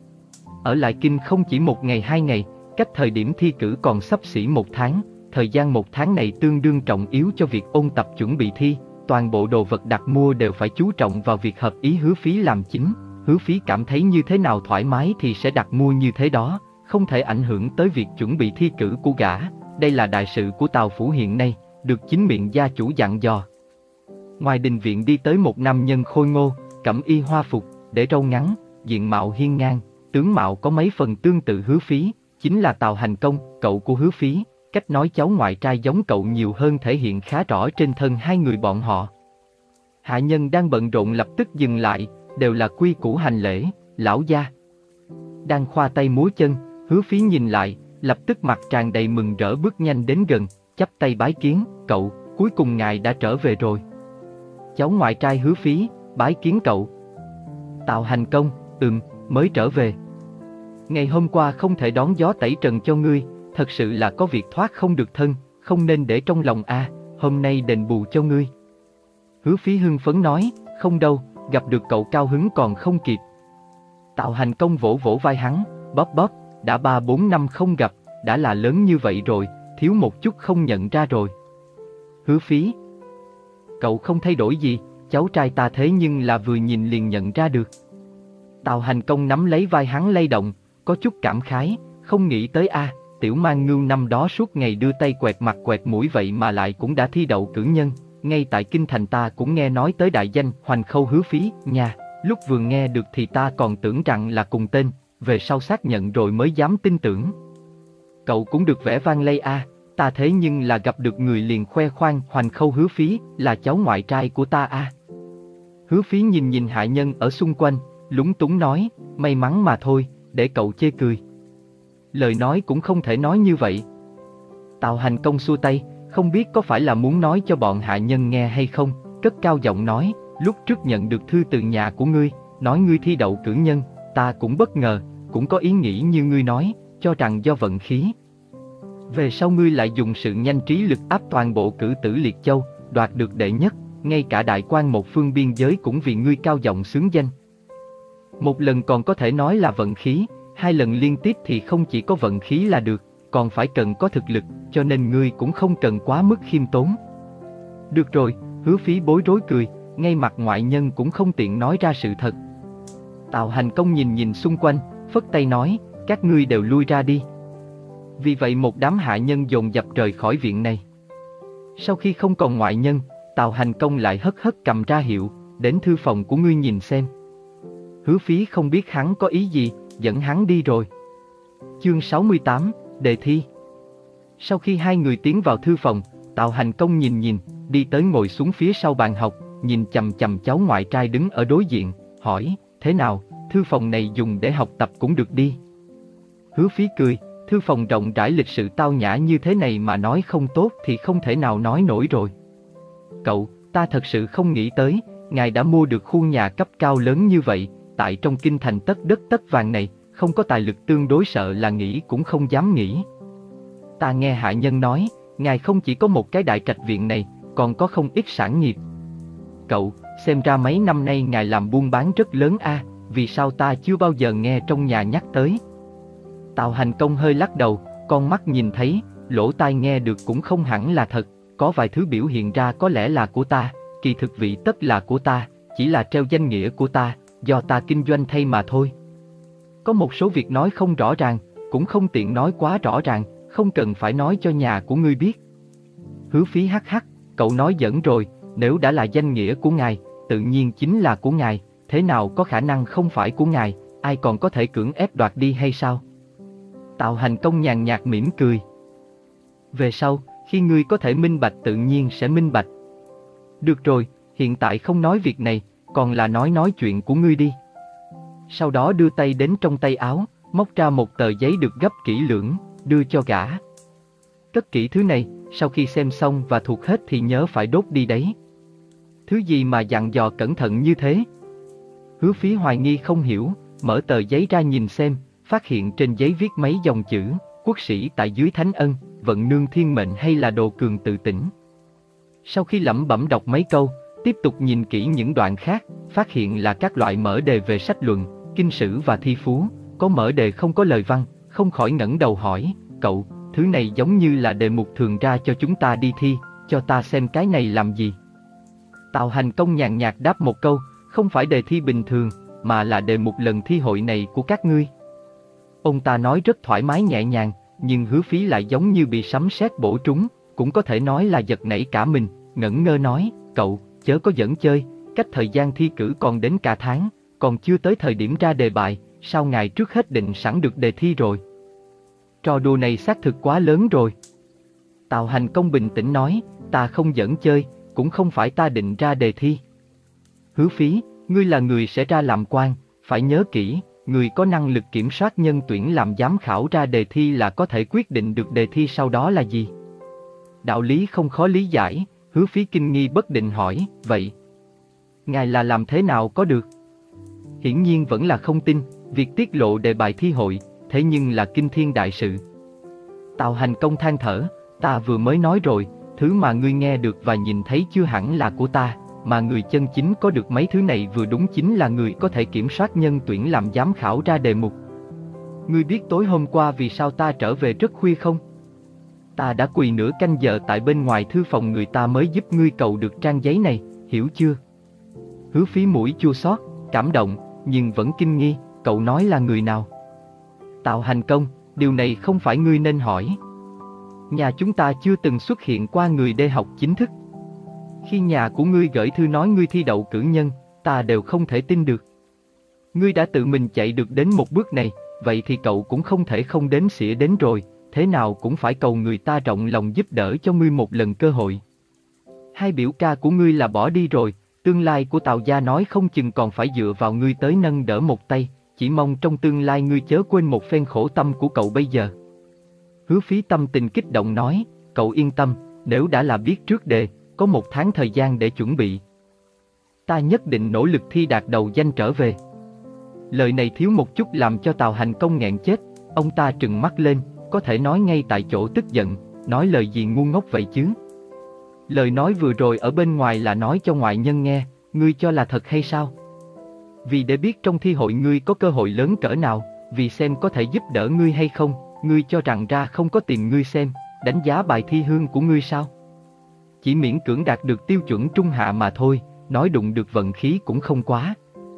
Ở lại kinh không chỉ một ngày hai ngày, cách thời điểm thi cử còn xấp xỉ một tháng, thời gian một tháng này tương đương trọng yếu cho việc ôn tập chuẩn bị thi, toàn bộ đồ vật đặt mua đều phải chú trọng vào việc hợp ý Hứa Phí làm chính, Hứa Phí cảm thấy như thế nào thoải mái thì sẽ đặt mua như thế đó, không thể ảnh hưởng tới việc chuẩn bị thi cử của gã, đây là đại sự của Tào phủ hiện nay, được chính miệng gia chủ dặn dò. Ngoài đình viện đi tới một nam nhân khôi ngô, cẩm y hoa phục, để râu ngắn, diện mạo hiên ngang, tướng mạo có mấy phần tương tự Hứa Phí, chính là Tào Hành Công, cậu của Hứa Phí. Cách nói cháu ngoại trai giống cậu nhiều hơn thể hiện khá rõ trên thân hai người bọn họ. Hạ nhân đang bận rộn lập tức dừng lại, đều là quy củ hành lễ, lão gia. Đang khoa tay múa chân, Hứa Phí nhìn lại, lập tức mặt tràn đầy mừng rỡ bước nhanh đến gần, chắp tay bái kiến, cậu, cuối cùng ngài đã trở về rồi. Cháu ngoại trai Hứa Phí, bái kiến cậu. Tào Hành Công, ừm, mới trở về. Ngày hôm qua không thể đón gió tẩy trần cho ngươi, thật sự là có việc thoát không được thân, không nên để trong lòng a, hôm nay đền bù cho ngươi. Hứa Phí hưng phấn nói, không đâu, gặp được cậu cao hứng còn không kịp. Tào Hành Công vỗ vỗ vai hắn, bóp bóp, đã ba bốn năm không gặp, đã là lớn như vậy rồi, thiếu một chút không nhận ra rồi. Hứa Phí, cậu không thay đổi gì, cháu trai ta thế nhưng là vừa nhìn liền nhận ra được. Tào Hành Công nắm lấy vai hắn lay động, có chút cảm khái, không nghĩ tới a, tiểu mang ngưu năm đó suốt ngày đưa tay quẹt mặt quẹt mũi vậy mà lại cũng đã thi đậu cử nhân, ngay tại kinh thành ta cũng nghe nói tới đại danh Hoành Khâu Hứa Phí nha, lúc vừa nghe được thì ta còn tưởng rằng là cùng tên, về sau xác nhận rồi mới dám tin tưởng. Cậu cũng được vẻ vang lây a, ta thế nhưng là gặp được người liền khoe khoang Hoành Khâu Hứa Phí là cháu ngoại trai của ta a. Hứa Phí nhìn nhìn hạ nhân ở xung quanh, lúng túng nói, may mắn mà thôi, để cậu chê cười. Lời nói cũng không thể nói như vậy. Tào Hành Công xua tay, không biết có phải là muốn nói cho bọn hạ nhân nghe hay không, cất cao giọng nói, lúc trước nhận được thư từ nhà của ngươi, nói ngươi thi đậu cử nhân, ta cũng bất ngờ, cũng có ý nghĩ như ngươi nói, cho rằng do vận khí. Về sau ngươi lại dùng sự nhanh trí lực áp toàn bộ cử tử Liệt Châu, đoạt được đệ nhất, ngay cả đại quan một phương biên giới cũng vì ngươi cao giọng xướng danh. Một lần còn có thể nói là vận khí, hai lần liên tiếp thì không chỉ có vận khí là được, còn phải cần có thực lực, cho nên ngươi cũng không cần quá mức khiêm tốn. Được rồi, Hứa Phí bối rối cười, ngay mặt ngoại nhân cũng không tiện nói ra sự thật. Tào Hành Công nhìn nhìn xung quanh, phất tay nói, các ngươi đều lui ra đi. Vì vậy một đám hạ nhân dồn dập rời khỏi viện này. Sau khi không còn ngoại nhân, Tào Hành Công lại hất hất cầm ra hiệu, đến thư phòng của ngươi nhìn xem. Hứa Phí không biết hắn có ý gì, dẫn hắn đi rồi. Chương sáu mươi tám, đề thi. Sau khi hai người tiến vào thư phòng, Tào Hành Công nhìn nhìn, đi tới ngồi xuống phía sau bàn học, nhìn chằm chằm cháu ngoại trai đứng ở đối diện, hỏi, thế nào, thư phòng này dùng để học tập cũng được đi. Hứa Phí cười, thư phòng rộng rãi lịch sự tao nhã như thế này mà nói không tốt thì không thể nào nói nổi rồi. Cậu, ta thật sự không nghĩ tới, ngài đã mua được khu nhà cấp cao lớn như vậy, tại trong kinh thành tất đất tất vàng này, không có tài lực tương đối sợ là nghĩ cũng không dám nghĩ. Ta nghe hạ nhân nói, ngài không chỉ có một cái đại trạch viện này, còn có không ít sản nghiệp. Cậu, xem ra mấy năm nay ngài làm buôn bán rất lớn a, vì sao ta chưa bao giờ nghe trong nhà nhắc tới. Tào Hành Công hơi lắc đầu, con mắt nhìn thấy, lỗ tai nghe được cũng không hẳn là thật, có vài thứ biểu hiện ra có lẽ là của ta, kỳ thực vị tất là của ta, chỉ là treo danh nghĩa của ta, do ta kinh doanh thay mà thôi. Có một số việc nói không rõ ràng, cũng không tiện nói quá rõ ràng, không cần phải nói cho nhà của ngươi biết. Hứa Phí hắc hắc, cậu nói giỡn rồi, nếu đã là danh nghĩa của ngài, tự nhiên chính là của ngài, thế nào có khả năng không phải của ngài, ai còn có thể cưỡng ép đoạt đi hay sao? Tào Hành Công nhàn nhạt mỉm cười. Về sau, khi ngươi có thể minh bạch tự nhiên sẽ minh bạch. Được rồi, hiện tại không nói việc này, còn là nói nói chuyện của ngươi đi. Sau đó đưa tay đến trong tay áo, móc ra một tờ giấy được gấp kỹ lưỡng, đưa cho gã. Cất kỹ thứ này, sau khi xem xong và thuộc hết thì nhớ phải đốt đi đấy. Thứ gì mà dặn dò cẩn thận như thế? Hứa Phí hoài nghi không hiểu, mở tờ giấy ra nhìn xem, phát hiện trên giấy viết mấy dòng chữ, quốc sĩ tại dưới thánh ân, vận nương thiên mệnh hay là đồ cường tự tỉnh. Sau khi lẩm bẩm đọc mấy câu, tiếp tục nhìn kỹ những đoạn khác, phát hiện là các loại mở đề về sách luận, kinh sử và thi phú, có mở đề không có lời văn, không khỏi ngẩng đầu hỏi, cậu, thứ này giống như là đề mục thường ra cho chúng ta đi thi, cho ta xem cái này làm gì. Tào Hành Công nhàn nhạt đáp một câu, không phải đề thi bình thường, mà là đề mục lần thi hội này của các ngươi. Ông ta nói rất thoải mái nhẹ nhàng, nhưng Hứa Phí lại giống như bị sấm sét bổ trúng, cũng có thể nói là giật nảy cả mình, ngẩn ngơ nói, cậu, chớ có giỡn chơi, cách thời gian thi cử còn đến cả tháng, còn chưa tới thời điểm ra đề bài, sao ngài trước hết định sẵn được đề thi rồi? Trò đùa này xác thực quá lớn rồi. Tào Hành Công bình tĩnh nói, ta không giỡn chơi, cũng không phải ta định ra đề thi. Hứa Phí, ngươi là người sẽ ra làm quan, phải nhớ kỹ, người có năng lực kiểm soát nhân tuyển làm giám khảo ra đề thi là có thể quyết định được đề thi sau đó là gì. Đạo lý không khó lý giải, Hứa Phí kinh nghi bất định hỏi, vậy ngài là làm thế nào có được? Hiển nhiên vẫn là không tin, việc tiết lộ đề bài thi hội, thế nhưng là kinh thiên đại sự. Tào Hành Công than thở, ta vừa mới nói rồi, thứ mà ngươi nghe được và nhìn thấy chưa hẳn là của ta, mà người chân chính có được mấy thứ này vừa đúng chính là người có thể kiểm soát nhân tuyển làm giám khảo ra đề mục. Ngươi biết tối hôm qua vì sao ta trở về rất khuya không? Ta đã quỳ nửa canh giờ tại bên ngoài thư phòng người ta mới giúp ngươi cầu được trang giấy này, hiểu chưa? Hứa Phí mũi chua xót, cảm động, nhưng vẫn kinh nghi, cậu nói là người nào? Tào Hành Công, điều này không phải ngươi nên hỏi. Nhà chúng ta chưa từng xuất hiện qua người đê học chính thức. Khi nhà của ngươi gửi thư nói ngươi thi đậu cử nhân, ta đều không thể tin được. Ngươi đã tự mình chạy được đến một bước này, vậy thì cậu cũng không thể không đến xỉa đến rồi, thế nào cũng phải cầu người ta rộng lòng giúp đỡ cho ngươi một lần cơ hội. Hai biểu ca của ngươi là bỏ đi rồi, tương lai của Tào gia nói không chừng còn phải dựa vào ngươi tới nâng đỡ một tay, chỉ mong trong tương lai ngươi chớ quên một phen khổ tâm của cậu bây giờ. Hứa Phí tâm tình kích động nói, cậu yên tâm, nếu đã là biết trước đề, có một tháng thời gian để chuẩn bị. Ta nhất định nỗ lực thi đạt đầu danh trở về. Lời này thiếu một chút làm cho Tào Hành Công nghẹn chết, ông ta trừng mắt lên, có thể nói ngay tại chỗ tức giận, nói lời gì ngu ngốc vậy chứ? Lời nói vừa rồi ở bên ngoài là nói cho ngoại nhân nghe, ngươi cho là thật hay sao? Vì để biết trong thi hội ngươi có cơ hội lớn cỡ nào, vì xem có thể giúp đỡ ngươi hay không, ngươi cho rằng ra không có tìm ngươi xem, đánh giá bài thi hương của ngươi sao? Chỉ miễn cưỡng đạt được tiêu chuẩn trung hạ mà thôi, nói đụng được vận khí cũng không quá.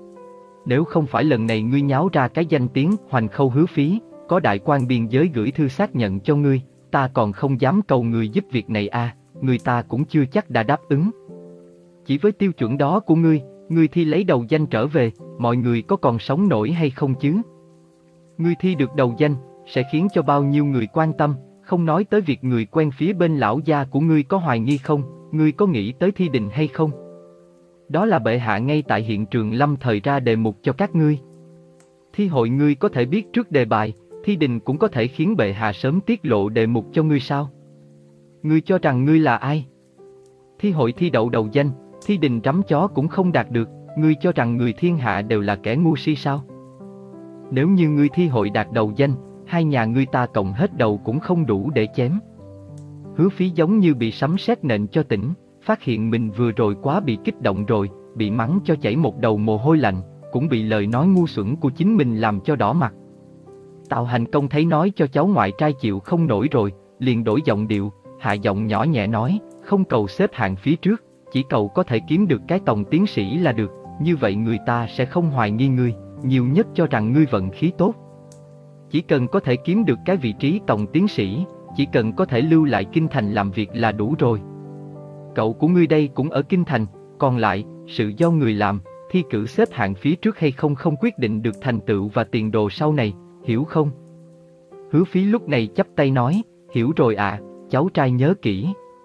Nếu không phải lần này ngươi nháo ra cái danh tiếng Hoành Khâu Hứa Phí, có đại quan biên giới gửi thư xác nhận cho ngươi, ta còn không dám cầu người giúp việc này à, người ta cũng chưa chắc đã đáp ứng. Chỉ với tiêu chuẩn đó của ngươi, ngươi thi lấy đầu danh trở về, mọi người có còn sống nổi hay không chứ? Ngươi thi được đầu danh, sẽ khiến cho bao nhiêu người quan tâm, không nói tới việc người quen phía bên lão gia của ngươi có hoài nghi không, ngươi có nghĩ tới thi đình hay không? Đó là bệ hạ ngay tại hiện trường lâm thời ra đề mục cho các ngươi. Thi hội ngươi có thể biết trước đề bài, thi đình cũng có thể khiến bệ hạ sớm tiết lộ đề mục cho ngươi sao? Ngươi cho rằng ngươi là ai? Thi hội thi đậu đầu danh, thi đình trắm chó cũng không đạt được, ngươi cho rằng người thiên hạ đều là kẻ ngu si sao? Nếu như ngươi thi hội đạt đầu danh, hai nhà ngươi ta cộng hết đầu cũng không đủ để chém. Hứa Phí giống như bị sấm sét nện cho tỉnh, phát hiện mình vừa rồi quá bị kích động rồi, bị mắng cho chảy một đầu mồ hôi lạnh, cũng bị lời nói ngu xuẩn của chính mình làm cho đỏ mặt. Tào Hành Công thấy nói cho cháu ngoại trai chịu không nổi rồi, liền đổi giọng điệu, hạ giọng nhỏ nhẹ nói, không cầu xếp hạng phía trước, chỉ cầu có thể kiếm được cái tòng tiến sĩ là được, như vậy người ta sẽ không hoài nghi ngươi, nhiều nhất cho rằng ngươi vận khí tốt. Chỉ cần có thể kiếm được cái vị trí tòng tiến sĩ, chỉ cần có thể lưu lại kinh thành làm việc là đủ rồi. Cậu của ngươi đây cũng ở kinh thành, còn lại, sự do người làm, thi cử xếp hạng phía trước hay không không quyết định được thành tựu và tiền đồ sau này, hiểu không? Hứa Phí lúc này chắp tay nói, hiểu rồi ạ, à, cháu trai nhớ kỹ.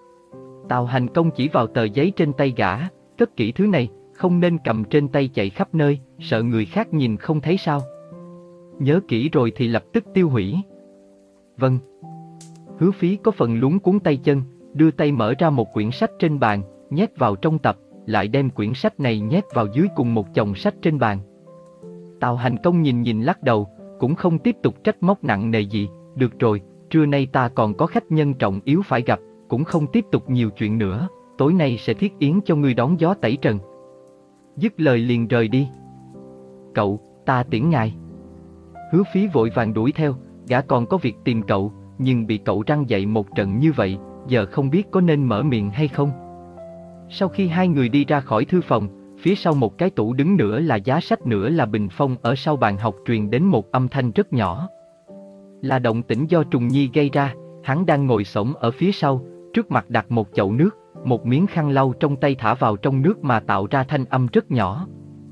Tào Hành Công chỉ vào tờ giấy trên tay gã, cất kỹ thứ này, không nên cầm trên tay chạy khắp nơi, sợ người khác nhìn không thấy sao? Nhớ kỹ rồi thì lập tức tiêu hủy. Vâng. Hứa Phí có phần lúng cuốn tay chân, đưa tay mở ra một quyển sách trên bàn, nhét vào trong tập, lại đem quyển sách này nhét vào dưới cùng một chồng sách trên bàn. Tào Hành Công nhìn nhìn lắc đầu, cũng không tiếp tục trách móc nặng nề gì, được rồi, trưa nay ta còn có khách nhân trọng yếu phải gặp, cũng không tiếp tục nhiều chuyện nữa, tối nay sẽ thiết yến cho ngươi đón gió tẩy trần. Dứt lời liền rời đi. Cậu, ta tiễn ngài. Hứa Phí vội vàng đuổi theo, gã còn có việc tìm cậu, nhưng bị cậu răn dậy một trận như vậy, giờ không biết có nên mở miệng hay không. Sau khi hai người đi ra khỏi thư phòng, phía sau một cái tủ đứng nữa là giá sách nữa là bình phong, ở sau bàn học truyền đến một âm thanh rất nhỏ. Là động tĩnh do Trùng Nhi gây ra, hắn đang ngồi xổm ở phía sau, trước mặt đặt một chậu nước, một miếng khăn lau trong tay thả vào trong nước mà tạo ra thanh âm rất nhỏ.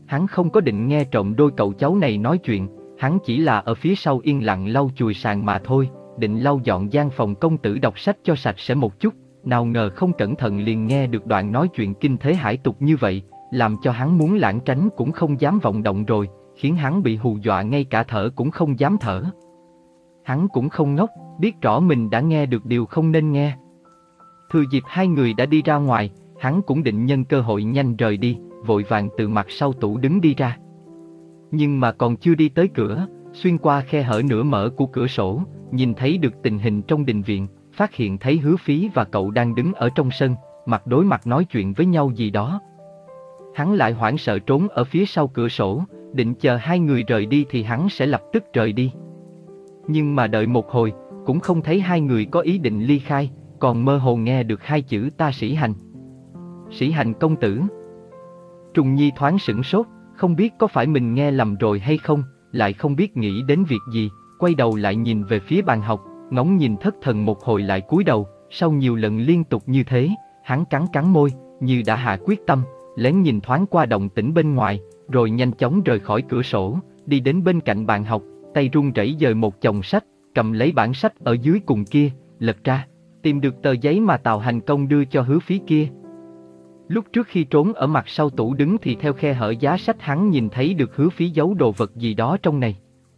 Hắn không có định nghe trộm đôi cậu cháu này nói chuyện, hắn chỉ là ở phía sau yên lặng lau chùi sàn mà thôi, định lau dọn gian phòng công tử đọc sách cho sạch sẽ một chút, nào ngờ không cẩn thận liền nghe được đoạn nói chuyện kinh thế hải tục như vậy, làm cho hắn muốn lảng tránh cũng không dám vọng động rồi, khiến hắn bị hù dọa ngay cả thở cũng không dám thở. Hắn cũng không ngốc, biết rõ mình đã nghe được điều không nên nghe. Thừa dịp hai người đã đi ra ngoài, hắn cũng định nhân cơ hội nhanh rời đi, vội vàng từ mặt sau tủ đứng đi ra. Nhưng mà còn chưa đi tới cửa, xuyên qua khe hở nửa mở của cửa sổ, nhìn thấy được tình hình trong đình viện, phát hiện thấy Hứa Phí và cậu đang đứng ở trong sân, mặt đối mặt nói chuyện với nhau gì đó. Hắn lại hoảng sợ trốn ở phía sau cửa sổ, định chờ hai người rời đi thì hắn sẽ lập tức rời đi. Nhưng mà đợi một hồi, cũng không thấy hai người có ý định ly khai, còn mơ hồ nghe được hai chữ ta Sĩ Hành. Sĩ Hành công tử. Trùng Nhi thoáng sửng sốt, không biết có phải mình nghe lầm rồi hay không, lại không biết nghĩ đến việc gì, quay đầu lại nhìn về phía bàn học, ngóng nhìn thất thần một hồi lại cúi đầu, sau nhiều lần liên tục như thế, hắn cắn cắn môi, như đã hạ quyết tâm, lén nhìn thoáng qua động tĩnh bên ngoài, rồi nhanh chóng rời khỏi cửa sổ, đi đến bên cạnh bàn học, tay run rẩy dời một chồng sách, cầm lấy bản sách ở dưới cùng kia, lật ra, tìm được tờ giấy mà Tào Hành Công đưa cho Hứa Phí kia. Lúc trước khi trốn ở mặt sau tủ đứng thì theo khe hở giá sách hắn nhìn thấy được Hứa Phí giấu đồ vật gì đó trong này.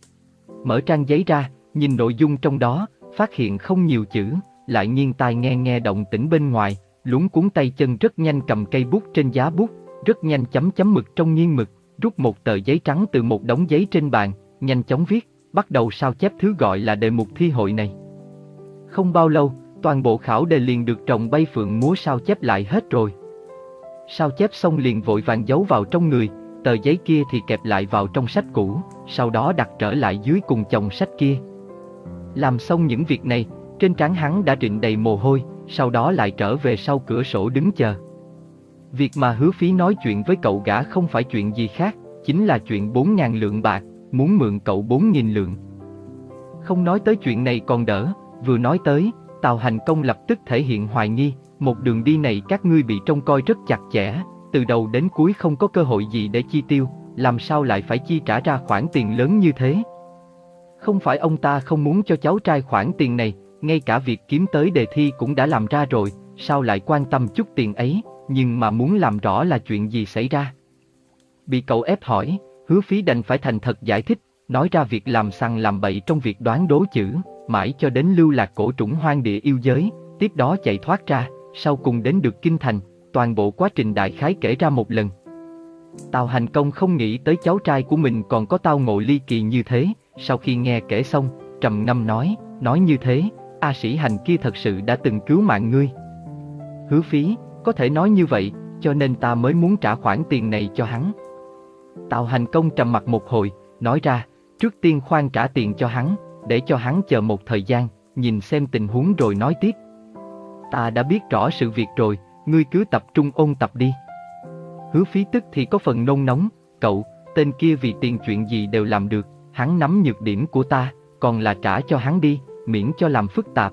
Mở trang giấy ra, nhìn nội dung trong đó, phát hiện không nhiều chữ, lại nghiêng tai nghe nghe động tĩnh bên ngoài, luống cuống tay chân rất nhanh cầm cây bút trên giá bút, rất nhanh chấm chấm mực trong nghiêng mực, rút một tờ giấy trắng từ một đống giấy trên bàn, nhanh chóng viết, bắt đầu sao chép thứ gọi là đề mục thi hội này. Không bao lâu, toàn bộ khảo đề liền được Trồng Bay Phượng Múa sao chép lại hết rồi. Sao chép xong liền vội vàng giấu vào trong người, tờ giấy kia thì kẹp lại vào trong sách cũ, sau đó đặt trở lại dưới cùng chồng sách kia. Làm xong những việc này, trên trán hắn đã rịn đầy mồ hôi, sau đó lại trở về sau cửa sổ đứng chờ. Việc mà Hứa Phí nói chuyện với cậu gã không phải chuyện gì khác, chính là chuyện bốn ngàn lượng bạc, muốn mượn cậu bốn nghìn lượng. Không nói tới chuyện này còn đỡ, vừa nói tới, Tào Hành Công lập tức thể hiện hoài nghi, một đường đi này các ngươi bị trông coi rất chặt chẽ, từ đầu đến cuối không có cơ hội gì để chi tiêu, làm sao lại phải chi trả ra khoản tiền lớn như thế? Không phải ông ta không muốn cho cháu trai khoản tiền này, ngay cả việc kiếm tới đề thi cũng đã làm ra rồi, sao lại quan tâm chút tiền ấy, nhưng mà muốn làm rõ là chuyện gì xảy ra. Bị cậu ép hỏi, Hứa Phí đành phải thành thật giải thích, nói ra việc làm sằng làm bậy trong việc đoán đố chữ, mãi cho đến lưu lạc cổ trùng hoang địa yêu giới, tiếp đó chạy thoát ra, sau cùng đến được Kinh Thành, toàn bộ quá trình đại khái kể ra một lần. Tào Hành Công không nghĩ tới cháu trai của mình còn có tao ngộ ly kỳ như thế, sau khi nghe kể xong, trầm ngâm nói, nói như thế, A Sĩ Hành kia thật sự đã từng cứu mạng ngươi. Hứa Phí, có thể nói như vậy, cho nên ta mới muốn trả khoản tiền này cho hắn. Tào Hành Công trầm mặt một hồi, nói ra, trước tiên khoan trả tiền cho hắn, để cho hắn chờ một thời gian, nhìn xem tình huống rồi nói tiếp. Ta đã biết rõ sự việc rồi, ngươi cứ tập trung ôn tập đi. Hứa Phí tức thì có phần nôn nóng, cậu, tên kia vì tiền chuyện gì đều làm được, hắn nắm nhược điểm của ta, còn là trả cho hắn đi, miễn cho làm phức tạp.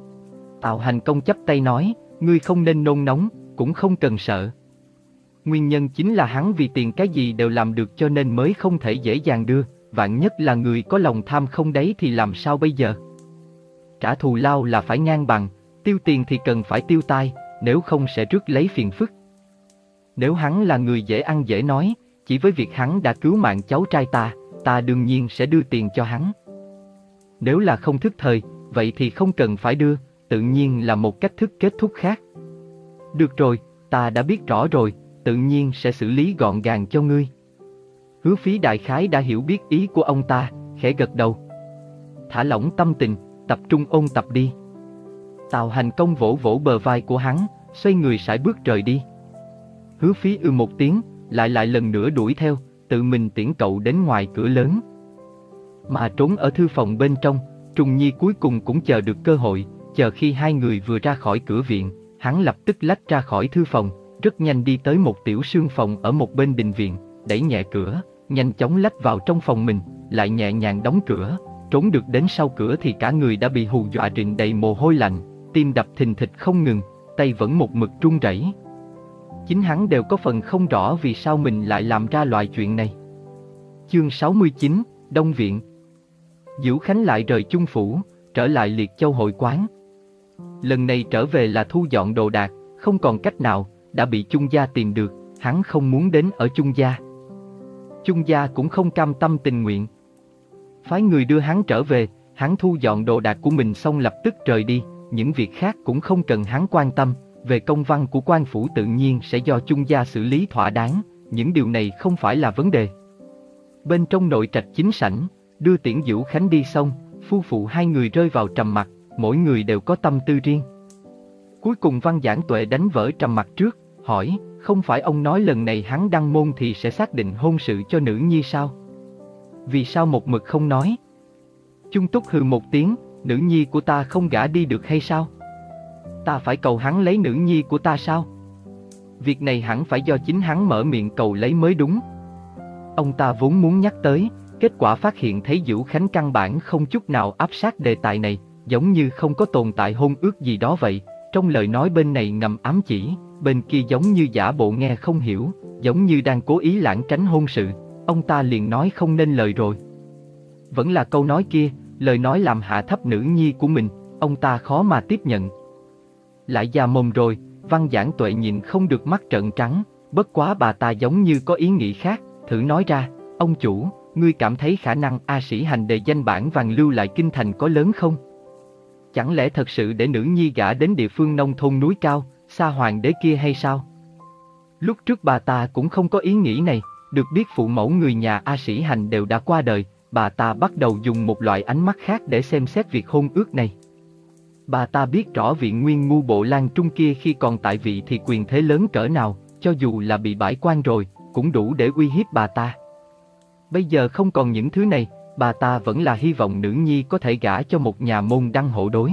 Tào Hành Công chắp tay nói, ngươi không nên nôn nóng, cũng không cần sợ. Nguyên nhân chính là hắn vì tiền cái gì đều làm được cho nên mới không thể dễ dàng đưa, vạn nhất là người có lòng tham không đấy thì làm sao bây giờ? Trả thù lao là phải ngang bằng, tiêu tiền thì cần phải tiêu tai, nếu không sẽ rước lấy phiền phức. Nếu hắn là người dễ ăn dễ nói, chỉ với việc hắn đã cứu mạng cháu trai ta, ta đương nhiên sẽ đưa tiền cho hắn. Nếu là không thức thời, vậy thì không cần phải đưa, tự nhiên là một cách thức kết thúc khác. Được rồi, ta đã biết rõ rồi, tự nhiên sẽ xử lý gọn gàng cho ngươi. Hứa Phí đại khái đã hiểu biết ý của ông ta, khẽ gật đầu. Thả lỏng tâm tình, tập trung ôn tập đi. Tào Hành Công vỗ vỗ bờ vai của hắn, xoay người sải bước rời đi. Hứa Phí ư một tiếng, lại lại lần nữa đuổi theo, tự mình tiễn cậu đến ngoài cửa lớn. Mà trốn ở thư phòng bên trong, Trùng Nhi cuối cùng cũng chờ được cơ hội, chờ khi hai người vừa ra khỏi cửa viện, hắn lập tức lách ra khỏi thư phòng, rất nhanh đi tới một tiểu sương phòng ở một bên đình viện, đẩy nhẹ cửa, nhanh chóng lách vào trong phòng mình, lại nhẹ nhàng đóng cửa, trốn được đến sau cửa thì cả người đã bị hù dọa rịn đầy mồ hôi lạnh, tim đập thình thịch không ngừng, tay vẫn một mực run rẩy. Chính hắn đều có phần không rõ vì sao mình lại làm ra loại chuyện này. Chương sáu mươi chín, Đông Viện. Dữu Khánh lại rời Chung Phủ, trở lại Liệt Châu hội quán. Lần này trở về là thu dọn đồ đạc, không còn cách nào, đã bị Chung gia tìm được, hắn không muốn đến ở Chung gia. Chung gia cũng không cam tâm tình nguyện. Phái người đưa hắn trở về, hắn thu dọn đồ đạc của mình xong lập tức rời đi, những việc khác cũng không cần hắn quan tâm, về công văn của quan phủ tự nhiên sẽ do Chung gia xử lý thỏa đáng, những điều này không phải là vấn đề. Bên trong nội trạch chính sảnh, đưa tiễn Dữu Khánh đi xong, phu phụ hai người rơi vào trầm mặc, mỗi người đều có tâm tư riêng. Cuối cùng Văn Giảng Tuệ đánh vỡ trầm mặc trước, hỏi, không phải ông nói lần này hắn đăng môn thì sẽ xác định hôn sự cho nữ nhi sao? Vì sao một mực không nói? Chung Túc hừ một tiếng, nữ nhi của ta không gả đi được hay sao? Ta phải cầu hắn lấy nữ nhi của ta sao? Việc này hẳn phải do chính hắn mở miệng cầu lấy mới đúng. Ông ta vốn muốn nhắc tới, kết quả phát hiện thấy Dữu Khánh căn bản không chút nào áp sát đề tài này, giống như không có tồn tại hôn ước gì đó vậy. Trong lời nói bên này ngầm ám chỉ, bên kia giống như giả bộ nghe không hiểu, giống như đang cố ý lảng tránh hôn sự. Ông ta liền nói không nên lời rồi. Vẫn là câu nói kia, lời nói làm hạ thấp nữ nhi của mình, ông ta khó mà tiếp nhận. Lại già mồm rồi, Văn Giảng Tuệ nhìn không được mắt trợn trắng, bất quá bà ta giống như có ý nghĩ khác, thử nói ra, ông chủ, ngươi cảm thấy khả năng A Sĩ Hành đề danh bản vàng lưu lại kinh thành có lớn không? Chẳng lẽ thật sự để nữ nhi gả đến địa phương nông thôn núi cao, xa hoàng đế kia hay sao? Lúc trước bà ta cũng không có ý nghĩ này, được biết phụ mẫu người nhà A Sĩ Hành đều đã qua đời, bà ta bắt đầu dùng một loại ánh mắt khác để xem xét việc hôn ước này. Bà ta biết rõ Viện Nguyên Ngu Bộ Lan Trung kia khi còn tại vị thì quyền thế lớn cỡ nào, cho dù là bị bãi quan rồi, cũng đủ để uy hiếp bà ta. Bây giờ không còn những thứ này, bà ta vẫn là hy vọng nữ nhi có thể gả cho một nhà môn đăng hộ đối.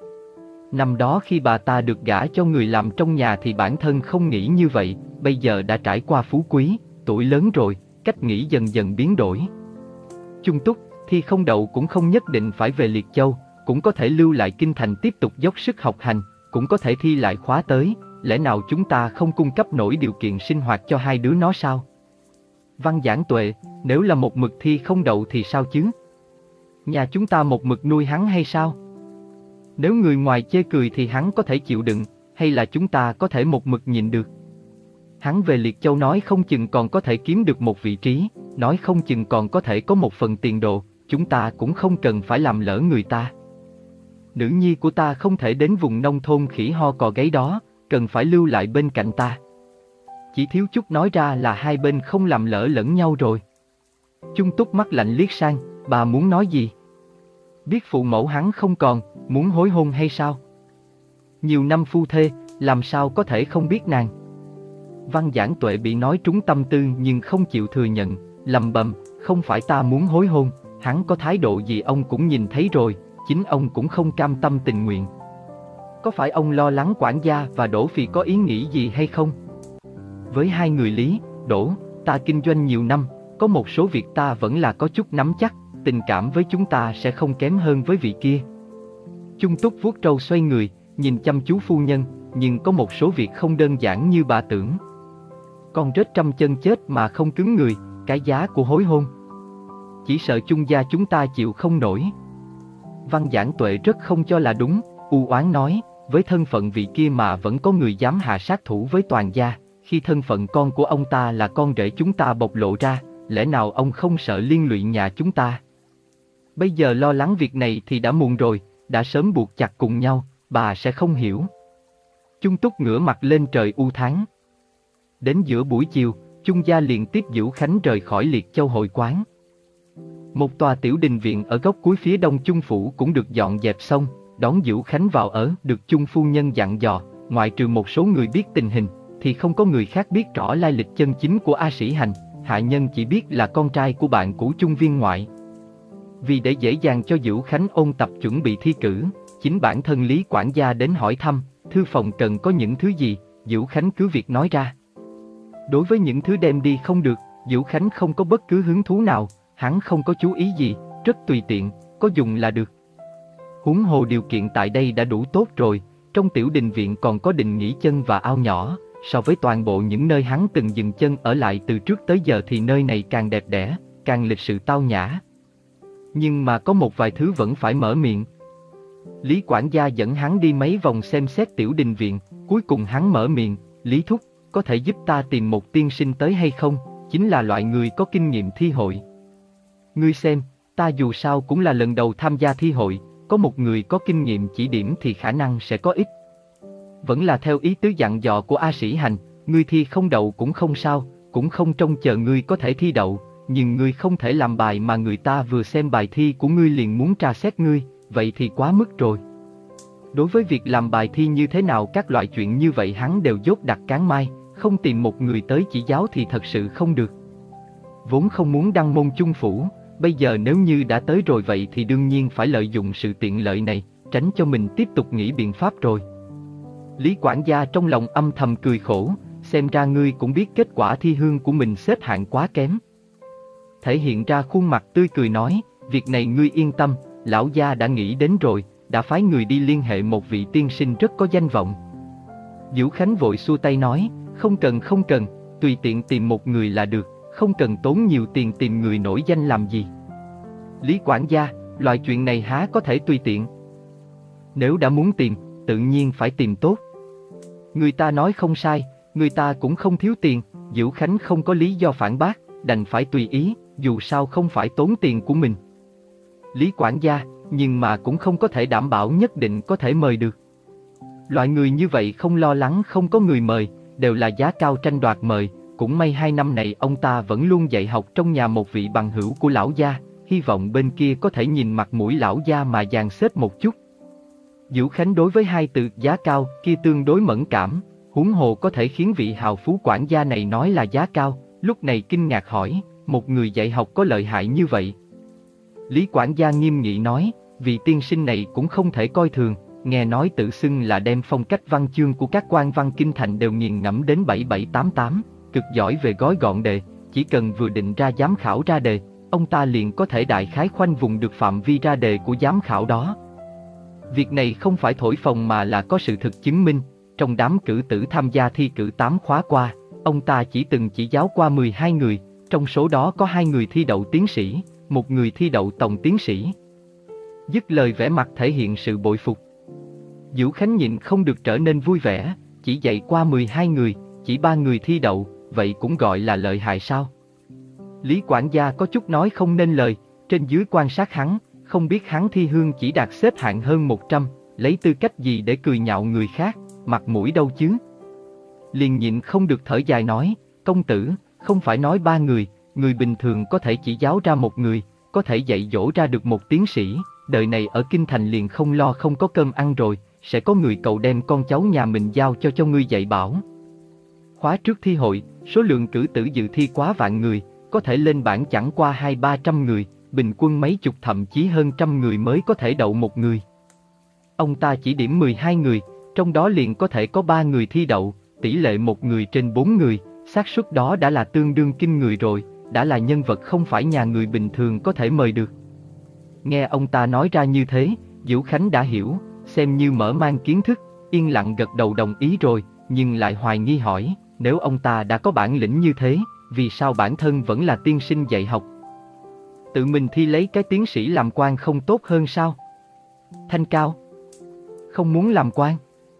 Năm đó khi bà ta được gả cho người làm trong nhà thì bản thân không nghĩ như vậy, bây giờ đã trải qua phú quý, tuổi lớn rồi, cách nghĩ dần dần biến đổi. Chung Túc, thi không đậu cũng không nhất định phải về Liệt Châu, cũng có thể lưu lại kinh thành tiếp tục dốc sức học hành, cũng có thể thi lại khóa tới, lẽ nào chúng ta không cung cấp nổi điều kiện sinh hoạt cho hai đứa nó sao? Văn Giảng Tuệ, nếu là một mực thi không đậu thì sao chứ? Nhà chúng ta một mực nuôi hắn hay sao? Nếu người ngoài chê cười thì hắn có thể chịu đựng, hay là chúng ta có thể một mực nhìn được? Hắn về Liệt Châu nói không chừng còn có thể kiếm được một vị trí, nói không chừng còn có thể có một phần tiền đồ, chúng ta cũng không cần phải làm lỡ người ta. Nữ nhi của ta không thể đến vùng nông thôn khỉ ho cò gáy đó, cần phải lưu lại bên cạnh ta. Chỉ thiếu chút nói ra là hai bên không làm lỡ lẫn nhau rồi. Chung Túc mắt lạnh liếc sang, bà muốn nói gì? Biết phụ mẫu hắn không còn, muốn hối hôn hay sao? Nhiều năm phu thê, làm sao có thể không biết nàng? Văn Giảng Tuệ bị nói trúng tâm tư nhưng không chịu thừa nhận, lầm bầm, không phải ta muốn hối hôn, hắn có thái độ gì ông cũng nhìn thấy rồi, chính ông cũng không cam tâm tình nguyện. Có phải ông lo lắng quản gia và Đỗ Phi có ý nghĩ gì hay không? Với hai người Lý, Đỗ, ta kinh doanh nhiều năm, có một số việc ta vẫn là có chút nắm chắc, tình cảm với chúng ta sẽ không kém hơn với vị kia. Chung Túc vuốt râu xoay người, nhìn chăm chú phu nhân, nhưng có một số việc không đơn giản như bà tưởng. Con rết trăm chân chết mà không cứng người, cái giá của hối hôn. Chỉ sợ Chung gia chúng ta chịu không nổi. Văn Giảng Tuệ rất không cho là đúng, u oán nói, với thân phận vị kia mà vẫn có người dám hạ sát thủ với toàn gia, khi thân phận con của ông ta là con rể chúng ta bộc lộ ra, lẽ nào ông không sợ liên lụy nhà chúng ta? Bây giờ lo lắng việc này thì đã muộn rồi, đã sớm buộc chặt cùng nhau, bà sẽ không hiểu. Chung Túc ngửa mặt lên trời u thán. Đến giữa buổi chiều, Chung gia liền tiếp Dữu Khánh rời khỏi Liệt Châu hội quán. Một tòa tiểu đình viện ở góc cuối phía đông Chung phủ cũng được dọn dẹp xong, đón Dữu Khánh vào ở, được Chung phu nhân dặn dò, ngoại trừ một số người biết tình hình, thì không có người khác biết rõ lai lịch chân chính của A Sĩ Hành, hạ nhân chỉ biết là con trai của bạn cũ Chung viên ngoại. Vì để dễ dàng cho Dữu Khánh ôn tập chuẩn bị thi cử, chính bản thân Lý quản gia đến hỏi thăm, thư phòng cần có những thứ gì, Dữu Khánh cứ việc nói ra. Đối với những thứ đem đi không được, Dữu Khánh không có bất cứ hứng thú nào, hắn không có chú ý gì, rất tùy tiện, có dùng là được. Huống hồ điều kiện tại đây đã đủ tốt rồi, trong tiểu đình viện còn có đình nghỉ chân và ao nhỏ, so với toàn bộ những nơi hắn từng dừng chân ở lại từ trước tới giờ thì nơi này càng đẹp đẽ, càng lịch sự tao nhã. Nhưng mà có một vài thứ vẫn phải mở miệng. Lý quản gia dẫn hắn đi mấy vòng xem xét tiểu đình viện, cuối cùng hắn mở miệng, Lý thúc, có thể giúp ta tìm một tiên sinh tới hay không, chính là loại người có kinh nghiệm thi hội. Ngươi xem, ta dù sao cũng là lần đầu tham gia thi hội, có một người có kinh nghiệm chỉ điểm thì khả năng sẽ có ít. Vẫn là theo ý tứ dặn dò của A Sĩ Hành, ngươi thi không đậu cũng không sao, cũng không trông chờ ngươi có thể thi đậu, nhưng ngươi không thể làm bài mà người ta vừa xem bài thi của ngươi liền muốn tra xét ngươi, vậy thì quá mức rồi. Đối với việc làm bài thi như thế nào các loại chuyện như vậy hắn đều dốt đặt cán mai, không tìm một người tới chỉ giáo thì thật sự không được. Vốn không muốn đăng môn chung phủ, bây giờ nếu như đã tới rồi vậy thì đương nhiên phải lợi dụng sự tiện lợi này, tránh cho mình tiếp tục nghĩ biện pháp rồi. Lý quản gia trong lòng âm thầm cười khổ, xem ra ngươi cũng biết kết quả thi hương của mình xếp hạng quá kém. Thể hiện ra khuôn mặt tươi cười nói, việc này ngươi yên tâm, lão gia đã nghĩ đến rồi, đã phái người đi liên hệ một vị tiên sinh rất có danh vọng. Vũ Khánh vội xua tay nói, không cần không cần, tùy tiện tìm một người là được, không cần tốn nhiều tiền tìm người nổi danh làm gì. Lý quản gia, loại chuyện này há có thể tùy tiện. Nếu đã muốn tìm, tự nhiên phải tìm tốt. Người ta nói không sai, người ta cũng không thiếu tiền, Vũ Khánh không có lý do phản bác, đành phải tùy ý, dù sao không phải tốn tiền của mình. Lý quản gia, nhưng mà cũng không có thể đảm bảo nhất định có thể mời được. Loại người như vậy không lo lắng không có người mời, đều là giá cao tranh đoạt mời, cũng may hai năm này ông ta vẫn luôn dạy học trong nhà một vị bằng hữu của lão gia, hy vọng bên kia có thể nhìn mặt mũi lão gia mà dàn xếp một chút. Vũ Khánh đối với hai từ giá cao kia tương đối mẫn cảm, huống hồ có thể khiến vị hào phú quản gia này nói là giá cao, lúc này kinh ngạc hỏi, một người dạy học có lợi hại như vậy? Lý quản gia nghiêm nghị nói, vị tiên sinh này cũng không thể coi thường, nghe nói tự xưng là đem phong cách văn chương của các quan văn kinh thành đều nghiền ngẫm đến bảy bảy tám tám, cực giỏi về gói gọn đề, chỉ cần vừa định ra giám khảo ra đề, ông ta liền có thể đại khái khoanh vùng được phạm vi ra đề của giám khảo đó. Việc này không phải thổi phồng mà là có sự thực chứng minh, trong đám cử tử tham gia thi cử tám khóa qua, ông ta chỉ từng chỉ giáo qua mười hai người, trong số đó có hai người thi đậu tiến sĩ, một người thi đậu tổng tiến sĩ. Dứt lời vẻ mặt thể hiện sự bội phục. Vũ Khánh nhịn không được trở nên vui vẻ, chỉ dạy qua mười hai người, chỉ ba người thi đậu, vậy cũng gọi là lợi hại sao? Lý quản gia có chút nói không nên lời, trên dưới quan sát hắn, không biết hắn thi hương chỉ đạt xếp hạng hơn một trăm, lấy tư cách gì để cười nhạo người khác, mặt mũi đâu chứ? Liền nhịn không được thở dài nói, công tử, không phải nói ba người, người bình thường có thể chỉ giáo ra một người, có thể dạy dỗ ra được một tiến sĩ, đời này ở kinh thành liền không lo không có cơm ăn rồi, sẽ có người cầu đem con cháu nhà mình giao cho cho ngươi dạy bảo. Khóa trước thi hội, số lượng cử tử dự thi quá vạn người, có thể lên bảng chẳng qua hai ba trăm người, bình quân mấy chục thậm chí hơn trăm người mới có thể đậu một người. Ông ta chỉ điểm mười hai người, trong đó liền có thể có ba người thi đậu, tỷ lệ một người trên bốn người, xác suất đó đã là tương đương kinh người rồi, đã là nhân vật không phải nhà người bình thường có thể mời được. Nghe ông ta nói ra như thế, Vũ Khánh đã hiểu, xem như mở mang kiến thức, yên lặng gật đầu đồng ý rồi, nhưng lại hoài nghi hỏi, nếu ông ta đã có bản lĩnh như thế, vì sao bản thân vẫn là tiên sinh dạy học? Tự mình thi lấy cái tiến sĩ làm quan không tốt hơn sao? Thanh cao không muốn làm quan.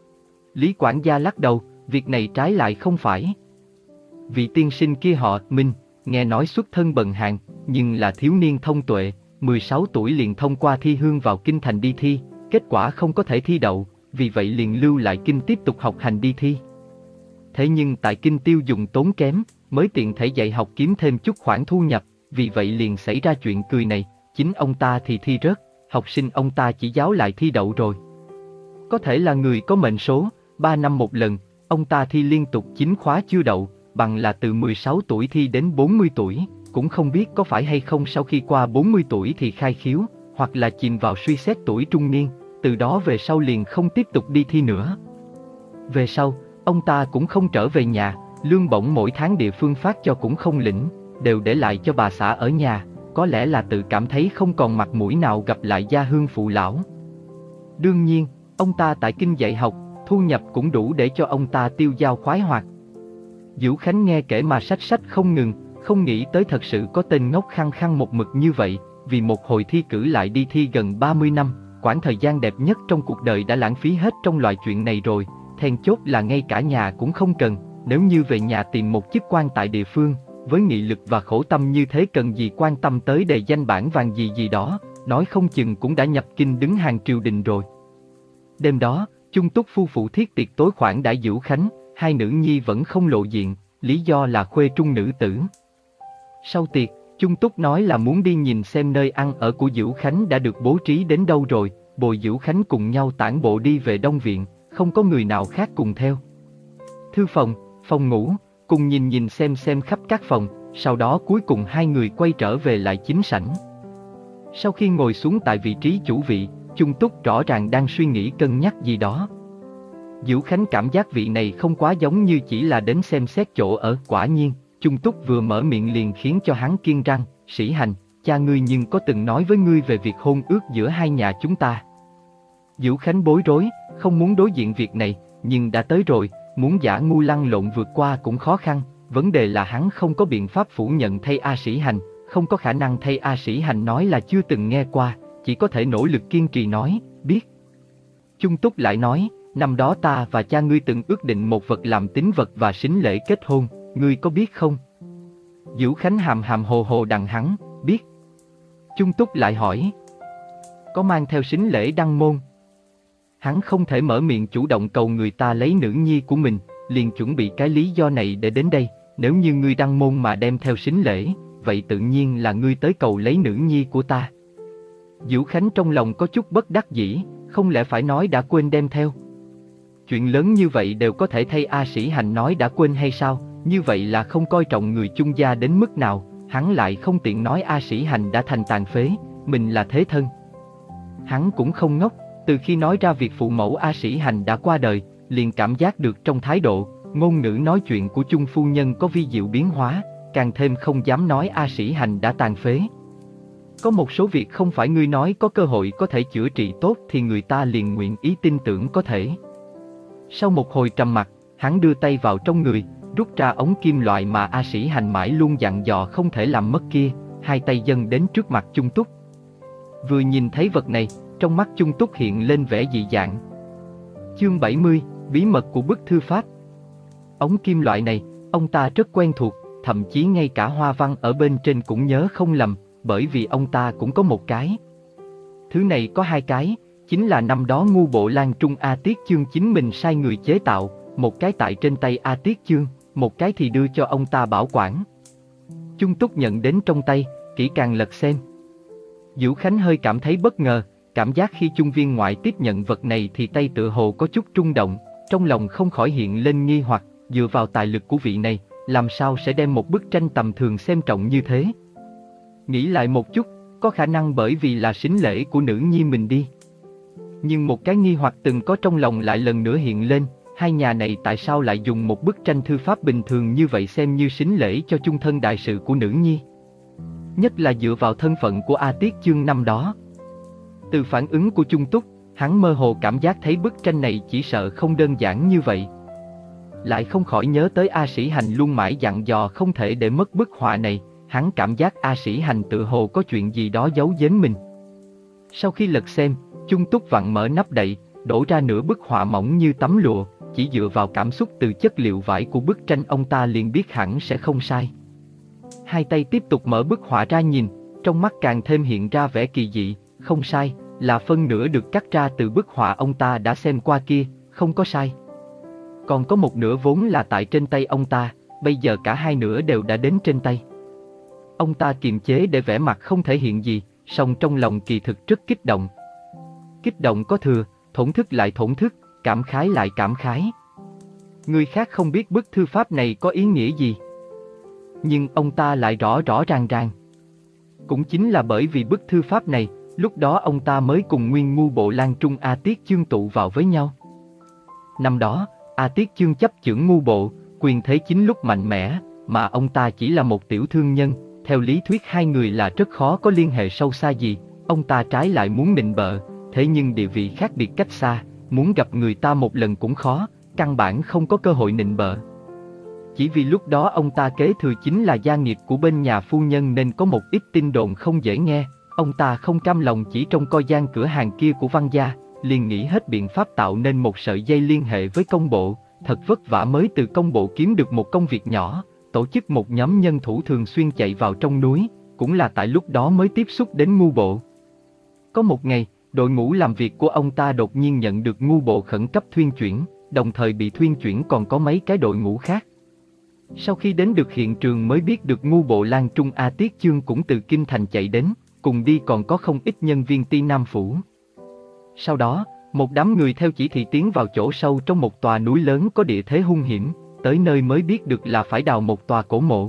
Lý quản gia lắc đầu, việc này trái lại không phải. Vị tiên sinh kia họ Minh, nghe nói xuất thân bần hàn, nhưng là thiếu niên thông tuệ, mười sáu tuổi liền thông qua thi hương vào kinh thành đi thi, kết quả không có thể thi đậu, vì vậy liền lưu lại kinh tiếp tục học hành đi thi. Thế nhưng tại kinh tiêu dùng tốn kém, mới tiện thể dạy học kiếm thêm chút khoản thu nhập, vì vậy liền xảy ra chuyện cười này, chính ông ta thì thi rớt, học sinh ông ta chỉ giáo lại thi đậu rồi. Có thể là người có mệnh số, ba năm một lần, ông ta thi liên tục chín khóa chưa đậu, bằng là từ mười sáu tuổi thi đến bốn mươi tuổi, cũng không biết có phải hay không sau khi qua bốn mươi tuổi thì khai khiếu, hoặc là chìm vào suy xét tuổi trung niên, từ đó về sau liền không tiếp tục đi thi nữa. Về sau, ông ta cũng không trở về nhà, lương bổng mỗi tháng địa phương phát cho cũng không lĩnh, đều để lại cho bà xã ở nhà, có lẽ là tự cảm thấy không còn mặt mũi nào gặp lại gia hương phụ lão. Đương nhiên, ông ta tại kinh dạy học, thu nhập cũng đủ để cho ông ta tiêu dao khoái hoạt, Diễu Khánh nghe kể mà sách sách không ngừng, không nghĩ tới thật sự có tên ngốc khăng khăng một mực như vậy, vì một hồi thi cử lại đi thi gần ba mươi năm, quãng thời gian đẹp nhất trong cuộc đời đã lãng phí hết trong loại chuyện này rồi, then chốt là ngay cả nhà cũng không cần, nếu như về nhà tìm một chức quan tại địa phương, với nghị lực và khổ tâm như thế cần gì quan tâm tới đề danh bảng vàng gì gì đó, nói không chừng cũng đã nhập kinh đứng hàng triều đình rồi. Đêm đó, Chung Túc phu phụ thiết tiệc tối khoản đãi Diễu Khánh, hai nữ nhi vẫn không lộ diện, lý do là khuê trung nữ tử. Sau tiệc, Chung Túc nói là muốn đi nhìn xem nơi ăn ở của Diễu Khánh đã được bố trí đến đâu rồi, bồi Diễu Khánh cùng nhau tản bộ đi về Đông Viện, không có người nào khác cùng theo. Thư phòng, phòng ngủ, cùng nhìn nhìn xem xem khắp các phòng, sau đó cuối cùng hai người quay trở về lại chính sảnh. Sau khi ngồi xuống tại vị trí chủ vị, Chung Túc rõ ràng đang suy nghĩ cân nhắc gì đó. Diễu Khánh cảm giác vị này không quá giống như chỉ là đến xem xét chỗ ở, quả nhiên, Chung Túc vừa mở miệng liền khiến cho hắn kiên răng, Sĩ Hành, cha ngươi nhưng có từng nói với ngươi về việc hôn ước giữa hai nhà chúng ta. Diễu Khánh bối rối, không muốn đối diện việc này, nhưng đã tới rồi, muốn giả ngu lăn lộn vượt qua cũng khó khăn, vấn đề là hắn không có biện pháp phủ nhận thay A Sĩ Hành, không có khả năng thay A Sĩ Hành nói là chưa từng nghe qua, chỉ có thể nỗ lực kiên trì nói, biết. Chung Túc lại nói, năm đó ta và cha ngươi từng ước định một vật làm tín vật và sính lễ kết hôn, ngươi có biết không? Diễu Khánh hàm hàm hồ hồ đằng hắn, biết. Chung Túc lại hỏi, có mang theo sính lễ đăng môn? Hắn không thể mở miệng chủ động cầu người ta lấy nữ nhi của mình, liền chuẩn bị cái lý do này để đến đây, nếu như ngươi đăng môn mà đem theo sính lễ, vậy tự nhiên là ngươi tới cầu lấy nữ nhi của ta. Diễu Khánh trong lòng có chút bất đắc dĩ, không lẽ phải nói đã quên đem theo? Chuyện lớn như vậy đều có thể thay A Sĩ Hành nói đã quên hay sao? Như vậy là không coi trọng người chung gia đến mức nào, hắn lại không tiện nói A Sĩ Hành đã thành tàn phế, mình là thế thân. Hắn cũng không ngốc, từ khi nói ra việc phụ mẫu A Sĩ Hành đã qua đời, liền cảm giác được trong thái độ, ngôn ngữ nói chuyện của Chung phu nhân có vi diệu biến hóa, càng thêm không dám nói A Sĩ Hành đã tàn phế. Có một số việc không phải ngươi nói có cơ hội có thể chữa trị tốt thì người ta liền nguyện ý tin tưởng có thể. Sau một hồi trầm mặc, hắn đưa tay vào trong người, rút ra ống kim loại mà A Sĩ Hành mãi luôn dặn dò không thể làm mất kia, hai tay dâng đến trước mặt Chung Túc. Vừa nhìn thấy vật này, trong mắt Chung Túc hiện lên vẻ dị dạng. Chương bảy mươi, bí mật của bức thư pháp. Ống kim loại này, ông ta rất quen thuộc, thậm chí ngay cả hoa văn ở bên trên cũng nhớ không lầm, bởi vì ông ta cũng có một cái. Thứ này có hai cái, chính là năm đó Ngu Bộ Lan Trung A Tiết Chương chính mình sai người chế tạo, một cái tại trên tay A Tiết Chương, một cái thì đưa cho ông ta bảo quản. Chung Túc nhận đến trong tay, kỹ càng lật xem. Diễu Khánh hơi cảm thấy bất ngờ, cảm giác khi Chung viên ngoại tiếp nhận vật này thì tay tựa hồ có chút rung động, trong lòng không khỏi hiện lên nghi hoặc, dựa vào tài lực của vị này, làm sao sẽ đem một bức tranh tầm thường xem trọng như thế. Nghĩ lại một chút, có khả năng bởi vì là sính lễ của nữ nhi mình đi. Nhưng một cái nghi hoặc từng có trong lòng lại lần nữa hiện lên, hai nhà này tại sao lại dùng một bức tranh thư pháp bình thường như vậy xem như sính lễ cho chung thân đại sự của nữ nhi. Nhất là dựa vào thân phận của A Tiết Chương năm đó. Từ phản ứng của Chung Túc, hắn mơ hồ cảm giác thấy bức tranh này chỉ sợ không đơn giản như vậy. Lại không khỏi nhớ tới A Sĩ Hành luôn mãi dặn dò không thể để mất bức họa này, hắn cảm giác A Sĩ Hành tự hồ có chuyện gì đó giấu giếm mình. Sau khi lật xem, Chung Túc vặn mở nắp đậy, đổ ra nửa bức họa mỏng như tấm lụa, chỉ dựa vào cảm xúc từ chất liệu vải của bức tranh ông ta liền biết hẳn sẽ không sai. Hai tay tiếp tục mở bức họa ra nhìn, trong mắt càng thêm hiện ra vẻ kỳ dị, không sai, là phân nửa được cắt ra từ bức họa ông ta đã xem qua kia, không có sai. Còn có một nửa vốn là tại trên tay ông ta, bây giờ cả hai nửa đều đã đến trên tay. Ông ta kiềm chế để vẻ mặt không thể hiện gì, song trong lòng kỳ thực rất kích động. Kích động có thừa, thổn thức lại thổn thức, cảm khái lại cảm khái. Người khác không biết bức thư pháp này có ý nghĩa gì, nhưng ông ta lại rõ rõ ràng ràng. Cũng chính là bởi vì bức thư pháp này, lúc đó ông ta mới cùng nguyên Ngu Bộ Lan Trung A Tiết Chương tụ vào với nhau. Năm đó, A Tiết Chương chấp chưởng Ngu Bộ, quyền thế chính lúc mạnh mẽ, mà ông ta chỉ là một tiểu thương nhân, theo lý thuyết hai người là rất khó có liên hệ sâu xa gì, ông ta trái lại muốn nịnh bợ, thế nhưng địa vị khác biệt cách xa, muốn gặp người ta một lần cũng khó, căn bản không có cơ hội nịnh bợ. Chỉ vì lúc đó ông ta kế thừa chính là gia nghiệp của bên nhà phu nhân nên có một ít tin đồn không dễ nghe. Ông ta không cam lòng chỉ trông coi gian cửa hàng kia của Văn gia, liền nghĩ hết biện pháp tạo nên một sợi dây liên hệ với công bộ. Thật vất vả mới từ công bộ kiếm được một công việc nhỏ, tổ chức một nhóm nhân thủ thường xuyên chạy vào trong núi, cũng là tại lúc đó mới tiếp xúc đến ngu bộ. Có một ngày, đội ngũ làm việc của ông ta đột nhiên nhận được ngu bộ khẩn cấp thuyên chuyển, đồng thời bị thuyên chuyển còn có mấy cái đội ngũ khác. Sau khi đến được hiện trường mới biết được ngu bộ Lan Trung A Tiết Chương cũng từ Kinh Thành chạy đến, cùng đi còn có không ít nhân viên Ti Nam Phủ. Sau đó, một đám người theo chỉ thị tiến vào chỗ sâu trong một tòa núi lớn có địa thế hung hiểm, tới nơi mới biết được là phải đào một tòa cổ mộ.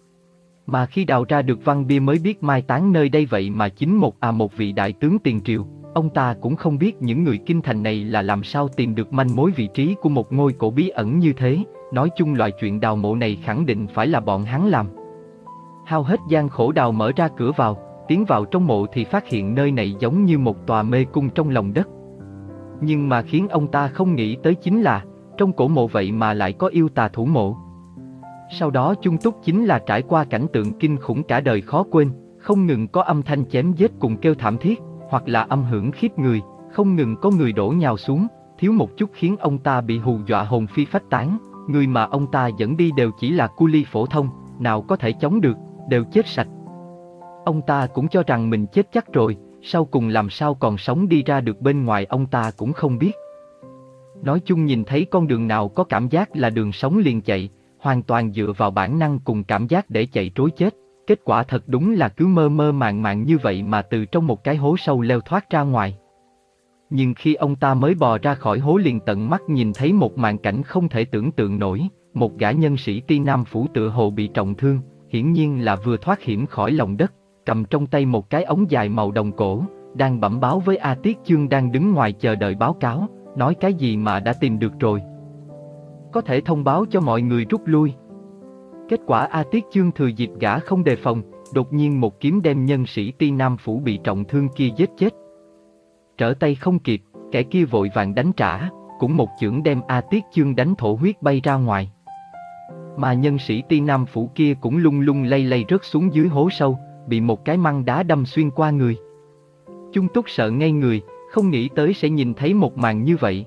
Mà khi đào ra được văn bia mới biết mai táng nơi đây vậy mà chính một à một vị đại tướng tiền triều. Ông ta cũng không biết những người Kinh Thành này là làm sao tìm được manh mối vị trí của một ngôi cổ bí ẩn như thế. Nói chung loại chuyện đào mộ này khẳng định phải là bọn hắn làm. Hao hết gian khổ đào mở ra cửa vào, tiến vào trong mộ thì phát hiện nơi này giống như một tòa mê cung trong lòng đất. Nhưng mà khiến ông ta không nghĩ tới chính là, trong cổ mộ vậy mà lại có yêu tà thủ mộ. Sau đó Chung Túc chính là trải qua cảnh tượng kinh khủng cả đời khó quên, không ngừng có âm thanh chém giết cùng kêu thảm thiết, hoặc là âm hưởng khiếp người, không ngừng có người đổ nhào xuống, thiếu một chút khiến ông ta bị hù dọa hồn phi phách tán. Người mà ông ta dẫn đi đều chỉ là cu li phổ thông, nào có thể chống được, đều chết sạch. Ông ta cũng cho rằng mình chết chắc rồi, sau cùng làm sao còn sống đi ra được bên ngoài ông ta cũng không biết. Nói chung nhìn thấy con đường nào có cảm giác là đường sống liền chạy, hoàn toàn dựa vào bản năng cùng cảm giác để chạy trối chết. Kết quả thật đúng là cứ mơ mơ màng màng như vậy mà từ trong một cái hố sâu leo thoát ra ngoài. Nhưng khi ông ta mới bò ra khỏi hố liền tận mắt nhìn thấy một màn cảnh không thể tưởng tượng nổi, một gã nhân sĩ Ti Nam Phủ tựa hồ bị trọng thương, hiển nhiên là vừa thoát hiểm khỏi lòng đất, cầm trong tay một cái ống dài màu đồng cổ, đang bẩm báo với A Tiết Chương đang đứng ngoài chờ đợi báo cáo, nói cái gì mà đã tìm được rồi. Có thể thông báo cho mọi người rút lui. Kết quả A Tiết Chương thừa dịp gã không đề phòng, đột nhiên một kiếm đem nhân sĩ Ti Nam Phủ bị trọng thương kia giết chết. Trở tay không kịp, kẻ kia vội vàng đánh trả, cũng một chưởng đem A Tiết Chương đánh thổ huyết bay ra ngoài. Mà nhân sĩ Ti Nam Phủ kia cũng lung lung lay lay rớt xuống dưới hố sâu, bị một cái măng đá đâm xuyên qua người. Chung Túc sợ ngây người, không nghĩ tới sẽ nhìn thấy một màn như vậy.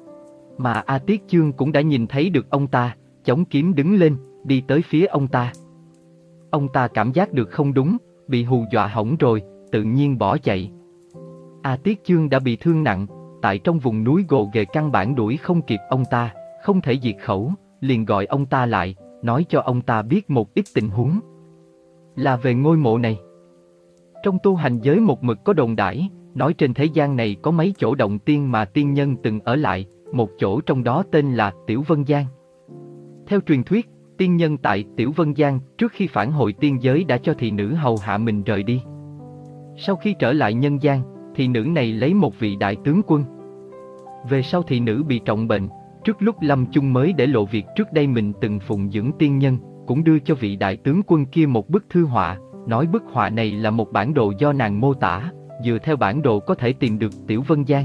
Mà A Tiết Chương cũng đã nhìn thấy được ông ta, chống kiếm đứng lên, đi tới phía ông ta. Ông ta cảm giác được không đúng, bị hù dọa hỏng rồi, tự nhiên bỏ chạy. A Tiết Chương đã bị thương nặng, tại trong vùng núi gồ ghề căn bản đuổi không kịp ông ta, không thể diệt khẩu, liền gọi ông ta lại, nói cho ông ta biết một ít tình huống. Là về ngôi mộ này. Trong tu hành giới một mực có đồn đãi, nói trên thế gian này có mấy chỗ động tiên mà tiên nhân từng ở lại, một chỗ trong đó tên là Tiểu Vân Giang. Theo truyền thuyết, tiên nhân tại Tiểu Vân Giang trước khi phản hồi tiên giới đã cho thị nữ hầu hạ mình rời đi. Sau khi trở lại nhân gian, thị nữ này lấy một vị đại tướng quân. Về sau thị nữ bị trọng bệnh, trước lúc lâm chung mới để lộ việc trước đây mình từng phụng dưỡng tiên nhân, cũng đưa cho vị đại tướng quân kia một bức thư họa, nói bức họa này là một bản đồ do nàng mô tả, dựa theo bản đồ có thể tìm được Tiểu Vân Giang.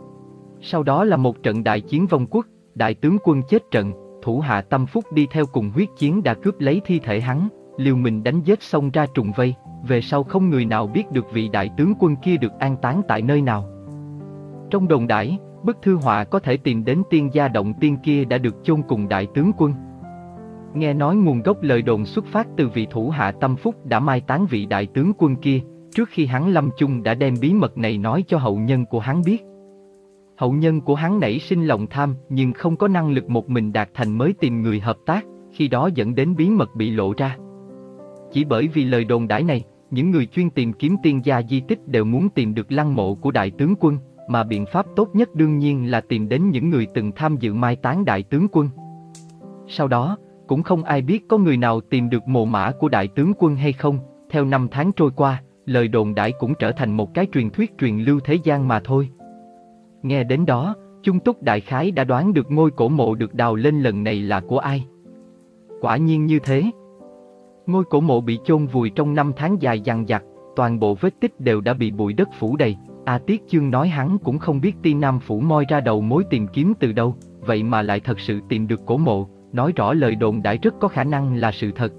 Sau đó là một trận đại chiến vong quốc, đại tướng quân chết trận, thủ hạ Tâm Phúc đi theo cùng huyết chiến đã cướp lấy thi thể hắn, liều mình đánh giết xông ra trùng vây, về sau không người nào biết được vị đại tướng quân kia được an táng tại nơi nào. Trong đồn đãi, bức thư họa có thể tìm đến tiên gia động tiên kia đã được chôn cùng đại tướng quân. Nghe nói nguồn gốc lời đồn xuất phát từ vị thủ hạ Tâm Phúc đã mai táng vị đại tướng quân kia, trước khi hắn lâm chung đã đem bí mật này nói cho hậu nhân của hắn biết. Hậu nhân của hắn nảy sinh lòng tham nhưng không có năng lực một mình đạt thành mới tìm người hợp tác, khi đó dẫn đến bí mật bị lộ ra. Chỉ bởi vì lời đồn đãi này, những người chuyên tìm kiếm tiên gia di tích đều muốn tìm được lăng mộ của đại tướng quân, mà biện pháp tốt nhất đương nhiên là tìm đến những người từng tham dự mai táng đại tướng quân. Sau đó, cũng không ai biết có người nào tìm được mồ mã của đại tướng quân hay không, theo năm tháng trôi qua, lời đồn đãi cũng trở thành một cái truyền thuyết truyền lưu thế gian mà thôi. Nghe đến đó, Chung Túc đại khái đã đoán được ngôi cổ mộ được đào lên lần này là của ai. Quả nhiên như thế. Ngôi cổ mộ bị chôn vùi trong năm tháng dài dằng dặc, toàn bộ vết tích đều đã bị bụi đất phủ đầy. A Tiết Chương nói hắn cũng không biết Ti Nam Phủ moi ra đầu mối tìm kiếm từ đâu, vậy mà lại thật sự tìm được cổ mộ, nói rõ lời đồn đãi rất có khả năng là sự thật.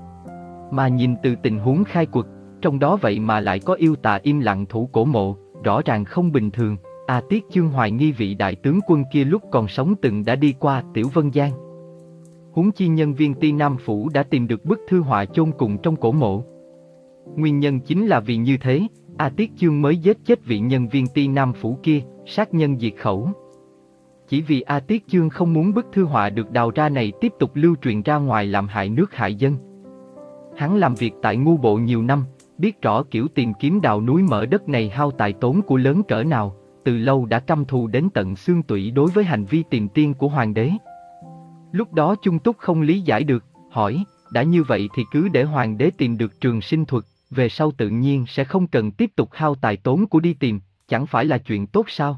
Mà nhìn từ tình huống khai quật, trong đó vậy mà lại có yêu tà im lặng thủ cổ mộ, rõ ràng không bình thường. A Tiết Chương hoài nghi vị đại tướng quân kia lúc còn sống từng đã đi qua Tiểu Vân Giang. Huống chi nhân viên Ti Nam Phủ đã tìm được bức thư họa chôn cùng trong cổ mộ. Nguyên nhân chính là vì như thế, A Tiết Chương mới giết chết vị nhân viên Ti Nam Phủ kia, sát nhân diệt khẩu. Chỉ vì A Tiết Chương không muốn bức thư họa được đào ra này tiếp tục lưu truyền ra ngoài làm hại nước hại dân. Hắn làm việc tại ngu bộ nhiều năm, biết rõ kiểu tìm kiếm đào núi mở đất này hao tài tốn của lớn cỡ nào, từ lâu đã căm thù đến tận xương tủy đối với hành vi tìm tiên của hoàng đế. Lúc đó Chung Túc không lý giải được, hỏi, đã như vậy thì cứ để hoàng đế tìm được trường sinh thuật, về sau tự nhiên sẽ không cần tiếp tục hao tài tốn của đi tìm, chẳng phải là chuyện tốt sao?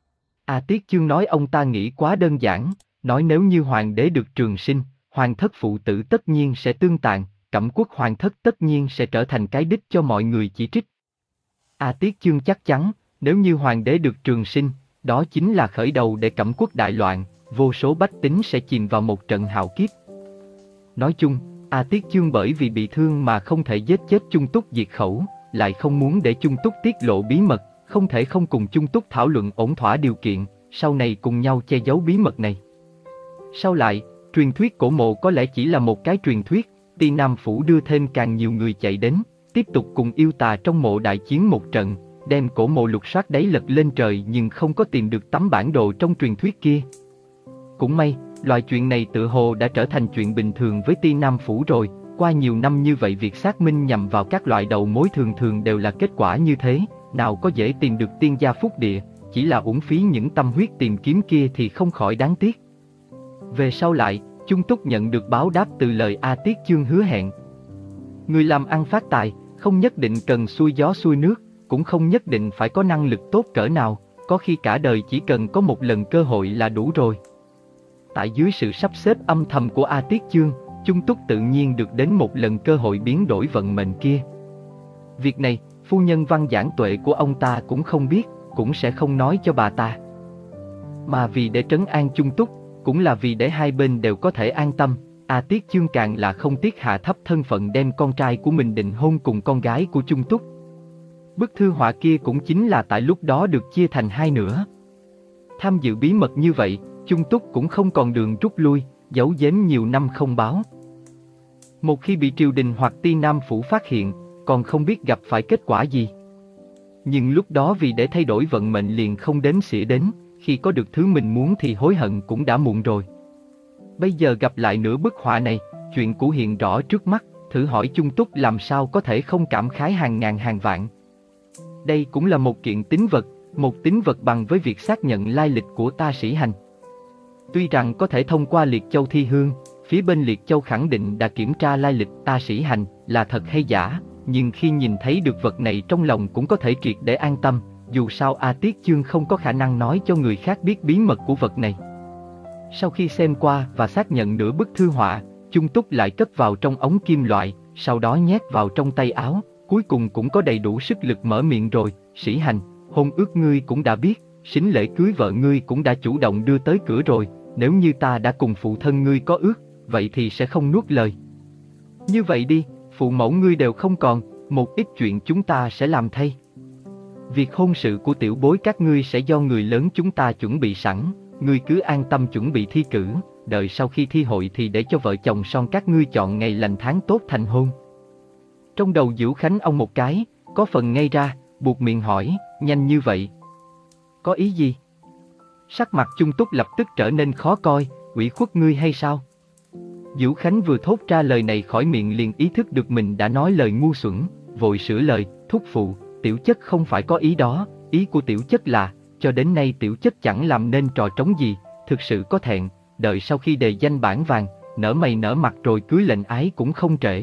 A Tiết Chương nói ông ta nghĩ quá đơn giản, nói nếu như hoàng đế được trường sinh, hoàng thất phụ tử tất nhiên sẽ tương tàn, Cẩm Quốc hoàng thất tất nhiên sẽ trở thành cái đích cho mọi người chỉ trích. A Tiết Chương chắc chắn, nếu như hoàng đế được trường sinh, đó chính là khởi đầu để Cẩm Quốc đại loạn, vô số bách tính sẽ chìm vào một trận hạo kiếp. Nói chung, A Tiết Chương bởi vì bị thương mà không thể giết chết Chung Túc diệt khẩu, lại không muốn để Chung Túc tiết lộ bí mật, không thể không cùng Chung Túc thảo luận ổn thỏa điều kiện, sau này cùng nhau che giấu bí mật này. Sau lại, truyền thuyết cổ mộ có lẽ chỉ là một cái truyền thuyết, Ti Nam Phủ đưa thêm càng nhiều người chạy đến, tiếp tục cùng yêu tà trong mộ đại chiến một trận, đem cổ mộ lục soát đáy lật lên trời nhưng không có tìm được tấm bản đồ trong truyền thuyết kia. Cũng may, loại chuyện này tự hồ đã trở thành chuyện bình thường với Ti Nam Phủ rồi, qua nhiều năm như vậy việc xác minh nhằm vào các loại đầu mối thường thường đều là kết quả như thế, nào có dễ tìm được tiên gia phúc địa, chỉ là uổng phí những tâm huyết tìm kiếm kia thì không khỏi đáng tiếc. Về sau lại, Chung Túc nhận được báo đáp từ lời A Tiết Chương hứa hẹn. Người làm ăn phát tài, không nhất định cần xuôi gió xuôi nước, cũng không nhất định phải có năng lực tốt cỡ nào, có khi cả đời chỉ cần có một lần cơ hội là đủ rồi. Tại dưới sự sắp xếp âm thầm của A Tiết Chương, Chung Túc tự nhiên được đến một lần cơ hội biến đổi vận mệnh kia. Việc này, phu nhân Văn Giảng Tuệ của ông ta cũng không biết, cũng sẽ không nói cho bà ta. Mà vì để trấn an Chung Túc, cũng là vì để hai bên đều có thể an tâm, A Tiết Chương càng là không tiếc hạ thấp thân phận đem con trai của mình định hôn cùng con gái của Chung Túc. Bức thư họa kia cũng chính là tại lúc đó được chia thành hai nửa. Tham dự bí mật như vậy, Chung Túc cũng không còn đường rút lui, giấu giếm nhiều năm không báo. Một khi bị triều đình hoặc Ti Nam Phủ phát hiện, còn không biết gặp phải kết quả gì. Nhưng lúc đó vì để thay đổi vận mệnh liền không đếm xỉa đến, khi có được thứ mình muốn thì hối hận cũng đã muộn rồi. Bây giờ gặp lại nửa bức họa này, chuyện cũ hiện rõ trước mắt, thử hỏi Chung Túc làm sao có thể không cảm khái hàng ngàn hàng vạn. Đây cũng là một kiện tín vật, một tín vật bằng với việc xác nhận lai lịch của Ta Sĩ Hành. Tuy rằng có thể thông qua Liệt Châu thi hương, phía bên Liệt Châu khẳng định đã kiểm tra lai lịch Ta Sĩ Hành là thật hay giả, nhưng khi nhìn thấy được vật này trong lòng cũng có thể triệt để an tâm, dù sao A Tiết Chương không có khả năng nói cho người khác biết bí mật của vật này. Sau khi xem qua và xác nhận nửa bức thư họa, Chung Túc lại cất vào trong ống kim loại, sau đó nhét vào trong tay áo, cuối cùng cũng có đầy đủ sức lực mở miệng rồi. Sĩ Hành, hôn ước ngươi cũng đã biết, sính lễ cưới vợ ngươi cũng đã chủ động đưa tới cửa rồi, nếu như ta đã cùng phụ thân ngươi có ước, vậy thì sẽ không nuốt lời. Như vậy đi, phụ mẫu ngươi đều không còn, một ít chuyện chúng ta sẽ làm thay. Việc hôn sự của tiểu bối các ngươi sẽ do người lớn chúng ta chuẩn bị sẵn, ngươi cứ an tâm chuẩn bị thi cử, đợi sau khi thi hội thì để cho vợ chồng son các ngươi chọn ngày lành tháng tốt thành hôn. Trong đầu Diễu Khánh ông một cái, có phần ngây ra, buộc miệng hỏi, nhanh như vậy? Có ý gì? Sắc mặt Chung Túc lập tức trở nên khó coi, ủy khuất ngươi hay sao? Diễu Khánh vừa thốt ra lời này khỏi miệng liền ý thức được mình đã nói lời ngu xuẩn, vội sửa lời, thúc phụ, tiểu chất không phải có ý đó, ý của tiểu chất là, cho đến nay tiểu chất chẳng làm nên trò trống gì, thực sự có thẹn, đợi sau khi đề danh bảng vàng, nở mày nở mặt rồi cưới lệnh ái cũng không trễ.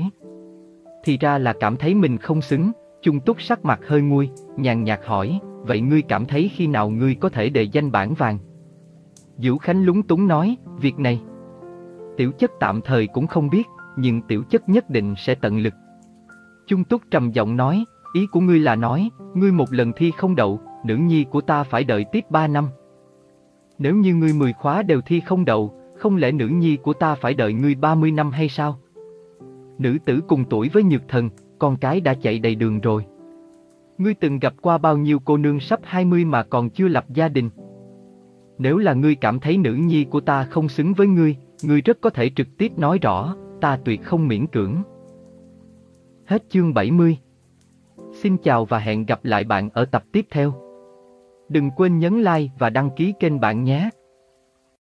Thì ra là cảm thấy mình không xứng. Chung Túc sắc mặt hơi nguôi, nhàn nhạt hỏi, vậy ngươi cảm thấy khi nào ngươi có thể đề danh bảng vàng? Diễu Khánh lúng túng nói, việc này tiểu chất tạm thời cũng không biết, nhưng tiểu chất nhất định sẽ tận lực. Chung Túc trầm giọng nói, ý của ngươi là nói, ngươi một lần thi không đậu, nữ nhi của ta phải đợi tiếp ba năm. Nếu như ngươi mười khóa đều thi không đậu, Không lẽ nữ nhi của ta phải đợi ngươi ba mươi năm hay sao? Nữ tử cùng tuổi với Nhược Thần, con cái đã chạy đầy đường rồi. Ngươi từng gặp qua bao nhiêu cô nương sắp hai mươi mà còn chưa lập gia đình? Nếu là ngươi cảm thấy nữ nhi của ta không xứng với ngươi, ngươi rất có thể trực tiếp nói rõ, ta tuyệt không miễn cưỡng. Hết chương bảy mươi. Xin chào và hẹn gặp lại bạn ở tập tiếp theo. Đừng quên nhấn like và đăng ký kênh bạn nhé.